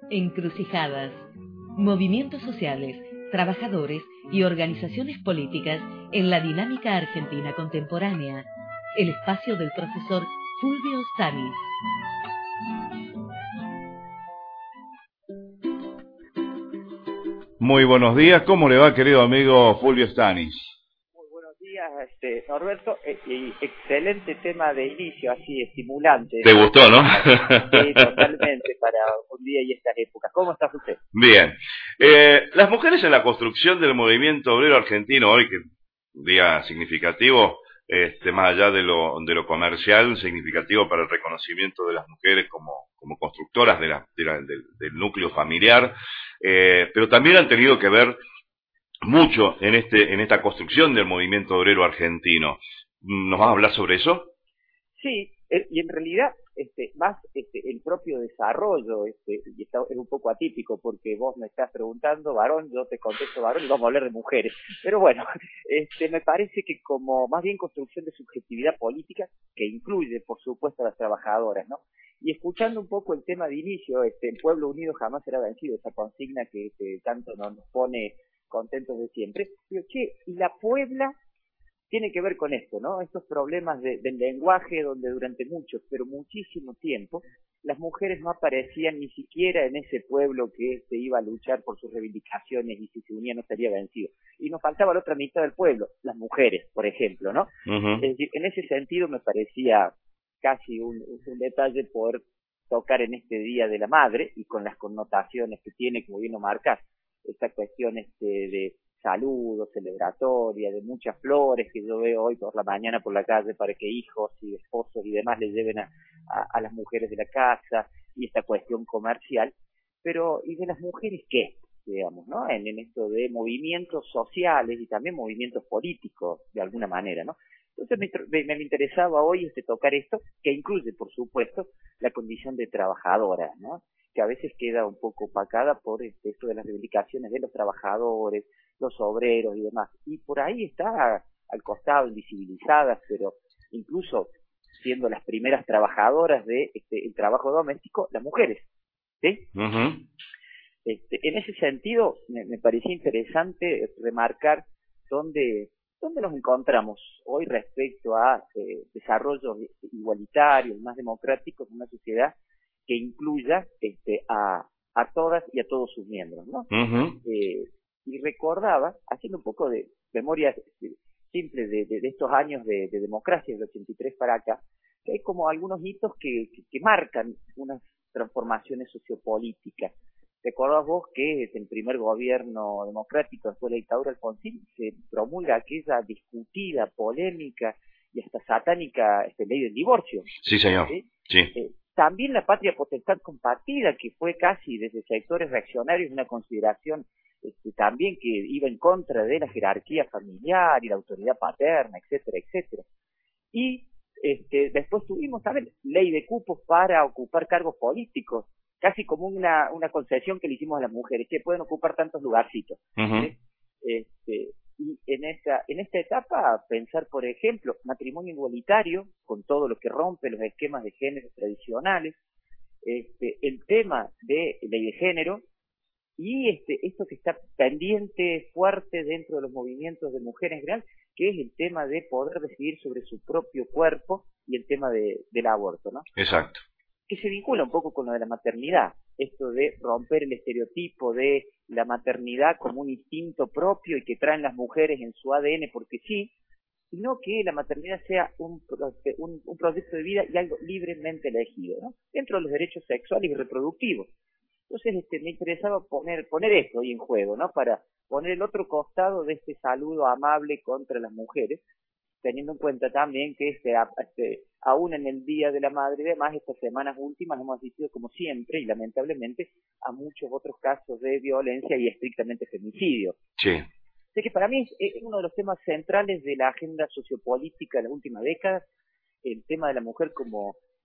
Encrucijadas. Movimientos sociales, trabajadores y organizaciones políticas en la dinámica argentina contemporánea. El espacio del profesor Fulvio Stanis. Muy buenos días, ¿cómo le va, querido amigo Fulvio Stanis? Muy buenos días, Norberto, y excelente tema de inicio, así estimulante. ¿Te gustó, no? Sí, totalmente, para un día y estas épocas. ¿Cómo está usted? Bien. Las mujeres en la construcción del movimiento obrero argentino hoy, que un día significativo, más allá de lo comercial, significativo para el reconocimiento de las mujeres como constructoras del núcleo familiar, pero también han tenido que ver mucho en esta construcción del movimiento obrero argentino. ¿Nos vas a hablar sobre eso? Sí, y en realidad más el propio desarrollo, y es un poco atípico porque vos me estás preguntando varón, yo te contesto varón y vamos a hablar de mujeres. Pero bueno, me parece que como más bien construcción de subjetividad política que incluye, por supuesto, a las trabajadoras, ¿no? Y escuchando un poco el tema de inicio, el pueblo unido jamás será vencido, esa consigna que tanto nos pone contentos de siempre. Digo, y la Puebla tiene que ver con esto, ¿no? Estos problemas del lenguaje donde durante mucho, pero muchísimo tiempo, las mujeres no aparecían ni siquiera en ese pueblo que se iba a luchar por sus reivindicaciones y si se unía no estaría vencido. Y nos faltaba la otra mitad del pueblo, las mujeres, por ejemplo, ¿no? Es decir, en ese sentido me parecía casi un detalle poder tocar en este Día de la Madre y con las connotaciones que tiene, como bien lo marcas, esta cuestión de saludo, celebratoria, de muchas flores que yo veo hoy por la mañana por la calle para que hijos y esposos y demás les lleven a las mujeres de la casa, y esta cuestión comercial, pero ¿y de las mujeres qué? Digamos, ¿no? En esto de movimientos sociales y también movimientos políticos, de alguna manera, ¿no? Entonces me interesaba hoy tocar esto, que incluye, por supuesto, la condición de trabajadora, ¿no? Que a veces queda un poco opacada por esto de las reivindicaciones de los trabajadores, los obreros y demás. Y por ahí está al costado, invisibilizadas, pero incluso siendo las primeras trabajadoras de el trabajo doméstico, las mujeres, ¿sí? En ese sentido, me parecía interesante remarcar dónde nos encontramos hoy respecto a desarrollos igualitarios, más democráticos en una sociedad que incluya a todas y a todos sus miembros, ¿no? Y recordaba, haciendo un poco de memoria simple de estos años de democracia, del 83 para acá, que hay como algunos hitos que marcan unas transformaciones sociopolíticas. ¿Recordás vos que el primer gobierno democrático después de la dictadura Alfonsín se promulga aquella discutida, polémica y hasta satánica ley del divorcio? Sí, señor. Sí. También la patria potestad compartida, que fue casi desde sectores reaccionarios una consideración también que iba en contra de la jerarquía familiar y la autoridad paterna, etcétera, etcétera. Y después tuvimos también ley de cupos para ocupar cargos políticos, casi como una concesión que le hicimos a las mujeres, que pueden ocupar tantos lugarcitos. Y en esta etapa pensar, por ejemplo, matrimonio igualitario, con todo lo que rompe los esquemas de género tradicionales, el tema de ley de género, y esto que está pendiente, fuerte dentro de los movimientos de mujeres en general, que es el tema de poder decidir sobre su propio cuerpo y el tema del aborto, ¿no? Exacto. Que se vincula un poco con lo de la maternidad, esto de romper el estereotipo de la maternidad como un instinto propio y que traen las mujeres en su ADN porque sí, sino que la maternidad sea un proyecto de vida y algo libremente elegido, ¿no? Dentro de los derechos sexuales y reproductivos. Entonces me interesaba poner esto hoy en juego, ¿no? Para poner el otro costado de este saludo amable contra las mujeres, teniendo en cuenta también que aún en el Día de la Madre y demás, estas semanas últimas hemos asistido como siempre y lamentablemente a muchos otros casos de violencia y estrictamente femicidio. Sí. Así que para mí es uno de los temas centrales de la agenda sociopolítica de la última década, el tema de la mujer como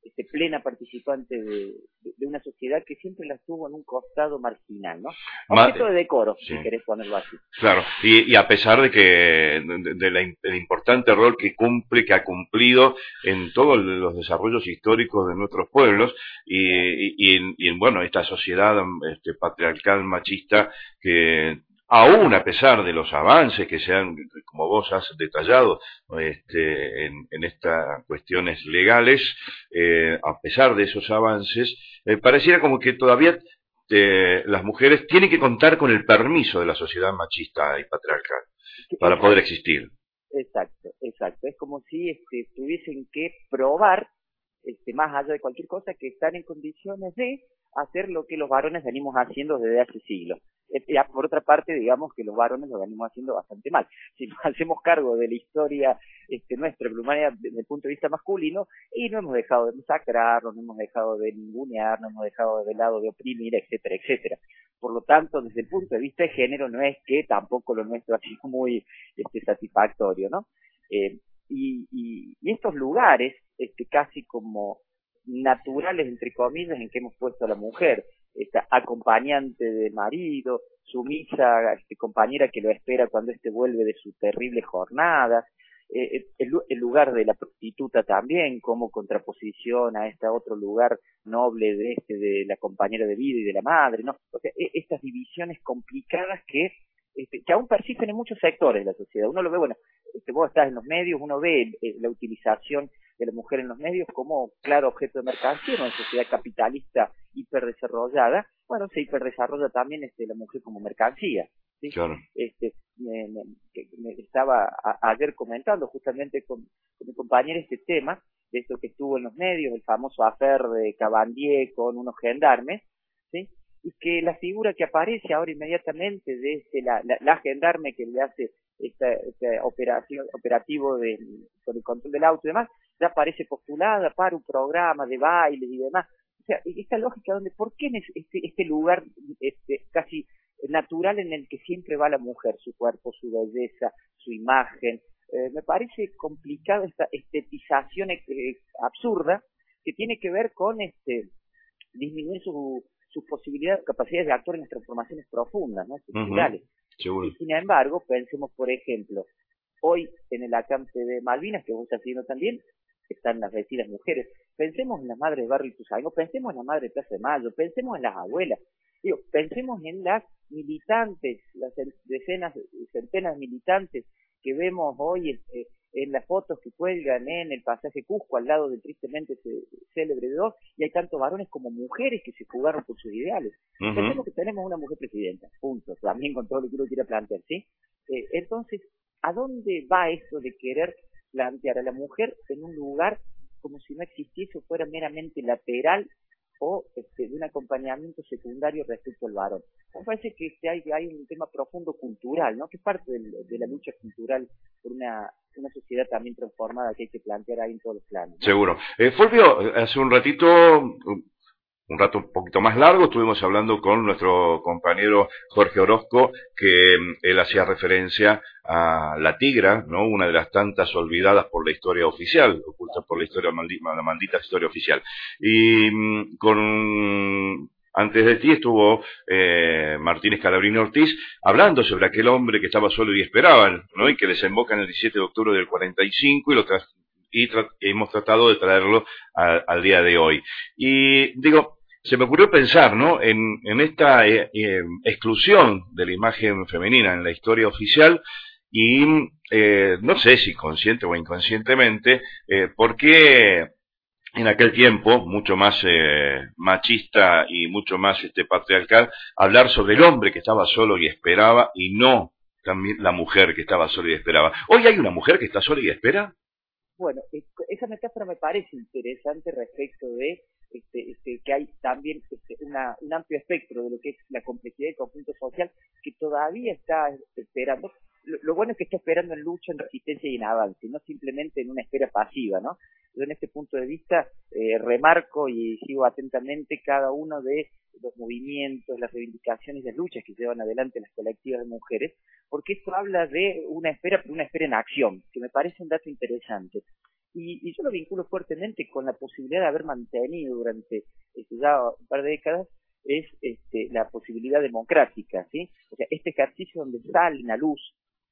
plena participante de una sociedad que siempre la tuvo en un costado marginal, ¿no? Ma- Objeto de decoro, sí. si querés ponerlo así. Claro, y a pesar de que el importante rol que cumple, que ha cumplido en todos los desarrollos históricos de nuestros pueblos y en bueno, esta sociedad patriarcal, machista, que aún a pesar de los avances que se han, como vos has detallado, en estas cuestiones legales, a pesar de esos avances, pareciera como que todavía las mujeres tienen que contar con el permiso de la sociedad machista y patriarcal para poder existir. Exacto. Es como si tuviesen que probar, más allá de cualquier cosa, que están en condiciones de hacer lo que los varones venimos haciendo desde hace siglos. Por otra parte, digamos que los varones lo venimos haciendo bastante mal. Si nos hacemos cargo de la historia nuestra plumaria desde el punto de vista masculino, y no hemos dejado de masacrarnos, no hemos dejado de ningunear, no hemos dejado de lado de oprimir, etcétera, etcétera. Por lo tanto, desde el punto de vista de género, no es que tampoco lo nuestro ha sido muy satisfactorio, ¿no? Y estos lugares, casi como naturales, entre comillas, en que hemos puesto a la mujer, esta acompañante del marido, sumisa compañera que lo espera cuando vuelve de su terrible jornada, el lugar de la prostituta también como contraposición a este otro lugar noble de la compañera de vida y de la madre, ¿no? O sea, estas divisiones complicadas que aún persisten en muchos sectores de la sociedad. Uno lo ve, bueno, vos estás en los medios, uno ve la utilización de la mujer en los medios como claro objeto de mercancía, en una sociedad capitalista hiperdesarrollada. Bueno, se hiperdesarrolla también la mujer como mercancía, ¿sí? Claro. Me estaba ayer comentando justamente con mi compañera este tema, de esto que estuvo en los medios, el famoso affair de Cabandier con unos gendarmes, ¿sí? Y que la figura que aparece ahora inmediatamente de la gendarme que le hace esta operativo con el control del auto y demás, ya aparece postulada para un programa de bailes y demás. O sea, esta lógica donde, ¿por qué en este lugar casi natural en el que siempre va la mujer, su cuerpo, su belleza, su imagen? Me parece complicado esta estetización absurda que tiene que ver con disminuir sus posibilidades, capacidades de actuar en las transformaciones profundas, ¿no? Estructurales. Seguro. Y sin embargo, pensemos, por ejemplo, hoy en el acampe de Malvinas, que vos estás haciendo también, están las vecinas mujeres. Pensemos en las madres de Barrio Ituzaingó, pensemos en la madre de Plaza de Mayo, pensemos en las abuelas, pensemos en las militantes, las decenas, centenas de militantes que vemos hoy en las fotos que cuelgan en el pasaje Cusco, al lado del tristemente célebre de 2, y hay tanto varones como mujeres que se jugaron por sus ideales. Pensemos que tenemos una mujer presidenta, punto, también con todo lo que uno quiera plantear, ¿sí? Entonces, ¿a dónde va esto de querer plantear a la mujer en un lugar como si no existiese o fuera meramente lateral o de un acompañamiento secundario respecto al varón? Me parece que hay un tema profundo cultural, ¿no? Que es parte de la lucha cultural por una sociedad también transformada que hay que plantear ahí en todos los planos, ¿no? Seguro. Fulvio, hace un rato un poquito más largo, estuvimos hablando con nuestro compañero Jorge Orozco, que él hacía referencia a la tigra, ¿no? Una de las tantas olvidadas por la historia oficial, ocultas por la historia la maldita historia oficial. Y antes de ti estuvo Martínez Calabrini Ortiz hablando sobre aquel hombre que estaba solo y esperaba, ¿no? Y que desemboca en el 17 de octubre del 45 y hemos tratado de traerlo al día de hoy. Y digo, se me ocurrió pensar, ¿no? En esta exclusión de la imagen femenina en la historia oficial y no sé si consciente o inconscientemente, por qué en aquel tiempo, mucho más machista y mucho más patriarcal, hablar sobre el hombre que estaba solo y esperaba y no también la mujer que estaba sola y esperaba. ¿Hoy hay una mujer que está sola y espera? Bueno, esa metáfora me parece interesante respecto de que hay también un amplio espectro de lo que es la complejidad del conjunto social que todavía está esperando. Lo bueno es que está esperando en lucha, en resistencia y en avance, no simplemente en una espera pasiva, ¿no? Yo en este punto de vista remarco y sigo atentamente cada uno de los movimientos, las reivindicaciones y las luchas que llevan adelante las colectivas de mujeres, porque esto habla de una espera, pero una espera en acción, que me parece un dato interesante. y yo lo vinculo fuertemente con la posibilidad de haber mantenido durante ya un par de décadas es la posibilidad democrática, ¿sí? O sea, este ejercicio donde salen a luz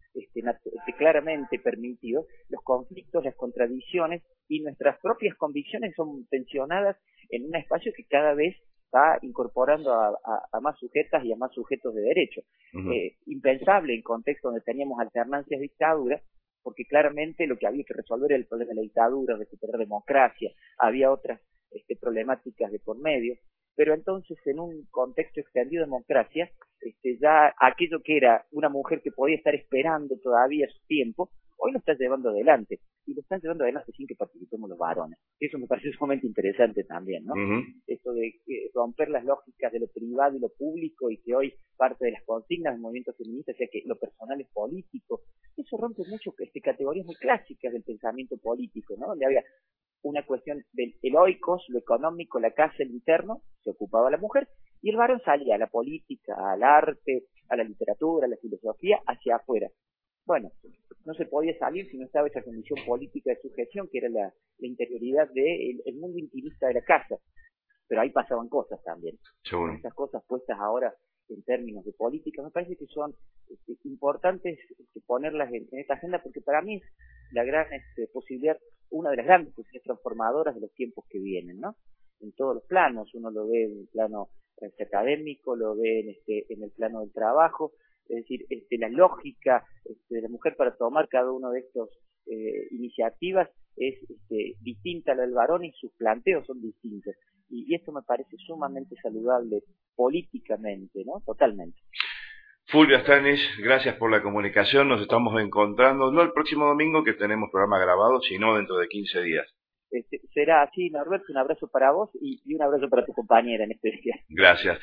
claramente permitido los conflictos, las contradicciones y nuestras propias convicciones son tensionadas en un espacio que cada vez va incorporando a más sujetas y a más sujetos de derecho. Impensable en contextos donde teníamos alternancias de dictadura, porque claramente lo que había que resolver era el problema de la dictadura, recuperar democracia, había otras problemáticas de por medio, pero entonces en un contexto extendido de democracia, ya aquello que era una mujer que podía estar esperando todavía su tiempo, hoy lo está llevando adelante, y lo están llevando adelante sin que participemos los varones. Eso me parece sumamente interesante también, ¿no? Esto de romper las lógicas de lo privado y lo público, y que hoy parte de las consignas del movimiento feminista sea que lo personal es político, eso rompe mucho categorías muy clásicas del pensamiento político, ¿no? Donde había una cuestión del oikos, lo económico, la casa, el interno, se ocupaba la mujer, y el varón salía a la política, al arte, a la literatura, a la filosofía, hacia afuera. Bueno, no se podía salir si no estaba esa condición política de sujeción, que era la interioridad del mundo intimista de la casa. Pero ahí pasaban cosas también. Seguro. Estas cosas puestas ahora en términos de política, me parece que son importantes ponerlas en esta agenda, porque para mí es la gran posibilidad, una de las grandes posibilidades transformadoras de los tiempos que vienen, ¿no? En todos los planos, uno lo ve en el plano académico, lo ve en el plano del trabajo, es decir, la lógica de la mujer para tomar cada uno de estos iniciativas es distinta a la del varón, y sus planteos son distintos, y esto me parece sumamente saludable políticamente, ¿no? Totalmente. Fulvio Stanis, gracias por la comunicación, nos estamos encontrando, no el próximo domingo que tenemos programa grabado, sino dentro de 15 días. Será así, Norberto, un abrazo para vos y un abrazo para tu compañera en este día. Gracias.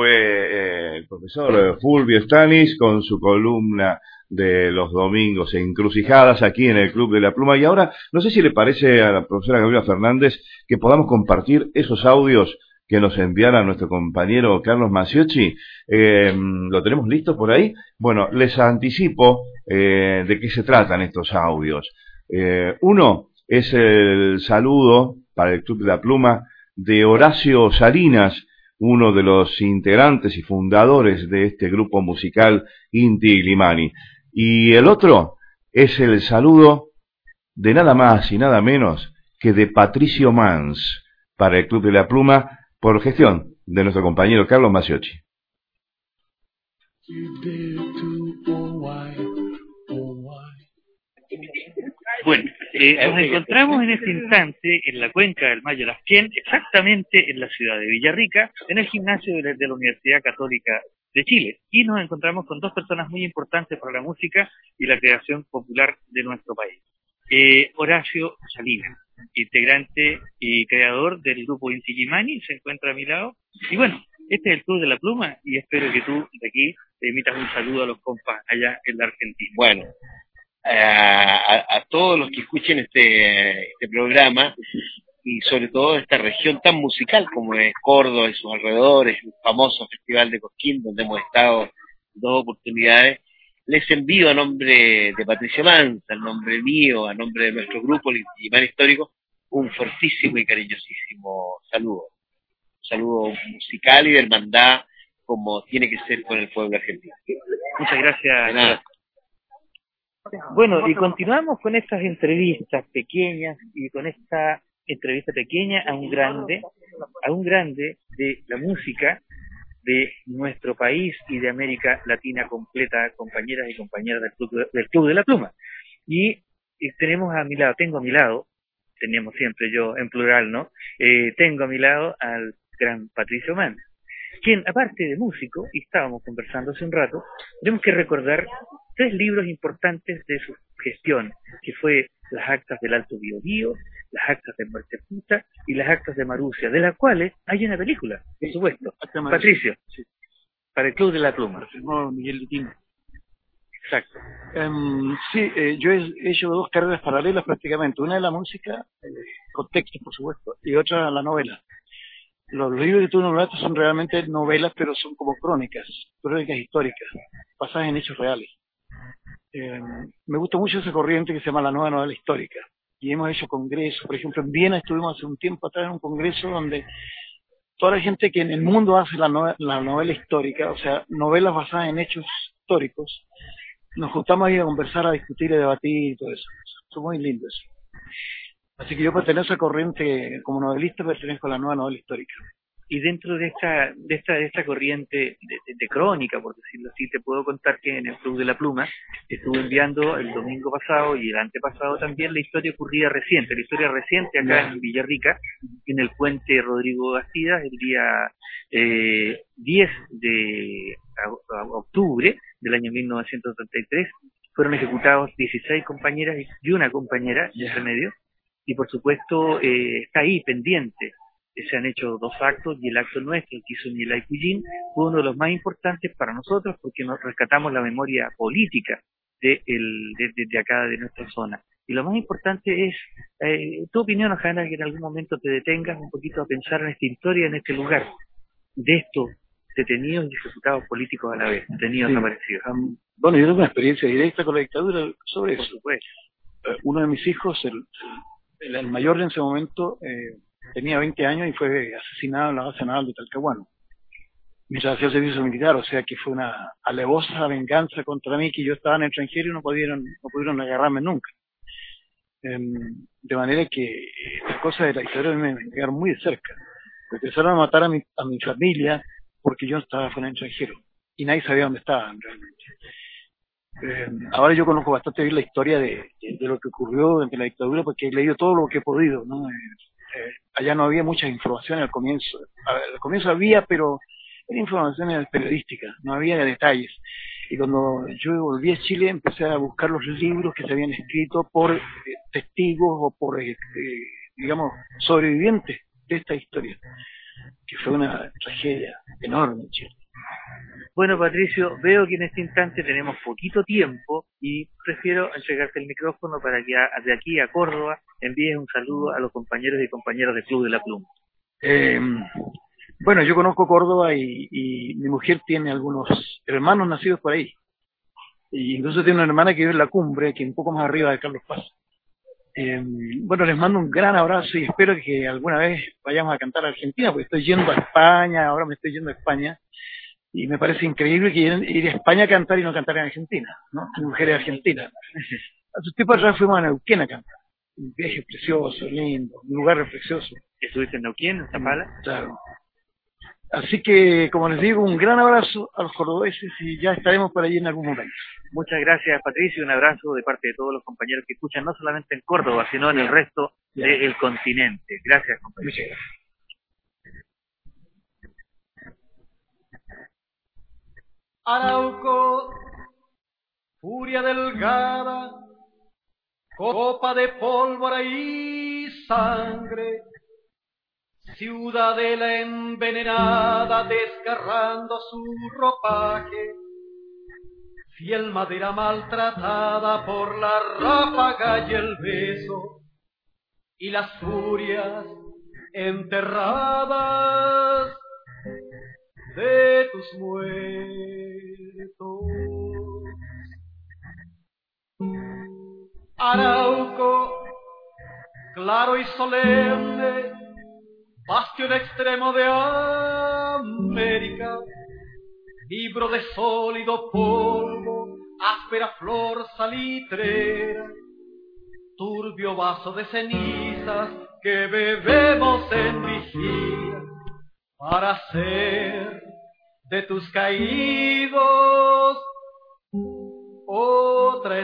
Fue el profesor Fulvio Stanis con su columna de los domingos encrucijadas aquí en el Club de la Pluma. Y ahora, no sé si le parece a la profesora Gabriela Fernández que podamos compartir esos audios que nos enviara nuestro compañero Carlos Maciocchi. ¿Lo tenemos listo por ahí? Bueno, les anticipo de qué se tratan estos audios. Uno es el saludo para el Club de la Pluma de Horacio Salinas, uno de los integrantes y fundadores de este grupo musical Inti Illimani. Y el otro es el saludo de nada más y nada menos que de Patricio Mans para el Club de la Pluma, por gestión de nuestro compañero Carlos Maciocchi. Bueno, nos encontramos en este instante en la cuenca del Mayo Lasquén, exactamente en la ciudad de Villarrica, en el gimnasio de la Universidad Católica de Chile, y nos encontramos con dos personas muy importantes para la música y la creación popular de nuestro país. Horacio Salinas, integrante y creador del grupo Inti Illimani, se encuentra a mi lado, y bueno, este es el Club de la Pluma, y espero que tú de aquí le emitas un saludo a los compas allá en la Argentina. Bueno, a todos los que escuchen este programa, y sobre todo esta región tan musical como es Córdoba y sus alrededores, el famoso Festival de Cosquín, donde hemos estado en 2 oportunidades, les envío a nombre de Patricio Manza, a nombre mío, a nombre de nuestro grupo, el Inti Illimani Histórico, un fuertísimo y cariñosísimo saludo. Un saludo musical y de hermandad, como tiene que ser con el pueblo argentino. Muchas gracias. Bueno, y continuamos con estas entrevistas pequeñas, y con esta entrevista pequeña a un grande de la música de nuestro país y de América Latina completa, compañeras y compañeras del Club de la Pluma. Y tenemos a mi lado, teníamos siempre yo en plural, ¿no? Tengo a mi lado al gran Patricio Mans, quien, aparte de músico, y estábamos conversando hace un rato, tenemos que recordar 3 libros importantes de su gestión, que fue Las Actas del Alto Biobío, Las Actas de Muerte Puta y Las Actas de Marusia, de las cuales hay una película, por supuesto. Patricio, sí. Para el Club de la Pluma. Miguel Litino. Exacto. Yo he hecho 2 carreras paralelas prácticamente, una de la música, con textos por supuesto, y otra la novela. Los libros que tú nombraste son realmente novelas, pero son como crónicas históricas, basadas en hechos reales. Me gusta mucho esa corriente que se llama la nueva novela histórica. y hemos hecho congresos. Por ejemplo, en Viena estuvimos hace un tiempo atrás en un congreso donde toda la gente que en el mundo hace la novela histórica, o sea, novelas basadas en hechos históricos, nos juntamos ahí a conversar, a discutir, a debatir y todo eso. Eso es muy lindo eso. Así que yo pertenezco a esa corriente, como novelista pertenezco a la nueva novela histórica. Y dentro de esta corriente de crónica, por decirlo así, te puedo contar que en el Club de la Pluma estuve enviando el domingo pasado y el antepasado también la historia reciente acá en Villarrica, en el puente Rodrigo Bastidas, el día 10 de octubre del año 1933. Fueron ejecutados 16 compañeras y una compañera en ese medio, y por supuesto está ahí pendiente. Se han hecho 2 actos, y el acto nuestro, el que hizo Nielay Cuyín, fue uno de los más importantes para nosotros porque nos rescatamos la memoria política de acá, de nuestra zona. Y lo más importante es tu opinión, ojalá que en algún momento te detengas un poquito a pensar en esta historia, en este lugar, de estos detenidos y ejecutados políticos a la vez, detenidos desaparecidos. Bueno, yo tengo una experiencia directa con la dictadura sobre eso. Por supuesto. Uno de mis hijos, el mayor en ese momento, tenía 20 años y fue asesinado en la base naval de Talcahuano mientras hacía el servicio militar, o sea que fue una alevosa venganza contra mí, que yo estaba en el extranjero y no pudieron agarrarme nunca. De manera que las cosas de la historia me llegaron muy de cerca. Empezaron a matar a mi familia porque yo estaba fuera del extranjero y nadie sabía dónde estaban realmente. Ahora yo conozco bastante bien la historia de lo que ocurrió durante la dictadura porque he leído todo lo que he podido, ¿no? Allá no había mucha información al comienzo. Al comienzo había, pero era información periodística, no había detalles. Y cuando yo volví a Chile empecé a buscar los libros que se habían escrito por testigos o por, digamos, sobrevivientes de esta historia, que fue una tragedia enorme en Chile. Bueno, Patricio, veo que en este instante tenemos poquito tiempo y prefiero entregarte el micrófono para que de aquí a Córdoba envíes un saludo a los compañeros y compañeras del Club de la Pluma. Bueno, yo conozco Córdoba y mi mujer tiene algunos hermanos nacidos por ahí. Y incluso tiene una hermana que vive en La Cumbre, que es un poco más arriba de Carlos Paz. Bueno, les mando un gran abrazo y espero que alguna vez vayamos a cantar a Argentina, porque estoy yendo a España, ahora me estoy yendo a España. Y me parece increíble que ir a España a cantar y no cantar en Argentina, ¿no? Mujeres argentinas. Hace un tiempo atrás fuimos a Neuquén a cantar. Un viaje precioso, lindo, un lugar precioso. ¿Estuviste en Neuquén, en Zapala? Claro. Así que, como les digo, un gran abrazo a los cordobeses y ya estaremos por allí en algún momento. Muchas gracias, Patricio, un abrazo de parte de todos los compañeros que escuchan, no solamente en Córdoba, sino en el resto del continente. Gracias, compañeros. Muchas gracias. Arauco, furia delgada, copa de pólvora y sangre, ciudadela envenenada desgarrando su ropaje, fiel madera maltratada por la ráfaga y el beso, y las furias enterradas de tus muertos. Arauco, claro y solemne, bastión extremo de América, libro de sólido polvo, áspera flor salitrera, turbio vaso de cenizas que bebemos en vigilia, para hacer de tus caídos otra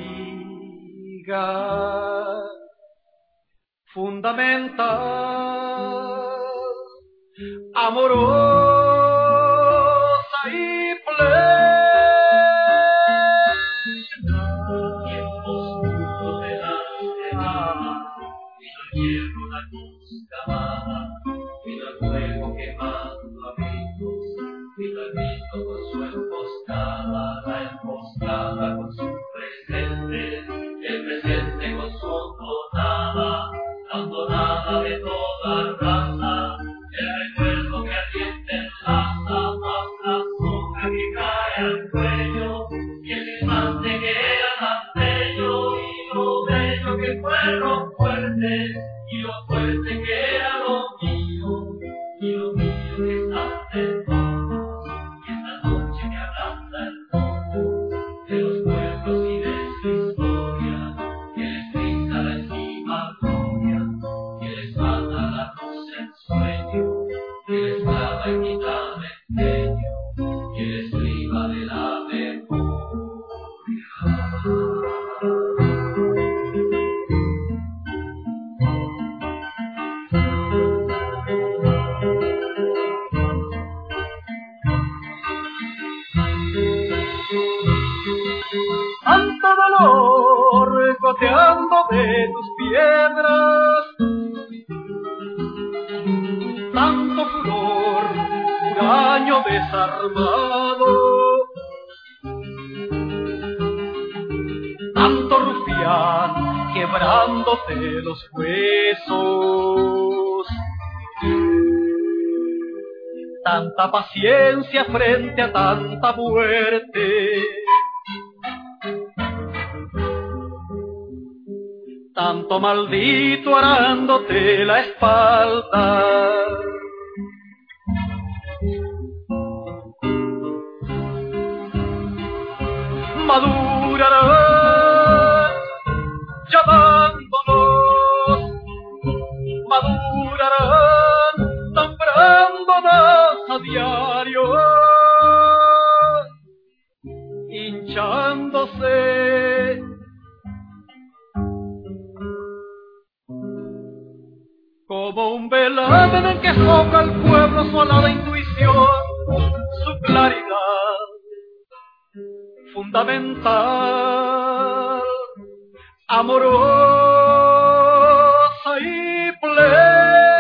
espiga fundamental, amorosa y plena. Oscuro de las heridas, vino el hierro, la luz cavada, vino el fuego quemando amigos, vino el viento con su emboscada, la emboscada con su presente, el presente con su hondonada, la hondonada de toda raza, el recuerdo que ardiente perro fuerte, y lo fuerte que era lo mío, y lo mío que está de todos, y esta noche que abraza el fondo de los pueblos y de su historia, que les brinda la encima gloria, que les manda la luz en sueño, que les clava y quita el empeño, que les priva de la memoria. Tanto dolor goteando de tus piedras, tanto furor, huraño desarmado, tanto rufián quebrándote los huesos, tanta paciencia frente a tanta muerte, tanto maldito arándote la espalda. Madurarán llamándonos, madurarán nombrándonos a diario, hinchándose. Como un velado en el que sopla el pueblo su alada intuición, su claridad fundamental, amorosa y plena.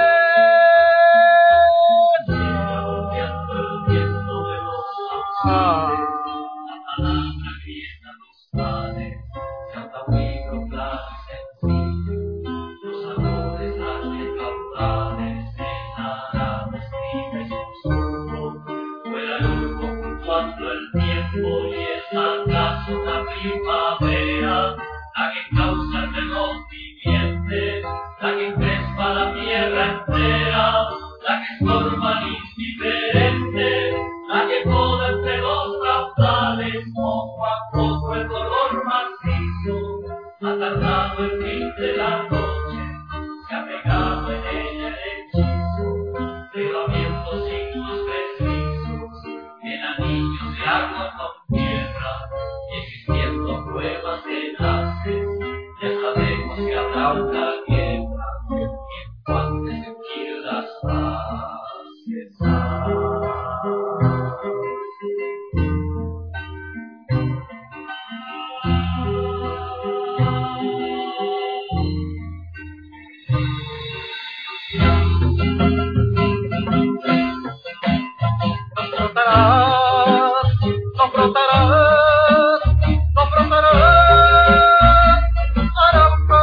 El viento de los sauces, la palabra griega los vale, canta huico claro y sencillo, los amores darle caudales, en árabe escribe susurro, fuera el humo puntuando el tiempo y es acaso la primavera, la que causa el reloj viviente, la que encrespa la tierra entera, la que estorba al indiferente, la que poda entre los raudales, poco a poco el dolor macizo, ha tardado el fin de la noche, se ha pegado en ella el hechizo, privamientos signos precisos, en anillos de agua con tierra, y existiendo pruebas tenaces, ya sabemos que habrá una guerra, y en cuanto sentir las bases. No frotarás, Arauco,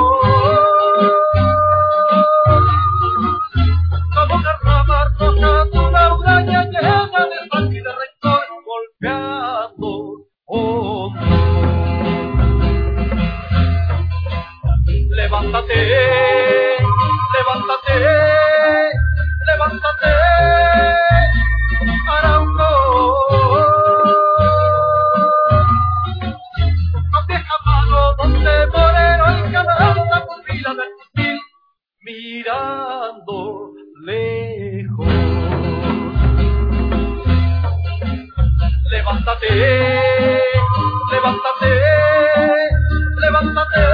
como derramar tocando una uraña llena de sangre de rector, golpeando hondo. Levántate, levántate, levántate, Arauco. No deja mano donde moreno el canal la pupila del fusil, mirando lejos. Levántate, levántate, levántate,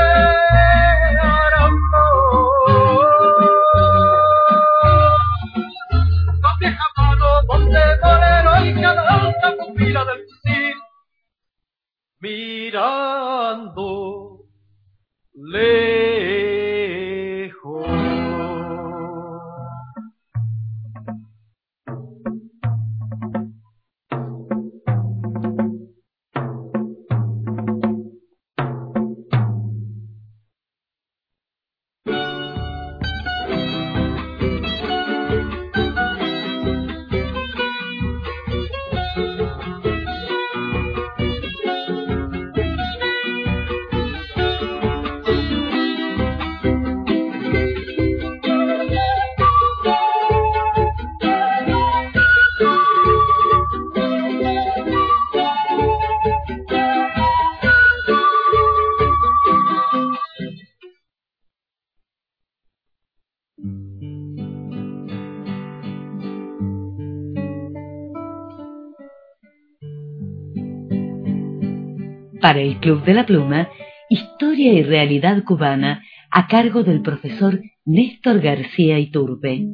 Arauco. No deja mano donde moreno el canal la pupila del fusil, mirando lejos. Para el Club de la Pluma, Historia y Realidad Cubana, a cargo del profesor Néstor García Iturbe.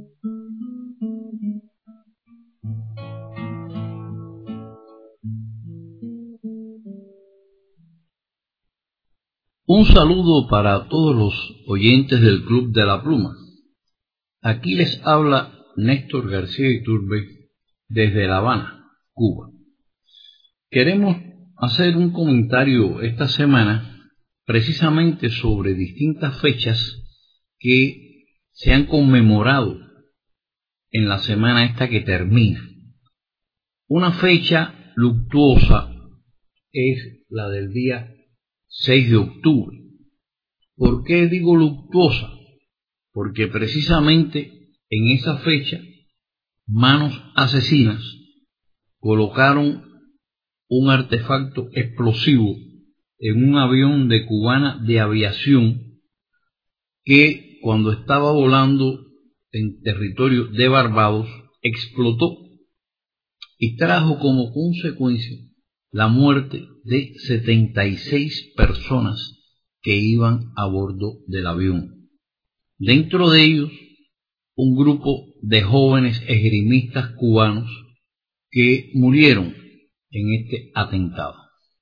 Un saludo para todos los oyentes del Club de la Pluma. Aquí les habla Néstor García Iturbe desde La Habana, Cuba. Queremos hacer un comentario esta semana precisamente sobre distintas fechas que se han conmemorado en la semana esta que termina. Una fecha luctuosa es la del día 6 de octubre. ¿Por qué digo luctuosa? Porque precisamente en esa fecha manos asesinas colocaron un artefacto explosivo en un avión de Cubana de Aviación que cuando estaba volando en territorio de Barbados explotó y trajo como consecuencia la muerte de 76 personas que iban a bordo del avión. Dentro de ellos, un grupo de jóvenes esgrimistas cubanos que murieron en este atentado.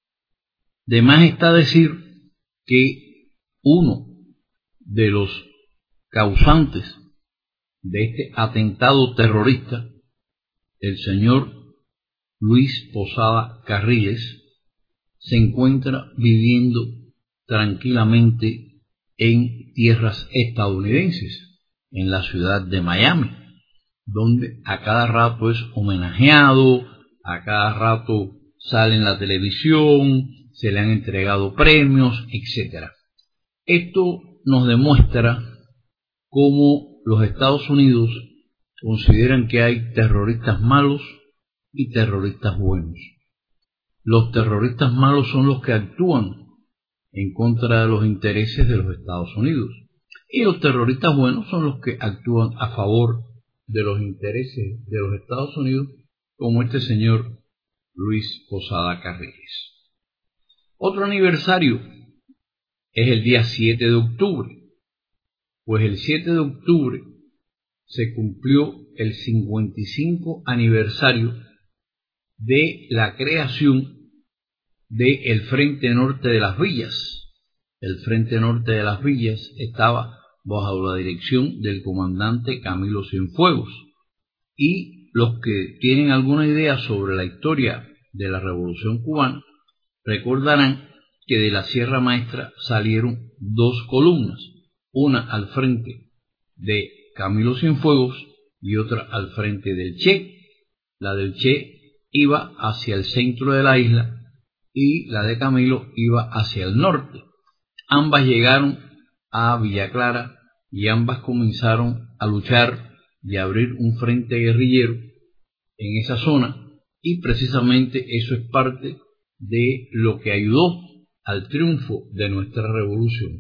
De más está decir que uno de los causantes de este atentado terrorista, el señor Luis Posada Carriles, se encuentra viviendo tranquilamente en tierras estadounidenses, en la ciudad de Miami, donde a cada rato es homenajeado, a cada rato sale en la televisión, se le han entregado premios, etc. Esto nos demuestra cómo los Estados Unidos consideran que hay terroristas malos y terroristas buenos. Los terroristas malos son los que actúan en contra de los intereses de los Estados Unidos y los terroristas buenos son los que actúan a favor de los intereses de los Estados Unidos, como este señor Luis Posada Carriles. Otro aniversario es el día 7 de octubre, pues el 7 de octubre se cumplió el 55 aniversario de la creación del Frente Norte de las Villas. El Frente Norte de las Villas estaba bajo la dirección del comandante Camilo Cienfuegos, y los que tienen alguna idea sobre la historia de la Revolución Cubana recordarán que de la Sierra Maestra salieron dos columnas, una al frente de Camilo Cienfuegos y otra al frente del Che. La del Che iba hacia el centro de la isla y la de Camilo iba hacia el norte. Ambas llegaron a Villa Clara y ambas comenzaron a luchar y a abrir un frente guerrillero en esa zona, y precisamente eso es parte de lo que ayudó al triunfo de nuestra revolución.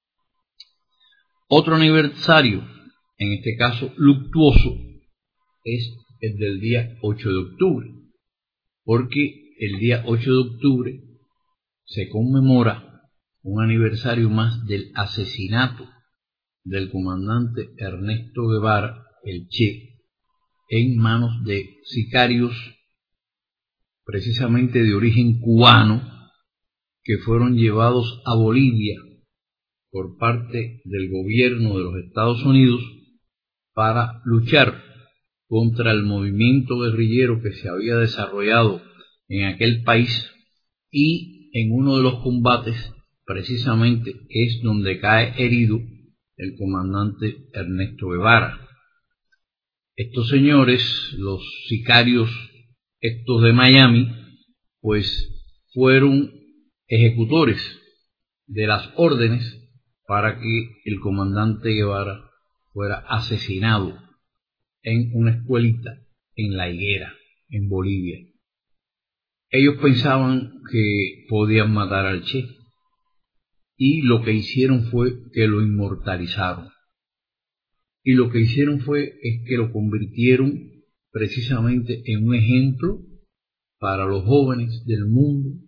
Otro aniversario, en este caso luctuoso, es el del día 8 de octubre, porque el día 8 de octubre se conmemora un aniversario más del asesinato del comandante Ernesto Guevara, el Che, en manos de sicarios precisamente de origen cubano, que fueron llevados a Bolivia por parte del gobierno de los Estados Unidos para luchar contra el movimiento guerrillero que se había desarrollado en aquel país, y en uno de los combates precisamente es donde cae herido el comandante Ernesto Guevara. Estos señores, los sicarios estos de Miami, pues fueron ejecutores de las órdenes para que el comandante Guevara fuera asesinado en una escuelita en La Higuera, en Bolivia. Ellos pensaban que podían matar al Che, y lo que hicieron fue que lo inmortalizaron. Y lo que hicieron es que lo convirtieron precisamente en un ejemplo para los jóvenes del mundo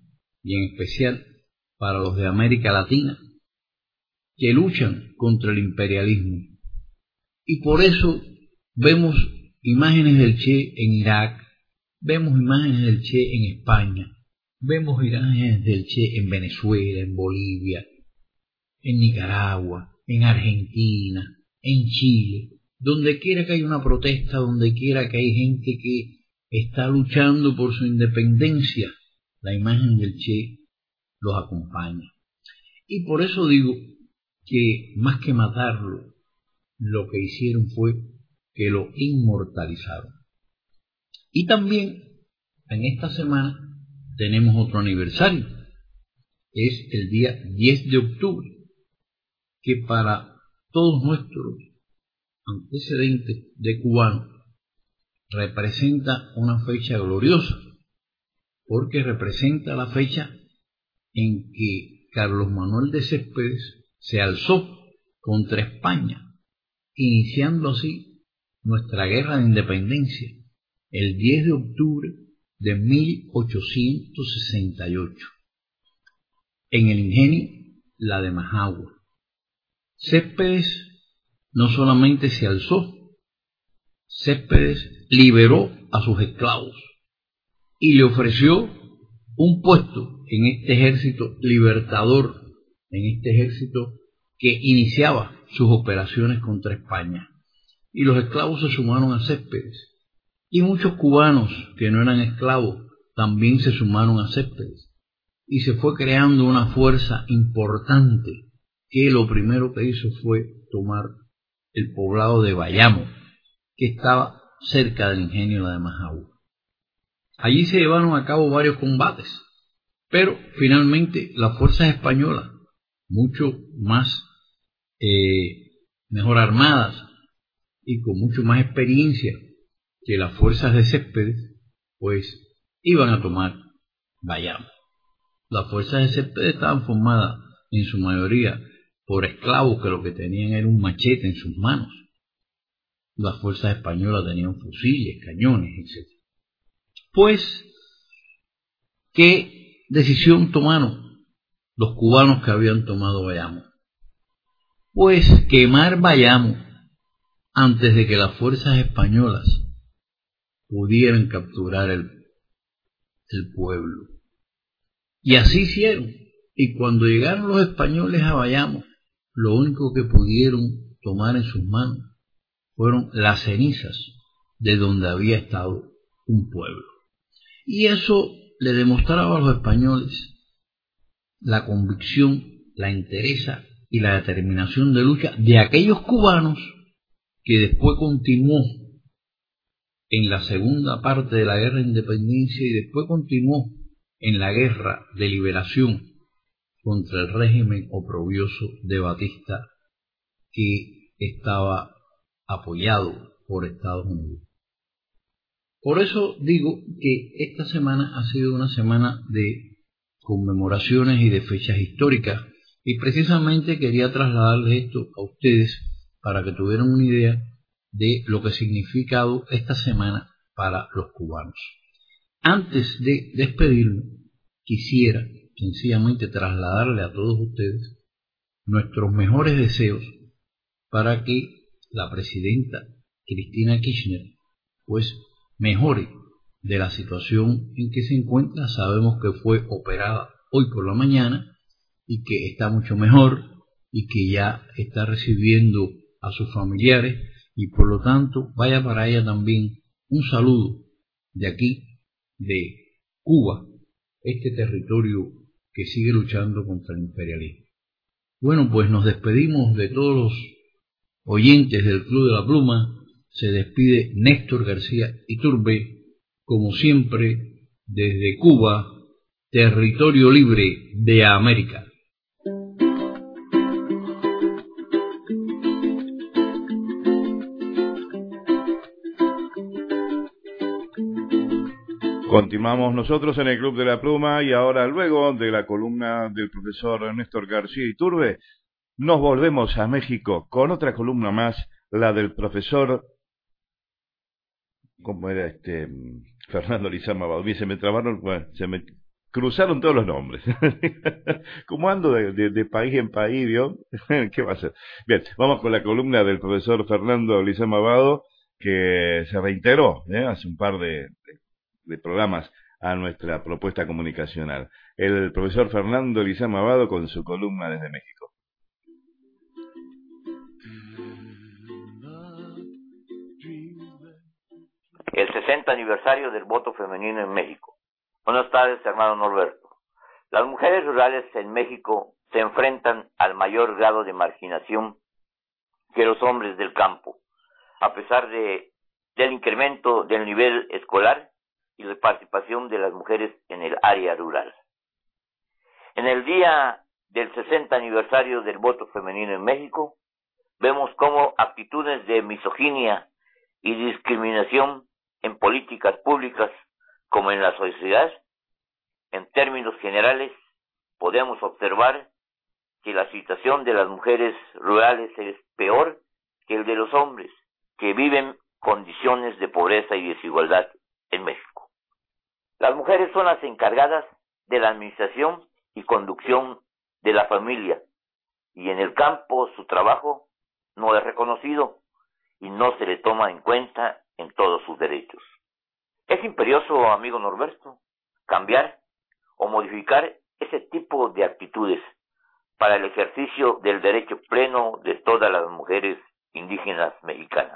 y en especial para los de América Latina, que luchan contra el imperialismo. Y por eso vemos imágenes del Che en Irak, vemos imágenes del Che en España, vemos imágenes del Che en Venezuela, en Bolivia, en Nicaragua, en Argentina, en Chile, donde quiera que haya una protesta, donde quiera que hay gente que está luchando por su independencia, la imagen del Che los acompaña. Y por eso digo que más que matarlo, lo que hicieron fue que lo inmortalizaron. Y también en esta semana tenemos otro aniversario, es el día 10 de octubre, que para todos nuestros antecedentes de cubanos representa una fecha gloriosa, porque representa la fecha en que Carlos Manuel de Céspedes se alzó contra España, iniciando así nuestra guerra de independencia, el 10 de octubre de 1868, en el ingenio La de Majagua. Céspedes no solamente se alzó, Céspedes liberó a sus esclavos y le ofreció un puesto en este ejército libertador, en este ejército que iniciaba sus operaciones contra España. Y los esclavos se sumaron a Céspedes. Y muchos cubanos que no eran esclavos también se sumaron a Céspedes. Y se fue creando una fuerza importante que lo primero que hizo fue tomar el poblado de Bayamo, que estaba cerca del ingenio La de Majagua. Allí se llevaron a cabo varios combates, pero finalmente las fuerzas españolas, mucho más mejor armadas y con mucho más experiencia que las fuerzas de Céspedes, pues iban a tomar Bayamo. Las fuerzas de Céspedes estaban formadas en su mayoría por esclavos que lo que tenían era un machete en sus manos. Las fuerzas españolas tenían fusiles, cañones, etc. Pues, ¿qué decisión tomaron los cubanos que habían tomado Bayamo? Pues quemar Bayamo antes de que las fuerzas españolas pudieran capturar el pueblo. Y así hicieron. Y cuando llegaron los españoles a Bayamo, lo único que pudieron tomar en sus manos fueron las cenizas de donde había estado un pueblo. Y eso le demostraba a los españoles la convicción, la entereza y la determinación de lucha de aquellos cubanos que después continuó en la segunda parte de la guerra de independencia y después continuó en la guerra de liberación contra el régimen oprobioso de Batista, que estaba apoyado por Estados Unidos. Por eso digo que esta semana ha sido una semana de conmemoraciones y de fechas históricas, y precisamente quería trasladarles esto a ustedes para que tuvieran una idea de lo que ha significado esta semana para los cubanos. Antes de despedirme, quisiera sencillamente trasladarle a todos ustedes nuestros mejores deseos para que la presidenta Cristina Kirchner pues mejore de la situación en que se encuentra. Sabemos que fue operada hoy por la mañana y que está mucho mejor y que ya está recibiendo a sus familiares, y por lo tanto vaya para ella también un saludo de aquí, de Cuba, este territorio que sigue luchando contra el imperialismo. Bueno, pues nos despedimos de todos los oyentes del Club de la Pluma. Se despide Néstor García Iturbe, como siempre, desde Cuba, territorio libre de América. Continuamos nosotros en el Club de la Pluma, y ahora, luego de la columna del profesor Néstor García Iturbe, nos volvemos a México con otra columna más, la del profesor, ¿cómo era Fernando Lizama Baudí? Se me trabaron, bueno, cruzaron todos los nombres. Como ando de país en país, ¿vio? ¿Qué va a hacer? Bien, vamos con la columna del profesor Fernando Lizama Abado, que se reintegró hace un par de programas a nuestra propuesta comunicacional. El profesor Fernando Lizama Abado con su columna desde México. El 60 aniversario del voto femenino en México. Buenas tardes, hermano Norberto. Las mujeres rurales en México se enfrentan al mayor grado de marginación que los hombres del campo, a pesar del incremento del nivel escolar y la participación de las mujeres en el área rural. En el día del 60 aniversario del voto femenino en México, vemos cómo actitudes de misoginia y discriminación en políticas públicas como en la sociedad, en términos generales, podemos observar que la situación de las mujeres rurales es peor que el de los hombres, que viven condiciones de pobreza y desigualdad en México. Las mujeres son las encargadas de la administración y conducción de la familia, y en el campo su trabajo no es reconocido y no se le toma en cuenta en todos sus derechos. Es imperioso, amigo Norberto, cambiar o modificar ese tipo de actitudes para el ejercicio del derecho pleno de todas las mujeres indígenas mexicanas.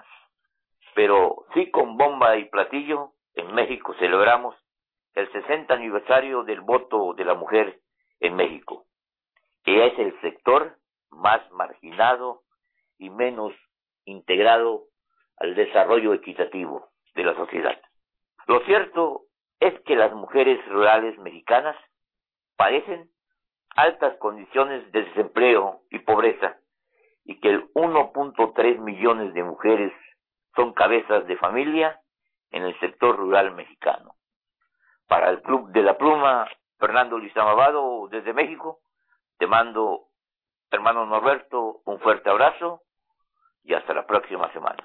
Pero sí, con bomba y platillo, en México celebramos el 60 aniversario del voto de la mujer en México, que es el sector más marginado y menos integrado al desarrollo equitativo de la sociedad. Lo cierto es que las mujeres rurales mexicanas padecen altas condiciones de desempleo y pobreza, y que el 1.3 millones de mujeres son cabezas de familia en el sector rural mexicano. Para el Club de la Pluma, Fernando Lizama Abado, desde México, te mando, hermano Norberto, un fuerte abrazo y hasta la próxima semana.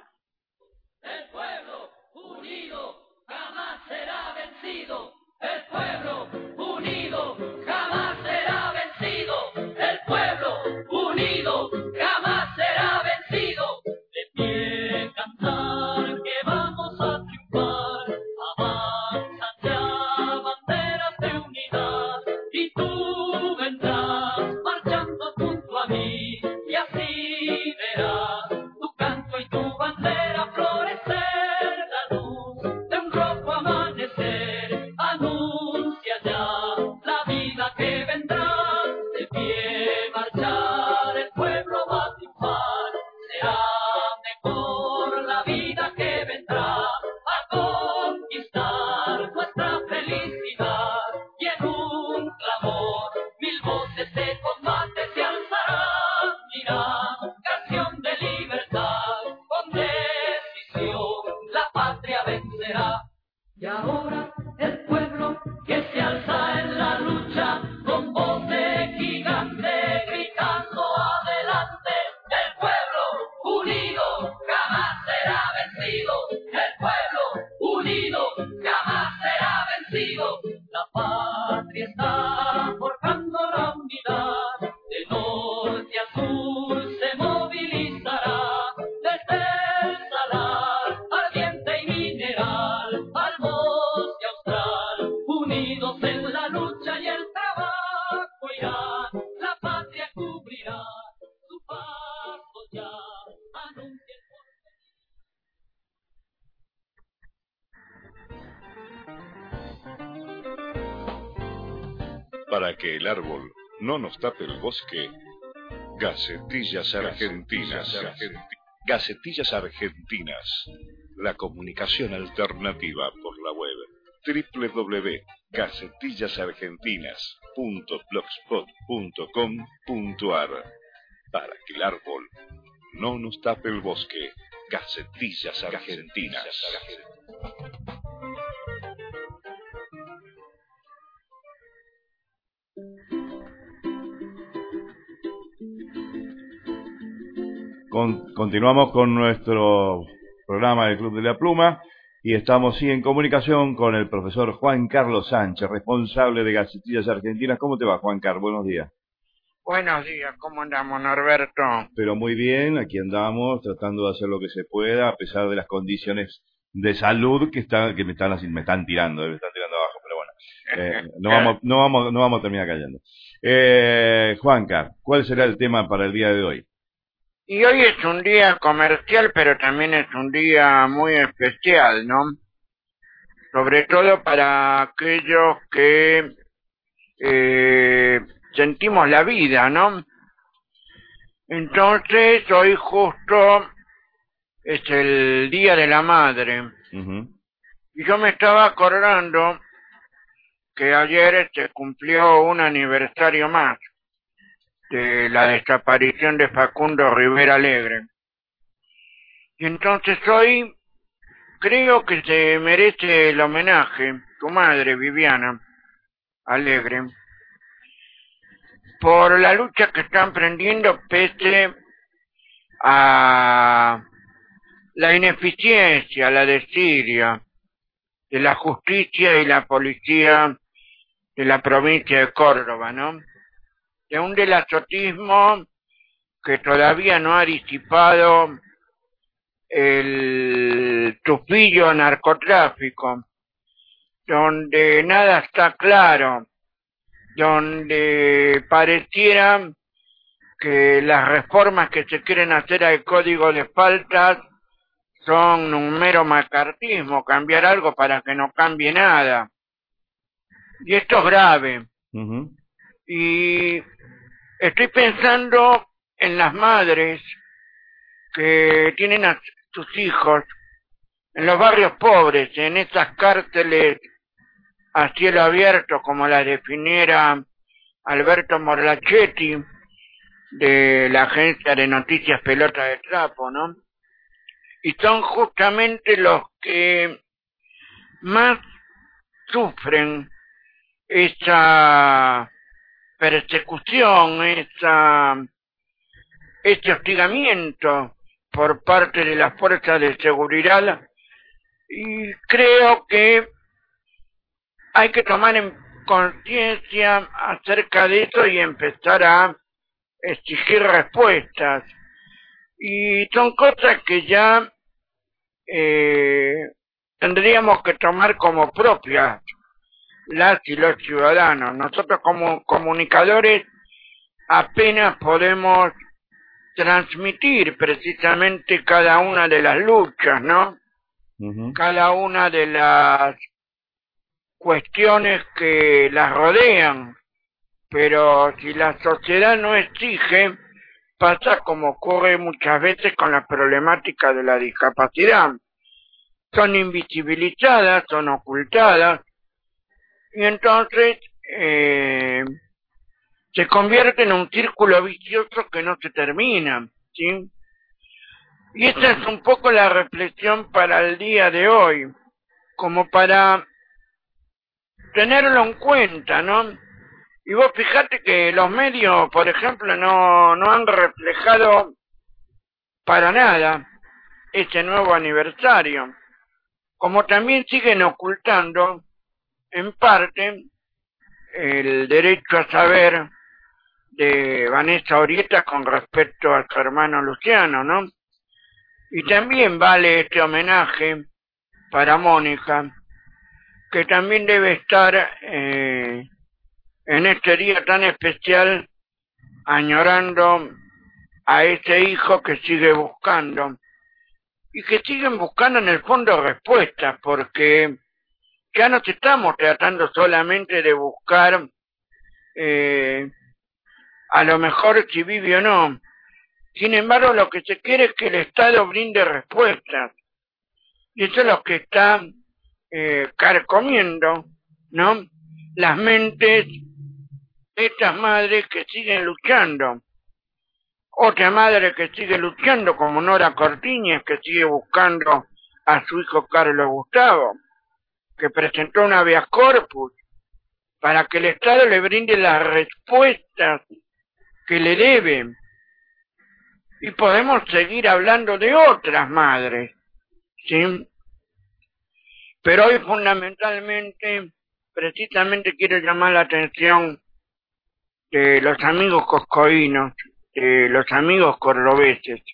El pueblo unido jamás será vencido. El pueblo unido jamás será vencido. El pueblo unido jamás será vencido. De pie cantar que vamos a triunfar. Avanzan ya banderas de unidad y tú vendrás marchando junto a mí y así verás tu canto y tu bandera florecer. La luz de un rojo amanecer anuncia ya la vida que vendrá. De pie marchar el pueblo va a triunfar. Será mejor la vida que vendrá a conquistar nuestra felicidad. Y en un clamor mil voces de combate se alzarán. Mira, canción de libertad, con decisión la patria vencerá. Y ahora el pueblo que se alza en la lucha con voz de gigante gritando adelante. El pueblo unido jamás será vencido. El pueblo unido jamás será vencido. La patria está forjando la unidad. De norte a sur se movilizará. Desde el salar ardiente y mineral al bosque austral, unidos en la lucha y el trabajo irán. La patria cubrirá su paso ya. Anuncia el Para que el árbol no nos tape el bosque, Gacetillas Argentinas. Gacetillas Argentinas. La comunicación alternativa por la web. www.gacetillasargentinas.blogspot.com.ar. Para que el árbol no nos tape el bosque, Gacetillas Argentinas. Continuamos con nuestro programa del Club de la Pluma Y estamos sí en comunicación con el profesor Juan Carlos Sánchez, responsable de Gacetillas Argentinas. ¿Cómo te va, Juan Carlos? Buenos días. Buenos días, ¿cómo andamos, Norberto? Pero muy bien, aquí andamos tratando de hacer lo que se pueda, a pesar de las condiciones de salud que me están tirando abajo, pero bueno, no vamos a terminar cayendo. Juan Carlos, ¿cuál será el tema para el día de hoy? Y hoy es un día comercial, pero también es un día muy especial, ¿no? Sobre todo para aquellos que sentimos la vida, ¿no? Entonces, hoy justo es el Día de la Madre. Y yo me estaba acordando que ayer se cumplió un aniversario más de la desaparición de Facundo Rivera Alegre. Y entonces hoy creo que se merece el homenaje tu madre, Viviana Alegre, por la lucha que está emprendiendo pese a la ineficiencia, la desidia de la justicia y la policía de la provincia de Córdoba, ¿no? De un delazotismo que todavía no ha disipado el tufillo narcotráfico, donde nada está claro, donde pareciera que las reformas que se quieren hacer al código de faltas son un mero macartismo, cambiar algo para que no cambie nada. Y esto es grave. Y estoy pensando en las madres que tienen a sus hijos en los barrios pobres, en esas cárceles a cielo abierto, como la definiera Alberto Morlachetti, de la agencia de noticias Pelota de Trapo, ¿no? Y son justamente los que más sufren esa persecución, ese hostigamiento por parte de las fuerzas de seguridad, y creo que hay que tomar en conciencia acerca de eso y empezar a exigir respuestas. Y son cosas que ya tendríamos que tomar como propias las y los ciudadanos. Nosotros como comunicadores apenas podemos transmitir precisamente cada una de las luchas, ¿no? Cada una de las cuestiones que las rodean, pero si la sociedad no exige, pasa como ocurre muchas veces con la problemática de la discapacidad. Son invisibilizadas, son ocultadas, y entonces se convierte en un círculo vicioso que no se termina, ¿sí? Y esa es un poco la reflexión para el día de hoy, como para tenerlo en cuenta, ¿no? Y vos fijate que los medios, por ejemplo, no han reflejado para nada ese nuevo aniversario, como también siguen ocultando, en parte, el derecho a saber de Vanessa Orieta con respecto a su hermano Luciano, ¿no? Y también vale este homenaje para Mónica, que también debe estar en este día tan especial añorando a ese hijo que sigue buscando, y que siguen buscando en el fondo respuestas, porque ya no estamos tratando solamente de buscar a lo mejor si vive o no. Sin embargo, lo que se quiere es que el Estado brinde respuestas, y eso es lo que está carcomiendo, ¿no?, las mentes de estas madres que siguen luchando. Otra madre que sigue luchando, como Nora Cortiñas, que sigue buscando a su hijo Carlos Gustavo, que presentó un habeas corpus para que el Estado le brinde las respuestas que le debe. Y podemos seguir hablando de otras madres, ¿sí? Pero hoy fundamentalmente, precisamente quiero llamar la atención de los amigos coscoínos, de los amigos cordobeses,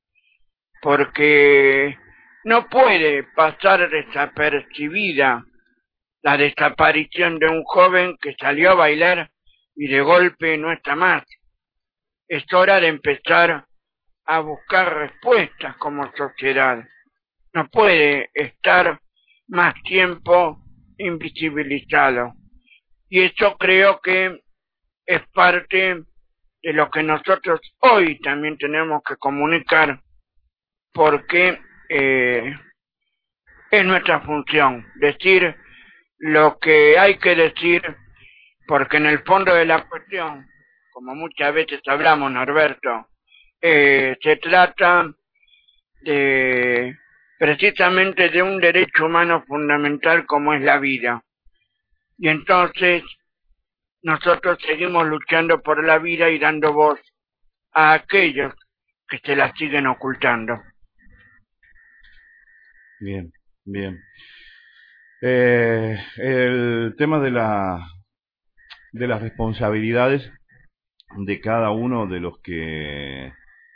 porque no puede pasar desapercibida la desaparición de un joven que salió a bailar y de golpe no está más. Es hora de empezar a buscar respuestas como sociedad. No puede estar más tiempo invisibilizado. Y eso creo que es parte de lo que nosotros hoy también tenemos que comunicar, porque es nuestra función decir lo que hay que decir, porque en el fondo de la cuestión, como muchas veces hablamos, Norberto, se trata de precisamente de un derecho humano fundamental como es la vida. Y entonces nosotros seguimos luchando por la vida y dando voz a aquellos que se la siguen ocultando. Bien, bien. El tema de las responsabilidades de cada uno de los que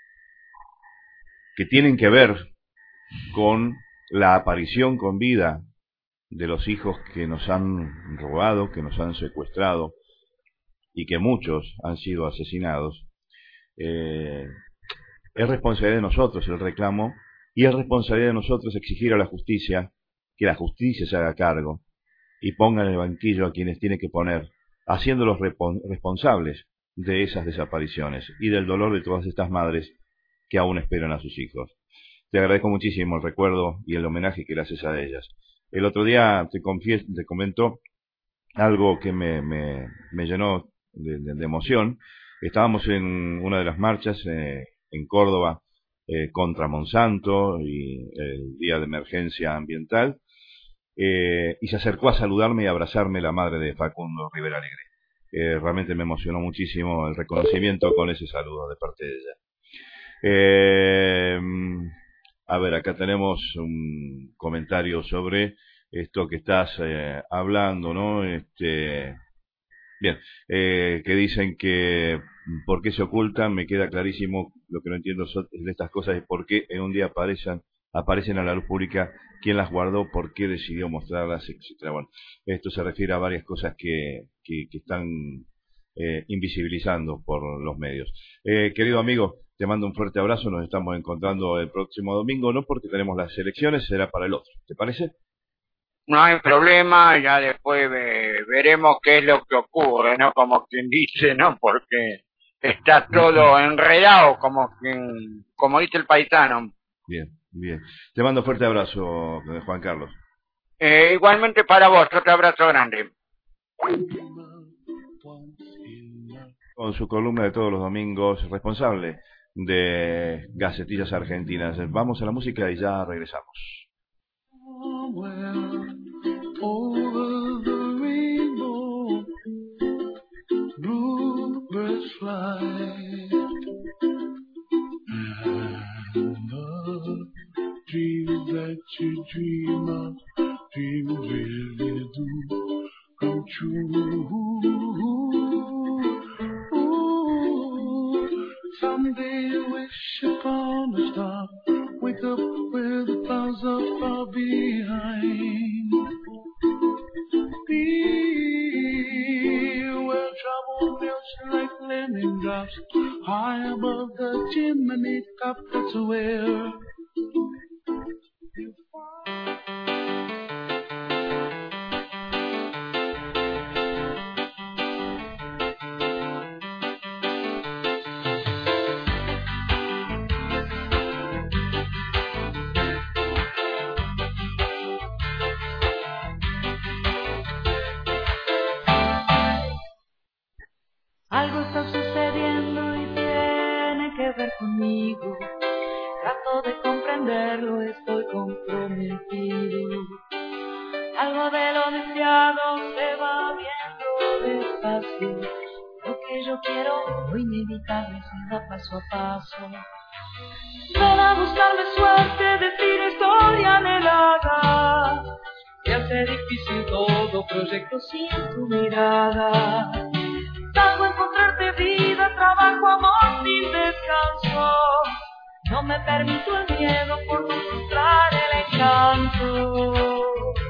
tienen que ver con la aparición con vida de los hijos que nos han robado, que nos han secuestrado y que muchos han sido asesinados, es responsabilidad de nosotros el reclamo, y es responsabilidad de nosotros exigir a la justicia que la justicia se haga cargo y ponga en el banquillo a quienes tiene que poner, haciéndolos responsables de esas desapariciones y del dolor de todas estas madres que aún esperan a sus hijos. Te agradezco muchísimo el recuerdo y el homenaje que le haces a ellas. El otro día te comento algo que me llenó de emoción. Estábamos en una de las marchas en Córdoba contra Monsanto y el día de emergencia ambiental, y se acercó a saludarme y a abrazarme la madre de Facundo Rivera Alegre. Realmente me emocionó muchísimo el reconocimiento con ese saludo de parte de ella. A ver, acá tenemos un comentario sobre esto que estás hablando, ¿no? Bien, que dicen que por qué se ocultan, me queda clarísimo. Lo que no entiendo de estas cosas es por qué en un día aparecen a la luz pública, quién las guardó, por qué decidió mostrarlas, etcétera. Bueno, esto se refiere a varias cosas que están invisibilizando por los medios. Querido amigo, te mando un fuerte abrazo, nos estamos encontrando el próximo domingo, no porque tenemos las elecciones, será para el otro, ¿te parece? No hay problema, ya después veremos qué es lo que ocurre, ¿no? Como quien dice, ¿no? Porque está todo enredado, como dice el paisano. Bien, bien. Te mando un fuerte abrazo, Juan Carlos. Igualmente para vos, otro abrazo grande. Con su columna de todos los domingos, responsable de Gacetillas Argentinas. Vamos a la música y ya regresamos. Over the rainbow, bluebirds fly, and the dreams that you dream of, dreams really do come true. Ooh, someday you wish upon a star, wake up where the clouds are far behind. Be where trouble melts like lemon drops, high above the chimney top. That's where you Algo está sucediendo y tiene que ver conmigo. Trato de comprenderlo, estoy comprometido. Algo de lo deseado se va viendo despacio. Lo que yo quiero, lo inevitable se da paso a paso. Ven a buscarme suerte, decir historia anhelada. se hace difícil todo proyecto sin tu mirada. Salgo a encontrarte vida, trabajo, amor sin descanso. No me permito el miedo por no frustrar el encanto.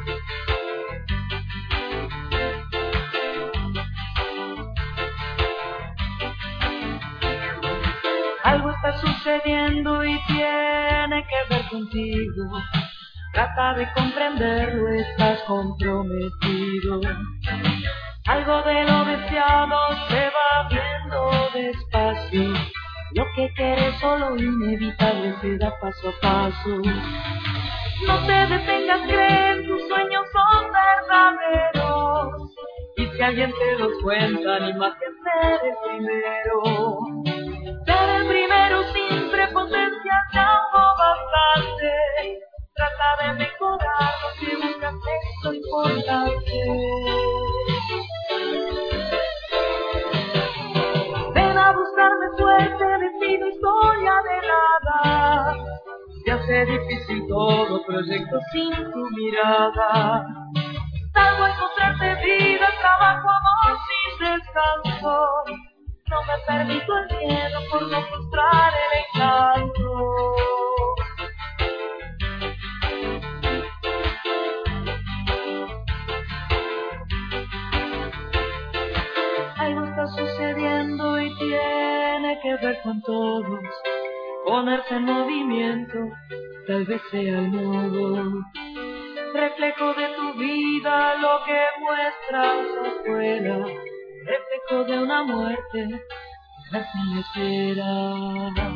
Algo está sucediendo y tiene que ver contigo. Trata de comprenderlo, estás comprometido. Algo de lo deseado se va viendo despacio. Lo que quieres solo inevitable se da paso a paso. No te detengas, cree, tus sueños son verdaderos. Y si alguien te los cuenta, ni más que ser el primero. Ser el primero sin prepotencia es algo bastante. Trata de mejorar lo que buscas, eso importante. Ven a buscarme suerte, destino, historia de nada. Se hace difícil todo proyecto sin tu mirada. Salgo a encontrarte vida, trabajo, amor sin descanso. No me permito el miedo por no frustrar el encanto. Algo está sucediendo y tiene que ver con todos. Ponerse en movimiento, tal vez sea el modo. Reflejo de tu vida, lo que muestras afuera. Reflejo de una muerte, dejarse en la espera.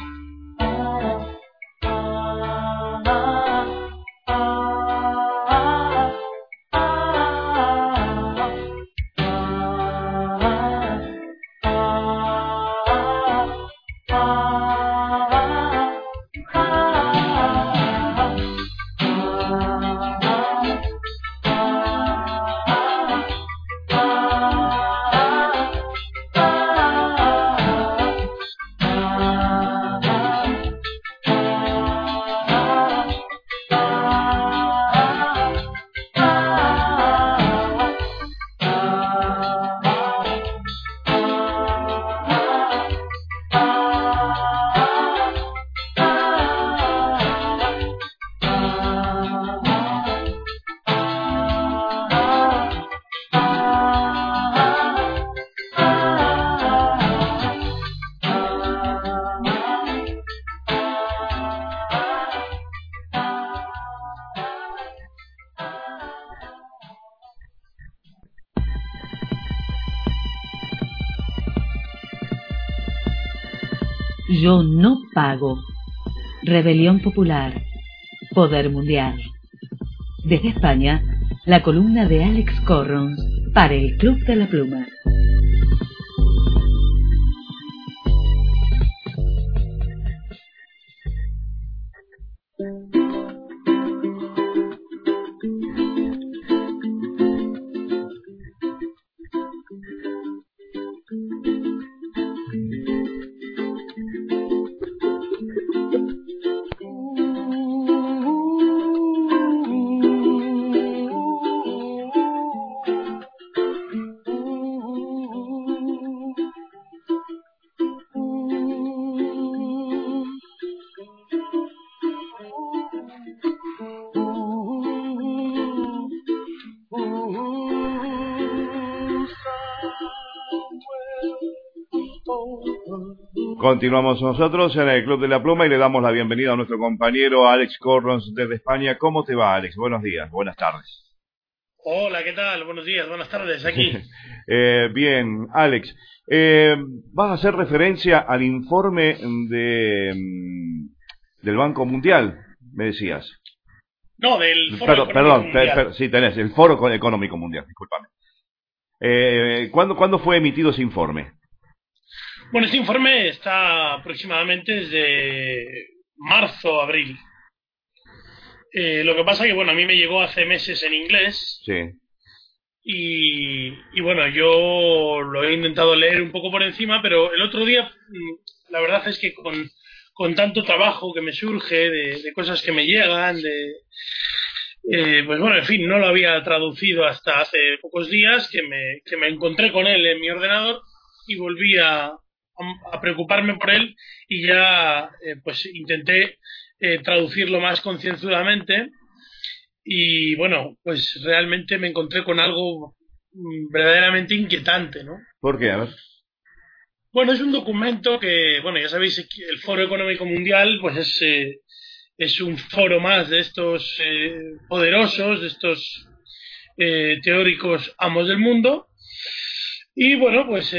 Yo no pago. Rebelión popular. Poder mundial. Desde España, la columna de Alex Corrons para el Club de la Pluma. Continuamos nosotros en el Club de la Pluma y le damos la bienvenida a nuestro compañero Alex Corrons desde España. ¿Cómo te va, Alex? Buenos días, buenas tardes. Hola, ¿qué tal? Buenos días, buenas tardes, aquí. Bien, Alex, vas a hacer referencia al informe del Banco Mundial, me decías. No, del Foro Económico Mundial. Sí, tenés, el Foro Económico Mundial, discúlpame. ¿Cuándo fue emitido ese informe? Bueno, este informe está aproximadamente desde marzo, abril. Lo que pasa que, bueno, a mí me llegó hace meses en inglés. Sí. Y bueno, yo lo he intentado leer un poco por encima, pero el otro día, la verdad es que con tanto trabajo que me surge, de cosas que me llegan, Pues bueno, en fin, no lo había traducido hasta hace pocos días, que me encontré con él en mi ordenador y volví a preocuparme por él y ya pues intenté traducirlo más concienzudamente y bueno, pues realmente me encontré con algo verdaderamente inquietante, ¿no? ¿Por qué? A ver. Bueno, es un documento que, bueno, ya sabéis, el Foro Económico Mundial pues es un foro más de estos poderosos, de estos teóricos amos del mundo. Y bueno, pues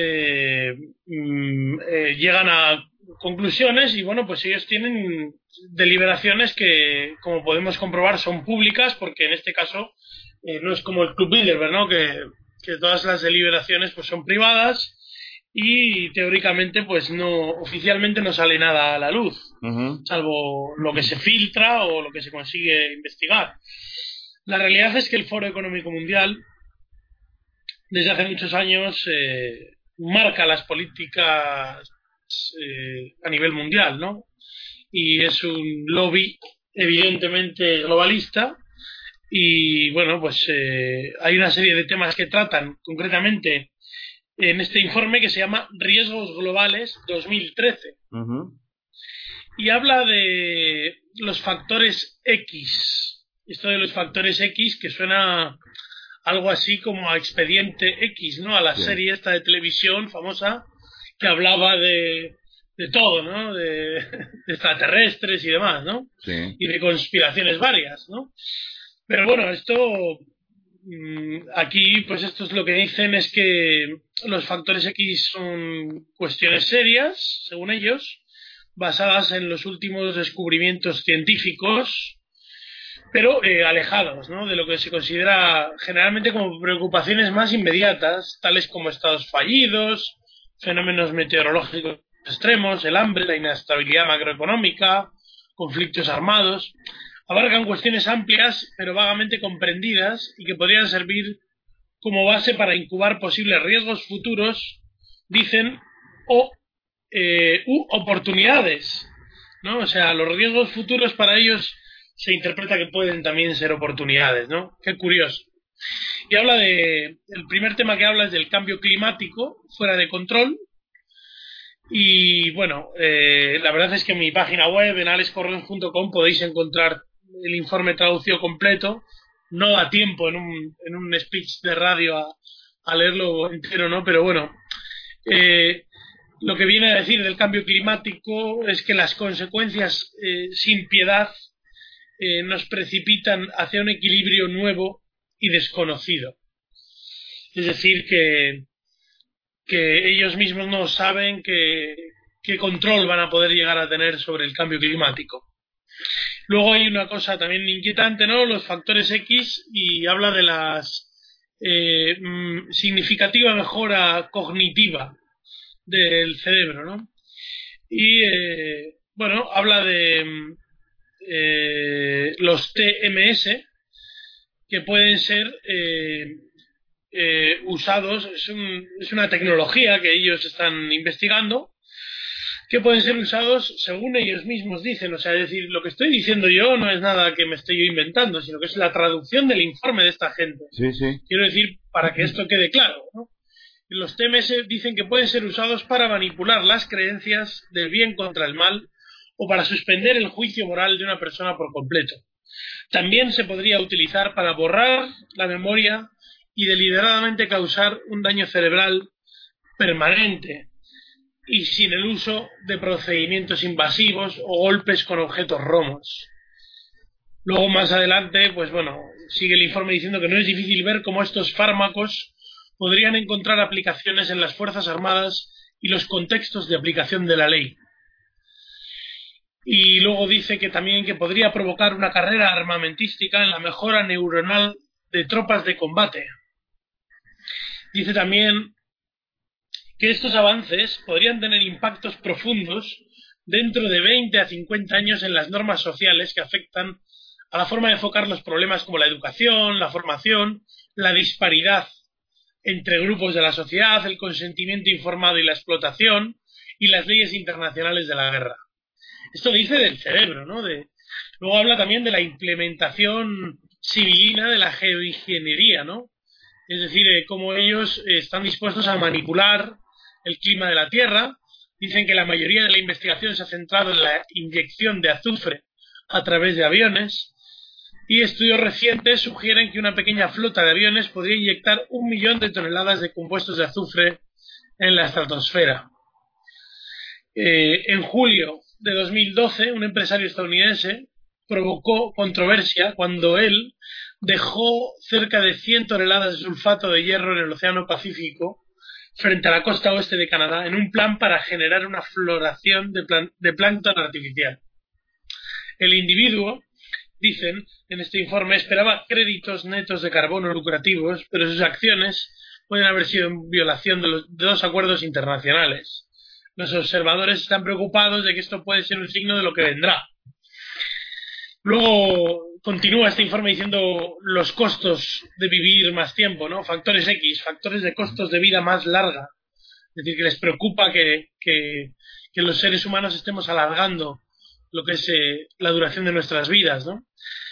llegan a conclusiones y bueno, pues ellos tienen deliberaciones que, como podemos comprobar, son públicas, porque en este caso no es como el Club Bilderberg, ¿no? Que todas las deliberaciones pues son privadas y teóricamente pues no, oficialmente no sale nada a la luz, salvo lo que se filtra o lo que se consigue investigar. La realidad es que el Foro Económico Mundial desde hace muchos años marca las políticas a nivel mundial, ¿no? Y es un lobby evidentemente globalista y bueno, pues hay una serie de temas que tratan concretamente en este informe que se llama Riesgos Globales 2013 y habla de los factores X. Esto de los factores X que suena algo así como a Expediente X, ¿no? A la serie esta de televisión famosa que hablaba de todo, ¿no? De extraterrestres y demás, ¿no? Sí. Y de conspiraciones varias, ¿no? Pero bueno, esto aquí, pues esto es lo que dicen, es que los factores X son cuestiones serias, según ellos, basadas en los últimos descubrimientos científicos, pero alejados, ¿no? De lo que se considera generalmente como preocupaciones más inmediatas, tales como estados fallidos, fenómenos meteorológicos extremos, el hambre, la inestabilidad macroeconómica, conflictos armados. Abarcan cuestiones amplias pero vagamente comprendidas y que podrían servir como base para incubar posibles riesgos futuros, dicen, u oportunidades, ¿no? O sea, los riesgos futuros para ellos se interpreta que pueden también ser oportunidades, ¿no? Qué curioso. Y habla el primer tema que habla es del cambio climático fuera de control. Y bueno, la verdad es que en mi página web, en alexcorrons.com, podéis encontrar el informe traducido completo. No da tiempo en un speech de radio a leerlo entero, ¿no? Pero bueno, lo que viene a decir del cambio climático es que las consecuencias sin piedad nos precipitan hacia un equilibrio nuevo y desconocido. Es decir, que ellos mismos no saben qué control van a poder llegar a tener sobre el cambio climático. Luego hay una cosa también inquietante, ¿no? Los factores X, y habla de la significativa mejora cognitiva del cerebro, ¿no? Y bueno, habla de los TMS, que pueden ser usados, es una tecnología que ellos están investigando, que pueden ser usados según ellos mismos dicen. O sea, es decir, lo que estoy diciendo yo no es nada que me estoy yo inventando, sino que es la traducción del informe de esta gente. Sí, sí. Quiero decir, para que esto quede claro, ¿no? Los TMS dicen que pueden ser usados para manipular las creencias del bien contra el mal o para suspender el juicio moral de una persona por completo. También se podría utilizar para borrar la memoria y deliberadamente causar un daño cerebral permanente y sin el uso de procedimientos invasivos o golpes con objetos romos. Luego, más adelante, pues bueno, sigue el informe diciendo que no es difícil ver cómo estos fármacos podrían encontrar aplicaciones en las Fuerzas Armadas y los contextos de aplicación de la ley. Y luego dice que también que podría provocar una carrera armamentística en la mejora neuronal de tropas de combate. Dice también que estos avances podrían tener impactos profundos dentro de 20 a 50 años en las normas sociales que afectan a la forma de enfocar los problemas como la educación, la formación, la disparidad entre grupos de la sociedad, el consentimiento informado y la explotación, y las leyes internacionales de la guerra. Esto dice del cerebro, ¿no? Luego habla también de la implementación sibilina de la geoingeniería, ¿no? Es decir, cómo ellos están dispuestos a manipular el clima de la Tierra. Dicen que la mayoría de la investigación se ha centrado en la inyección de azufre a través de aviones, y estudios recientes sugieren que una pequeña flota de aviones podría inyectar 1 millón de toneladas de compuestos de azufre en la estratosfera. En julio de 2012, un empresario estadounidense provocó controversia cuando él dejó cerca de 100 toneladas de sulfato de hierro en el Océano Pacífico frente a la costa oeste de Canadá en un plan para generar una floración de plancton artificial. El individuo, dicen en este informe, esperaba créditos netos de carbono lucrativos, pero sus acciones pueden haber sido en violación de 2 acuerdos internacionales. Los observadores están preocupados de que esto puede ser un signo de lo que vendrá. Luego continúa este informe diciendo los costos de vivir más tiempo, ¿no? Factores X, factores de costos de vida más larga. Es decir, que les preocupa que los seres humanos estemos alargando lo que es la duración de nuestras vidas, ¿no?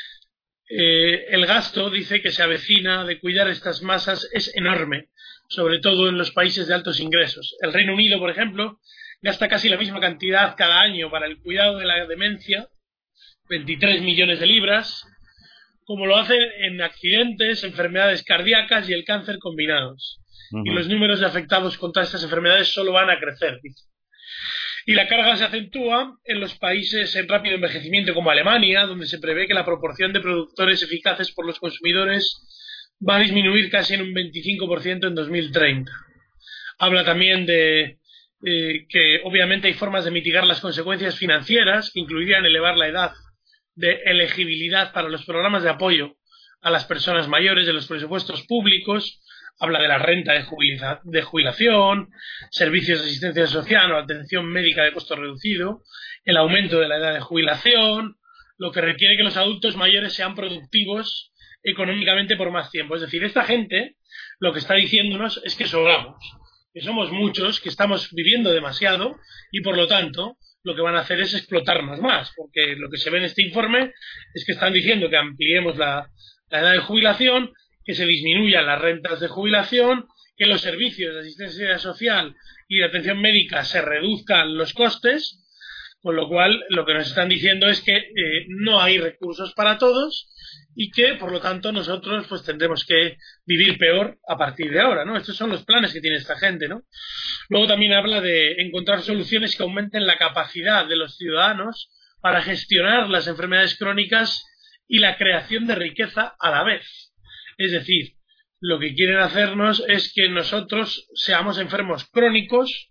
El gasto, dice, que se avecina de cuidar estas masas es enorme, sobre todo en los países de altos ingresos. El Reino Unido, por ejemplo, gasta casi la misma cantidad cada año para el cuidado de la demencia, 23 millones de libras, como lo hacen en accidentes, enfermedades cardíacas y el cáncer combinados. Y los números de afectados contra estas enfermedades solo van a crecer, dice. Y la carga se acentúa en los países en rápido envejecimiento como Alemania, donde se prevé que la proporción de productores eficaces por los consumidores va a disminuir casi en un 25% en 2030. Habla también de que obviamente hay formas de mitigar las consecuencias financieras, que incluirían elevar la edad de elegibilidad para los programas de apoyo a las personas mayores de los presupuestos públicos. Habla de la renta de jubilación, servicios de asistencia social o atención médica de costo reducido, el aumento de la edad de jubilación, lo que requiere que los adultos mayores sean productivos económicamente por más tiempo. Es decir, esta gente lo que está diciéndonos es que sobramos, que somos muchos, que estamos viviendo demasiado y por lo tanto lo que van a hacer es explotarnos más, porque lo que se ve en este informe es que están diciendo que ampliemos la edad de jubilación, que se disminuyan las rentas de jubilación, que los servicios de asistencia social y de atención médica se reduzcan los costes, con lo cual lo que nos están diciendo es que no hay recursos para todos y que por lo tanto nosotros pues tendremos que vivir peor a partir de ahora, ¿no? Estos son los planes que tiene esta gente, ¿no? Luego también habla de encontrar soluciones que aumenten la capacidad de los ciudadanos para gestionar las enfermedades crónicas y la creación de riqueza a la vez. Es decir, lo que quieren hacernos es que nosotros seamos enfermos crónicos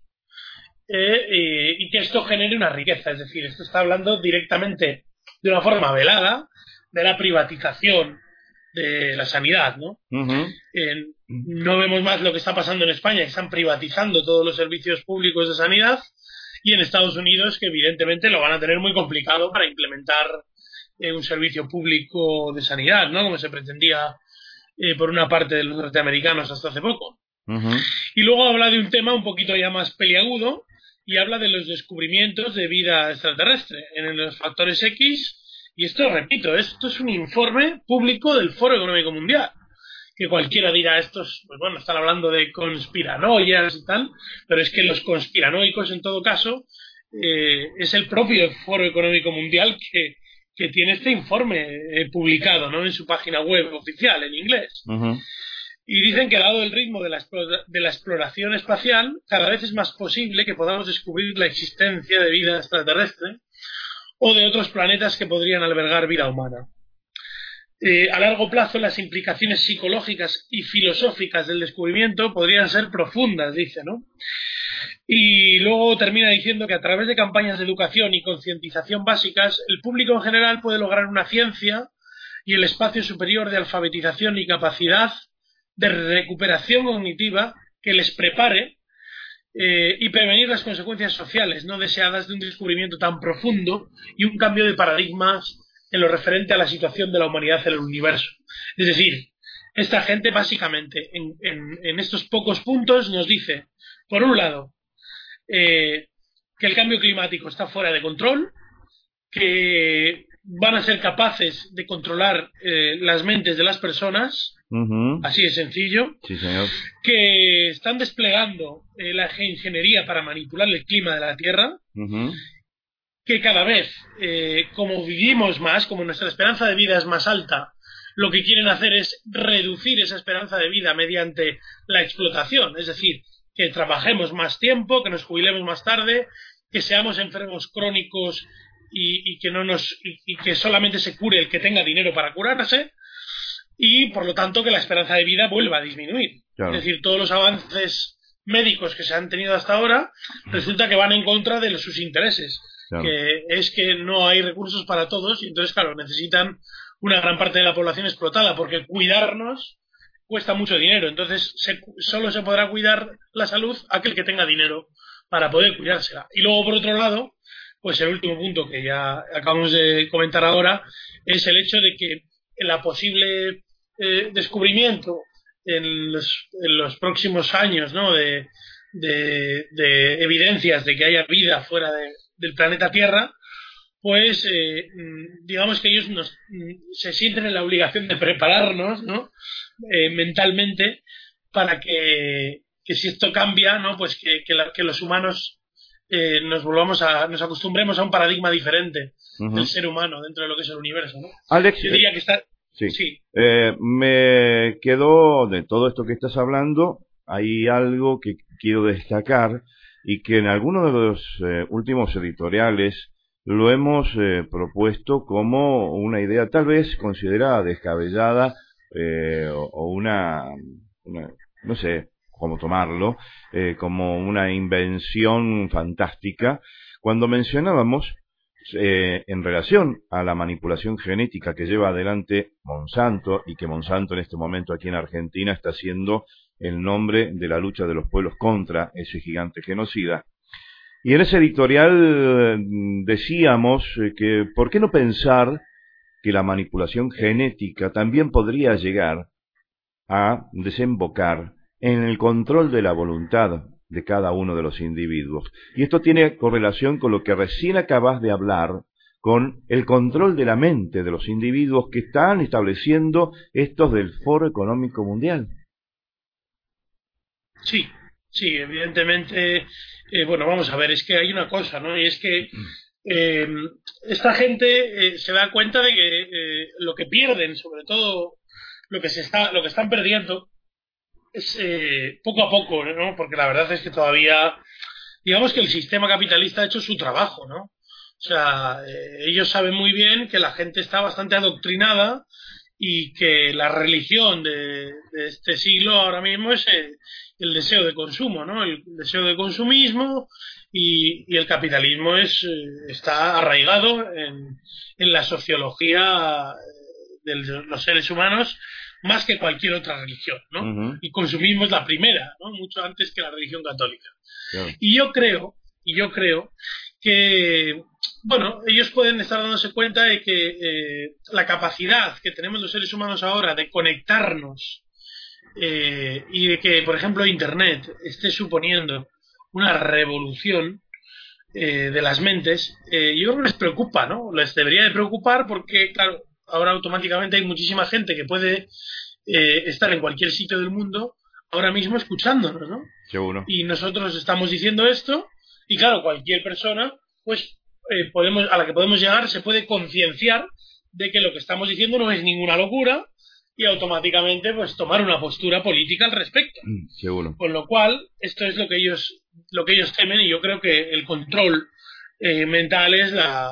y que esto genere una riqueza. Es decir, esto está hablando directamente de una forma velada de la privatización de la sanidad, ¿no? No vemos más lo que está pasando en España, que están privatizando todos los servicios públicos de sanidad, y en Estados Unidos, que evidentemente lo van a tener muy complicado para implementar un servicio público de sanidad, ¿no? Como se pretendía por una parte de los norteamericanos hasta hace poco. Y luego habla de un tema un poquito ya más peliagudo y habla de los descubrimientos de vida extraterrestre en los factores X. Y esto, repito, esto es un informe público del Foro Económico Mundial, que cualquiera dirá, estos, pues bueno, están hablando de conspiranoias y tal, pero es que los conspiranoicos en todo caso es el propio Foro Económico Mundial que tiene este informe publicado, ¿no?, en su página web oficial en inglés. Y dicen que dado el ritmo de la exploración espacial, cada vez es más posible que podamos descubrir la existencia de vida extraterrestre o de otros planetas que podrían albergar vida humana. A largo plazo, las implicaciones psicológicas y filosóficas del descubrimiento podrían ser profundas, dice, ¿no? Y luego termina diciendo que a través de campañas de educación y concientización básicas, el público en general puede lograr una ciencia y el espacio superior de alfabetización y capacidad de recuperación cognitiva que les prepare y prevenir las consecuencias sociales no deseadas de un descubrimiento tan profundo y un cambio de paradigmas en lo referente a la situación de la humanidad en el universo. Es decir, esta gente básicamente en estos pocos puntos nos dice, por un lado, que el cambio climático está fuera de control, que van a ser capaces de controlar las mentes de las personas, así de sencillo, sí, señor, que están desplegando la ingeniería para manipular el clima de la Tierra, que cada vez, como vivimos más, como nuestra esperanza de vida es más alta, lo que quieren hacer es reducir esa esperanza de vida mediante la explotación, es decir, que trabajemos más tiempo, que nos jubilemos más tarde, que seamos enfermos crónicos y que solamente se cure el que tenga dinero para curarse, y por lo tanto que la esperanza de vida vuelva a disminuir. Claro. Es decir, todos los avances médicos que se han tenido hasta ahora resulta que van en contra de sus intereses, claro, que es que no hay recursos para todos y entonces, claro, necesitan una gran parte de la población explotada, porque cuidarnos cuesta mucho dinero. Entonces solo se podrá cuidar la salud aquel que tenga dinero para poder cuidársela. Y luego, por otro lado, pues el último punto que ya acabamos de comentar ahora es el hecho de que la posible descubrimiento en los próximos años, ¿no?, de evidencias de que haya vida fuera del planeta Tierra, pues digamos que ellos se sienten en la obligación de prepararnos, ¿no?, mentalmente, para que si esto cambia, ¿no?, pues que los humanos nos acostumbremos a un paradigma diferente del ser humano dentro de lo que es el universo, ¿no? Alex, yo diría que está... sí. Me quedó de todo esto que estás hablando, hay algo que quiero destacar y que en algunos de los últimos editoriales lo hemos propuesto como una idea tal vez considerada descabellada o una, no sé cómo tomarlo, como una invención fantástica, cuando mencionábamos en relación a la manipulación genética que lleva adelante Monsanto, y que Monsanto en este momento aquí en Argentina está siendo el nombre de la lucha de los pueblos contra ese gigante genocida. Y en ese editorial decíamos que ¿por qué no pensar que la manipulación genética también podría llegar a desembocar en el control de la voluntad de cada uno de los individuos? Y esto tiene correlación con lo que recién acabas de hablar, con el control de la mente de los individuos que están estableciendo estos del Foro Económico Mundial. Sí, evidentemente, bueno, vamos a ver, es que hay una cosa, ¿no? Y es que esta gente se da cuenta de que lo que pierden, sobre todo lo que están perdiendo, es poco a poco, ¿no? Porque la verdad es que todavía, digamos que el sistema capitalista ha hecho su trabajo, ¿no? O sea, ellos saben muy bien que la gente está bastante adoctrinada y que la religión de este siglo ahora mismo es el deseo de consumo, ¿no? El deseo de consumismo, y el capitalismo está arraigado en la sociología de los seres humanos más que cualquier otra religión, ¿no? El consumismo es la primera, ¿no?, mucho antes que la religión católica. Claro. Y yo creo que, bueno, ellos pueden estar dándose cuenta de que la capacidad que tenemos los seres humanos ahora de conectarnos y de que, por ejemplo, Internet esté suponiendo una revolución de las mentes, yo creo que les preocupa, ¿no? Les debería de preocupar porque, claro, ahora automáticamente hay muchísima gente que puede estar en cualquier sitio del mundo ahora mismo escuchándonos, ¿no? Seguro. Y nosotros estamos diciendo esto, y claro, cualquier persona, pues a la que podemos llegar se puede concienciar de que lo que estamos diciendo no es ninguna locura, y automáticamente pues tomar una postura política al respecto. Seguro. Con lo cual, esto es lo que ellos temen, y yo creo que el control mental es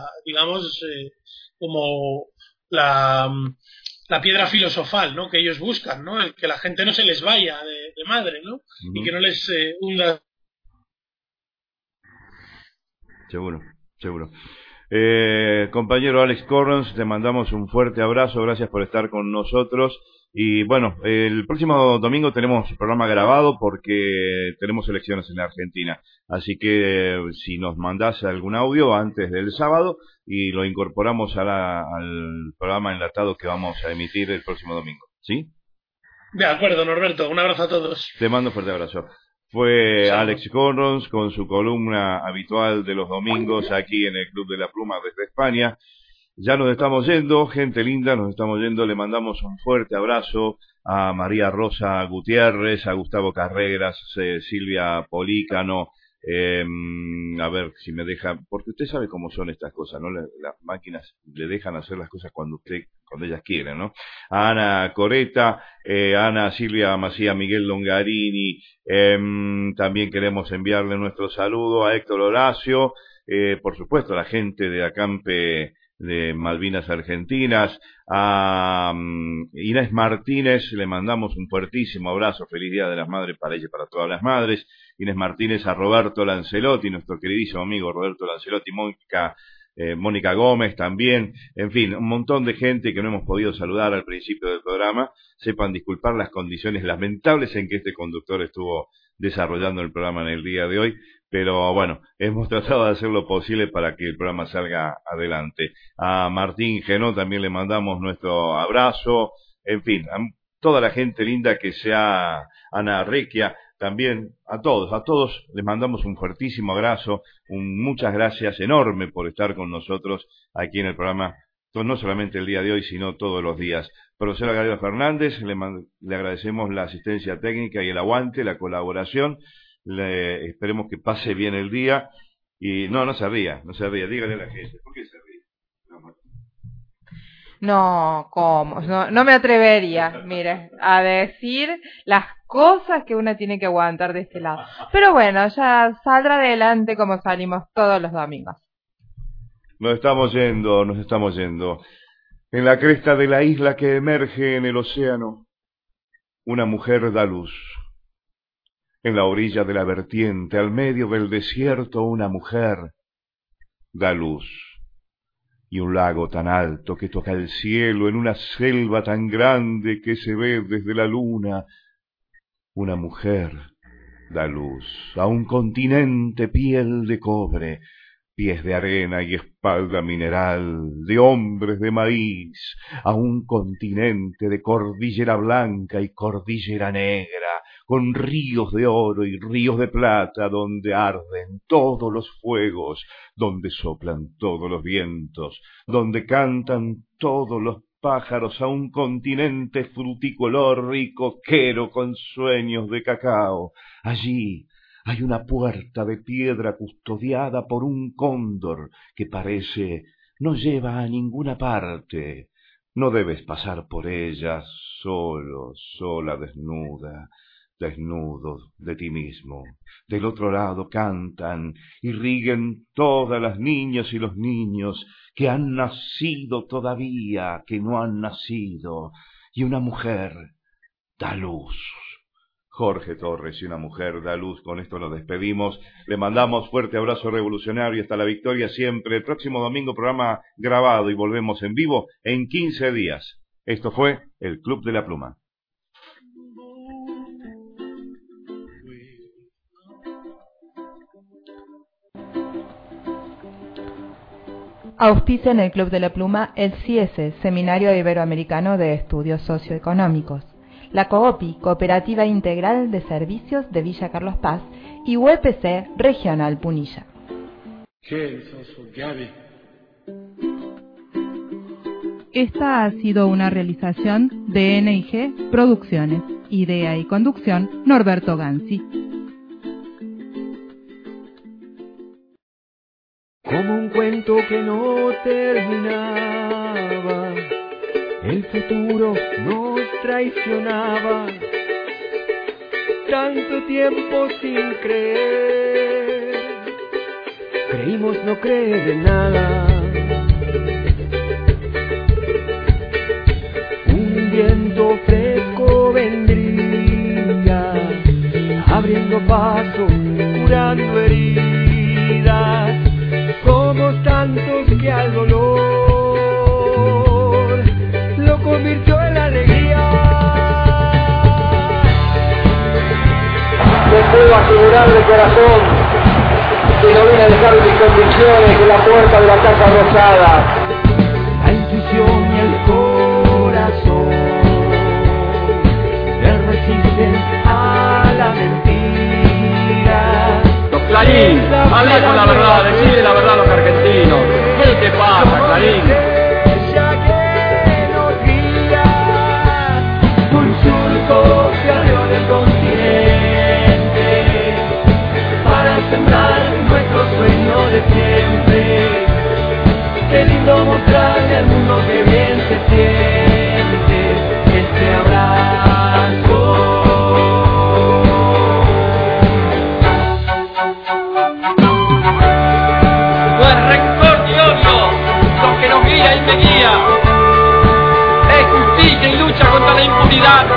como la piedra filosofal, ¿no?, que ellos buscan, ¿no? El que la gente no se les vaya de madre, ¿no? Y que no les hunda. Seguro. Compañero Alex Corrons, te mandamos un fuerte abrazo, gracias por estar con nosotros. Y bueno, el próximo domingo tenemos programa grabado porque tenemos elecciones en la Argentina. Así que si nos mandás algún audio antes del sábado y lo incorporamos al programa enlatado que vamos a emitir el próximo domingo. ¿Sí? De acuerdo, Norberto. Un abrazo a todos. Te mando un fuerte abrazo. Fue Alex Corrons con su columna habitual de los domingos aquí en el Club de la Pluma desde España. ya nos estamos yendo, gente linda, nos estamos yendo. Le mandamos un fuerte abrazo a María Rosa Gutiérrez, a Gustavo Carreras, Silvia Polícano, a ver si me deja, porque usted sabe cómo son estas cosas, ¿no? Las máquinas le dejan hacer las cosas cuando ellas quieren, ¿no? A Ana Coreta, Ana Silvia Macía, Miguel Longarini, también queremos enviarle nuestro saludo a Héctor Horacio, por supuesto a la gente de Acampe de Malvinas Argentinas, a Inés Martínez, le mandamos un fuertísimo abrazo, feliz Día de las Madres para ella y para todas las madres. Inés Martínez, a Roberto Lancelotti, nuestro queridísimo amigo Roberto Lancelotti, Mónica Gómez también, en fin, un montón de gente que no hemos podido saludar al principio del programa. Sepan disculpar las condiciones lamentables en que este conductor estuvo desarrollando el programa en el día de hoy, pero bueno, hemos tratado de hacer lo posible para que el programa salga adelante. A Martín Genó también le mandamos nuestro abrazo, en fin, a toda la gente linda que sea, Ana Requia, también a todos les mandamos un fuertísimo abrazo, muchas gracias enorme por estar con nosotros aquí en el programa, no solamente el día de hoy, sino todos los días. Profesora Gabriela Fernández, le agradecemos la asistencia técnica y el aguante, la colaboración, esperemos que pase bien el día, y no se ría, dígale a la gente, ¿por qué se ríe? No, ¿cómo? No me atrevería, mire, a decir las cosas que uno tiene que aguantar de este lado. Pero bueno, ya saldrá adelante como salimos todos los domingos. Nos estamos yendo. En la cresta de la isla que emerge en el océano, una mujer da luz. En la orilla de la vertiente, al medio del desierto, una mujer da luz. Y un lago tan alto que toca el cielo, en una selva tan grande que se ve desde la luna, una mujer da luz a un continente piel de cobre, pies de arena y espalda mineral, de hombres de maíz, a un continente de cordillera blanca y cordillera negra, con ríos de oro y ríos de plata, donde arden todos los fuegos, donde soplan todos los vientos, donde cantan todos los pájaros, a un continente fruticolor y coquero con sueños de cacao. Allí hay una puerta de piedra custodiada por un cóndor que parece no lleva a ninguna parte. No debes pasar por ella sola, desnudo de ti mismo. Del otro lado cantan y ríen todas las niñas y los niños que han nacido todavía, que no han nacido, y una mujer da luz. Jorge Torres y una mujer da luz. Con esto nos despedimos. Le mandamos fuerte abrazo revolucionario y hasta la victoria siempre. El próximo domingo programa grabado y volvemos en vivo en 15 días. Esto fue el Club de la Pluma. Auspicia en el Club de la Pluma el CIESE, Seminario Iberoamericano de Estudios Socioeconómicos, la COOPI, Cooperativa Integral de Servicios de Villa Carlos Paz, y UPC Regional Punilla. Esta ha sido una realización de NIG Producciones. Idea y conducción, Norberto Gansi. Como un cuento que no terminaba, el futuro nos traicionaba. Tanto tiempo sin creer, creímos no creer en nada. Un viento fresco vendría, abriendo paso, curando heridas. Somos tantos que al dolor lo convirtió en alegría. Te puedo asegurar de corazón que no vine a dejar mis convicciones en la puerta de la Casa Rosada. La intuición y el corazón le resisten a la mentira. Clarín, habla con la verdad, decide la verdad a los argentinos. ¿Qué te pasa, Clarín? No es rencor ni odio lo que nos guía y me guía. Es justicia y lucha contra la impunidad.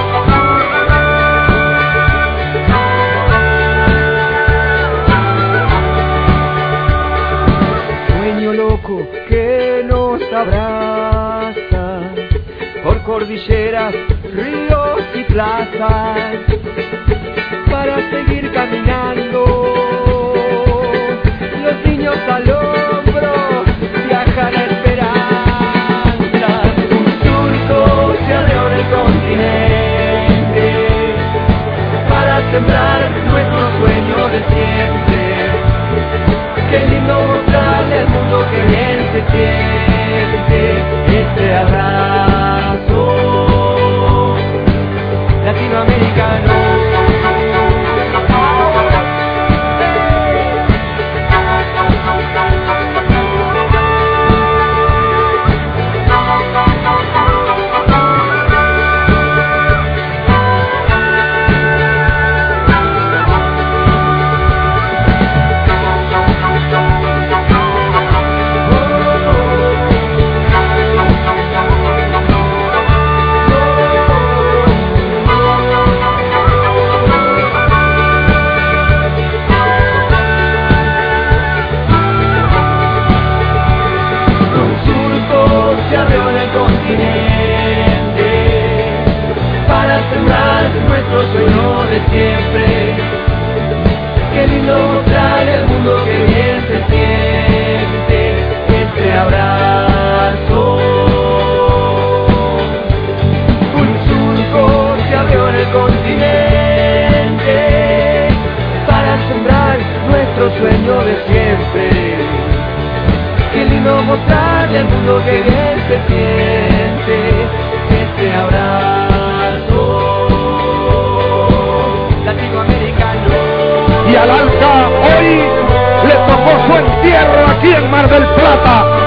Sueño loco que nos abraza por cordilleras, ríos y plazas para seguir caminando. Los niños al hombro viajan a esperanza. Un surco se abrió en el continente para sembrar nuestro sueño de siempre. Qué lindo mostrarle al mundo que bien se siente este abrazo latinoamericano. Nuestro sueño de siempre. Qué lindo mostrarle al mundo que bien se siente este abrazo. Un surco se abrió en el continente para sembrar nuestro sueño de siempre. Qué lindo mostrarle al mundo que bien se siente este abrazo latinoamericano. Y al Alca hoy le tocó su entierro aquí en Mar del Plata.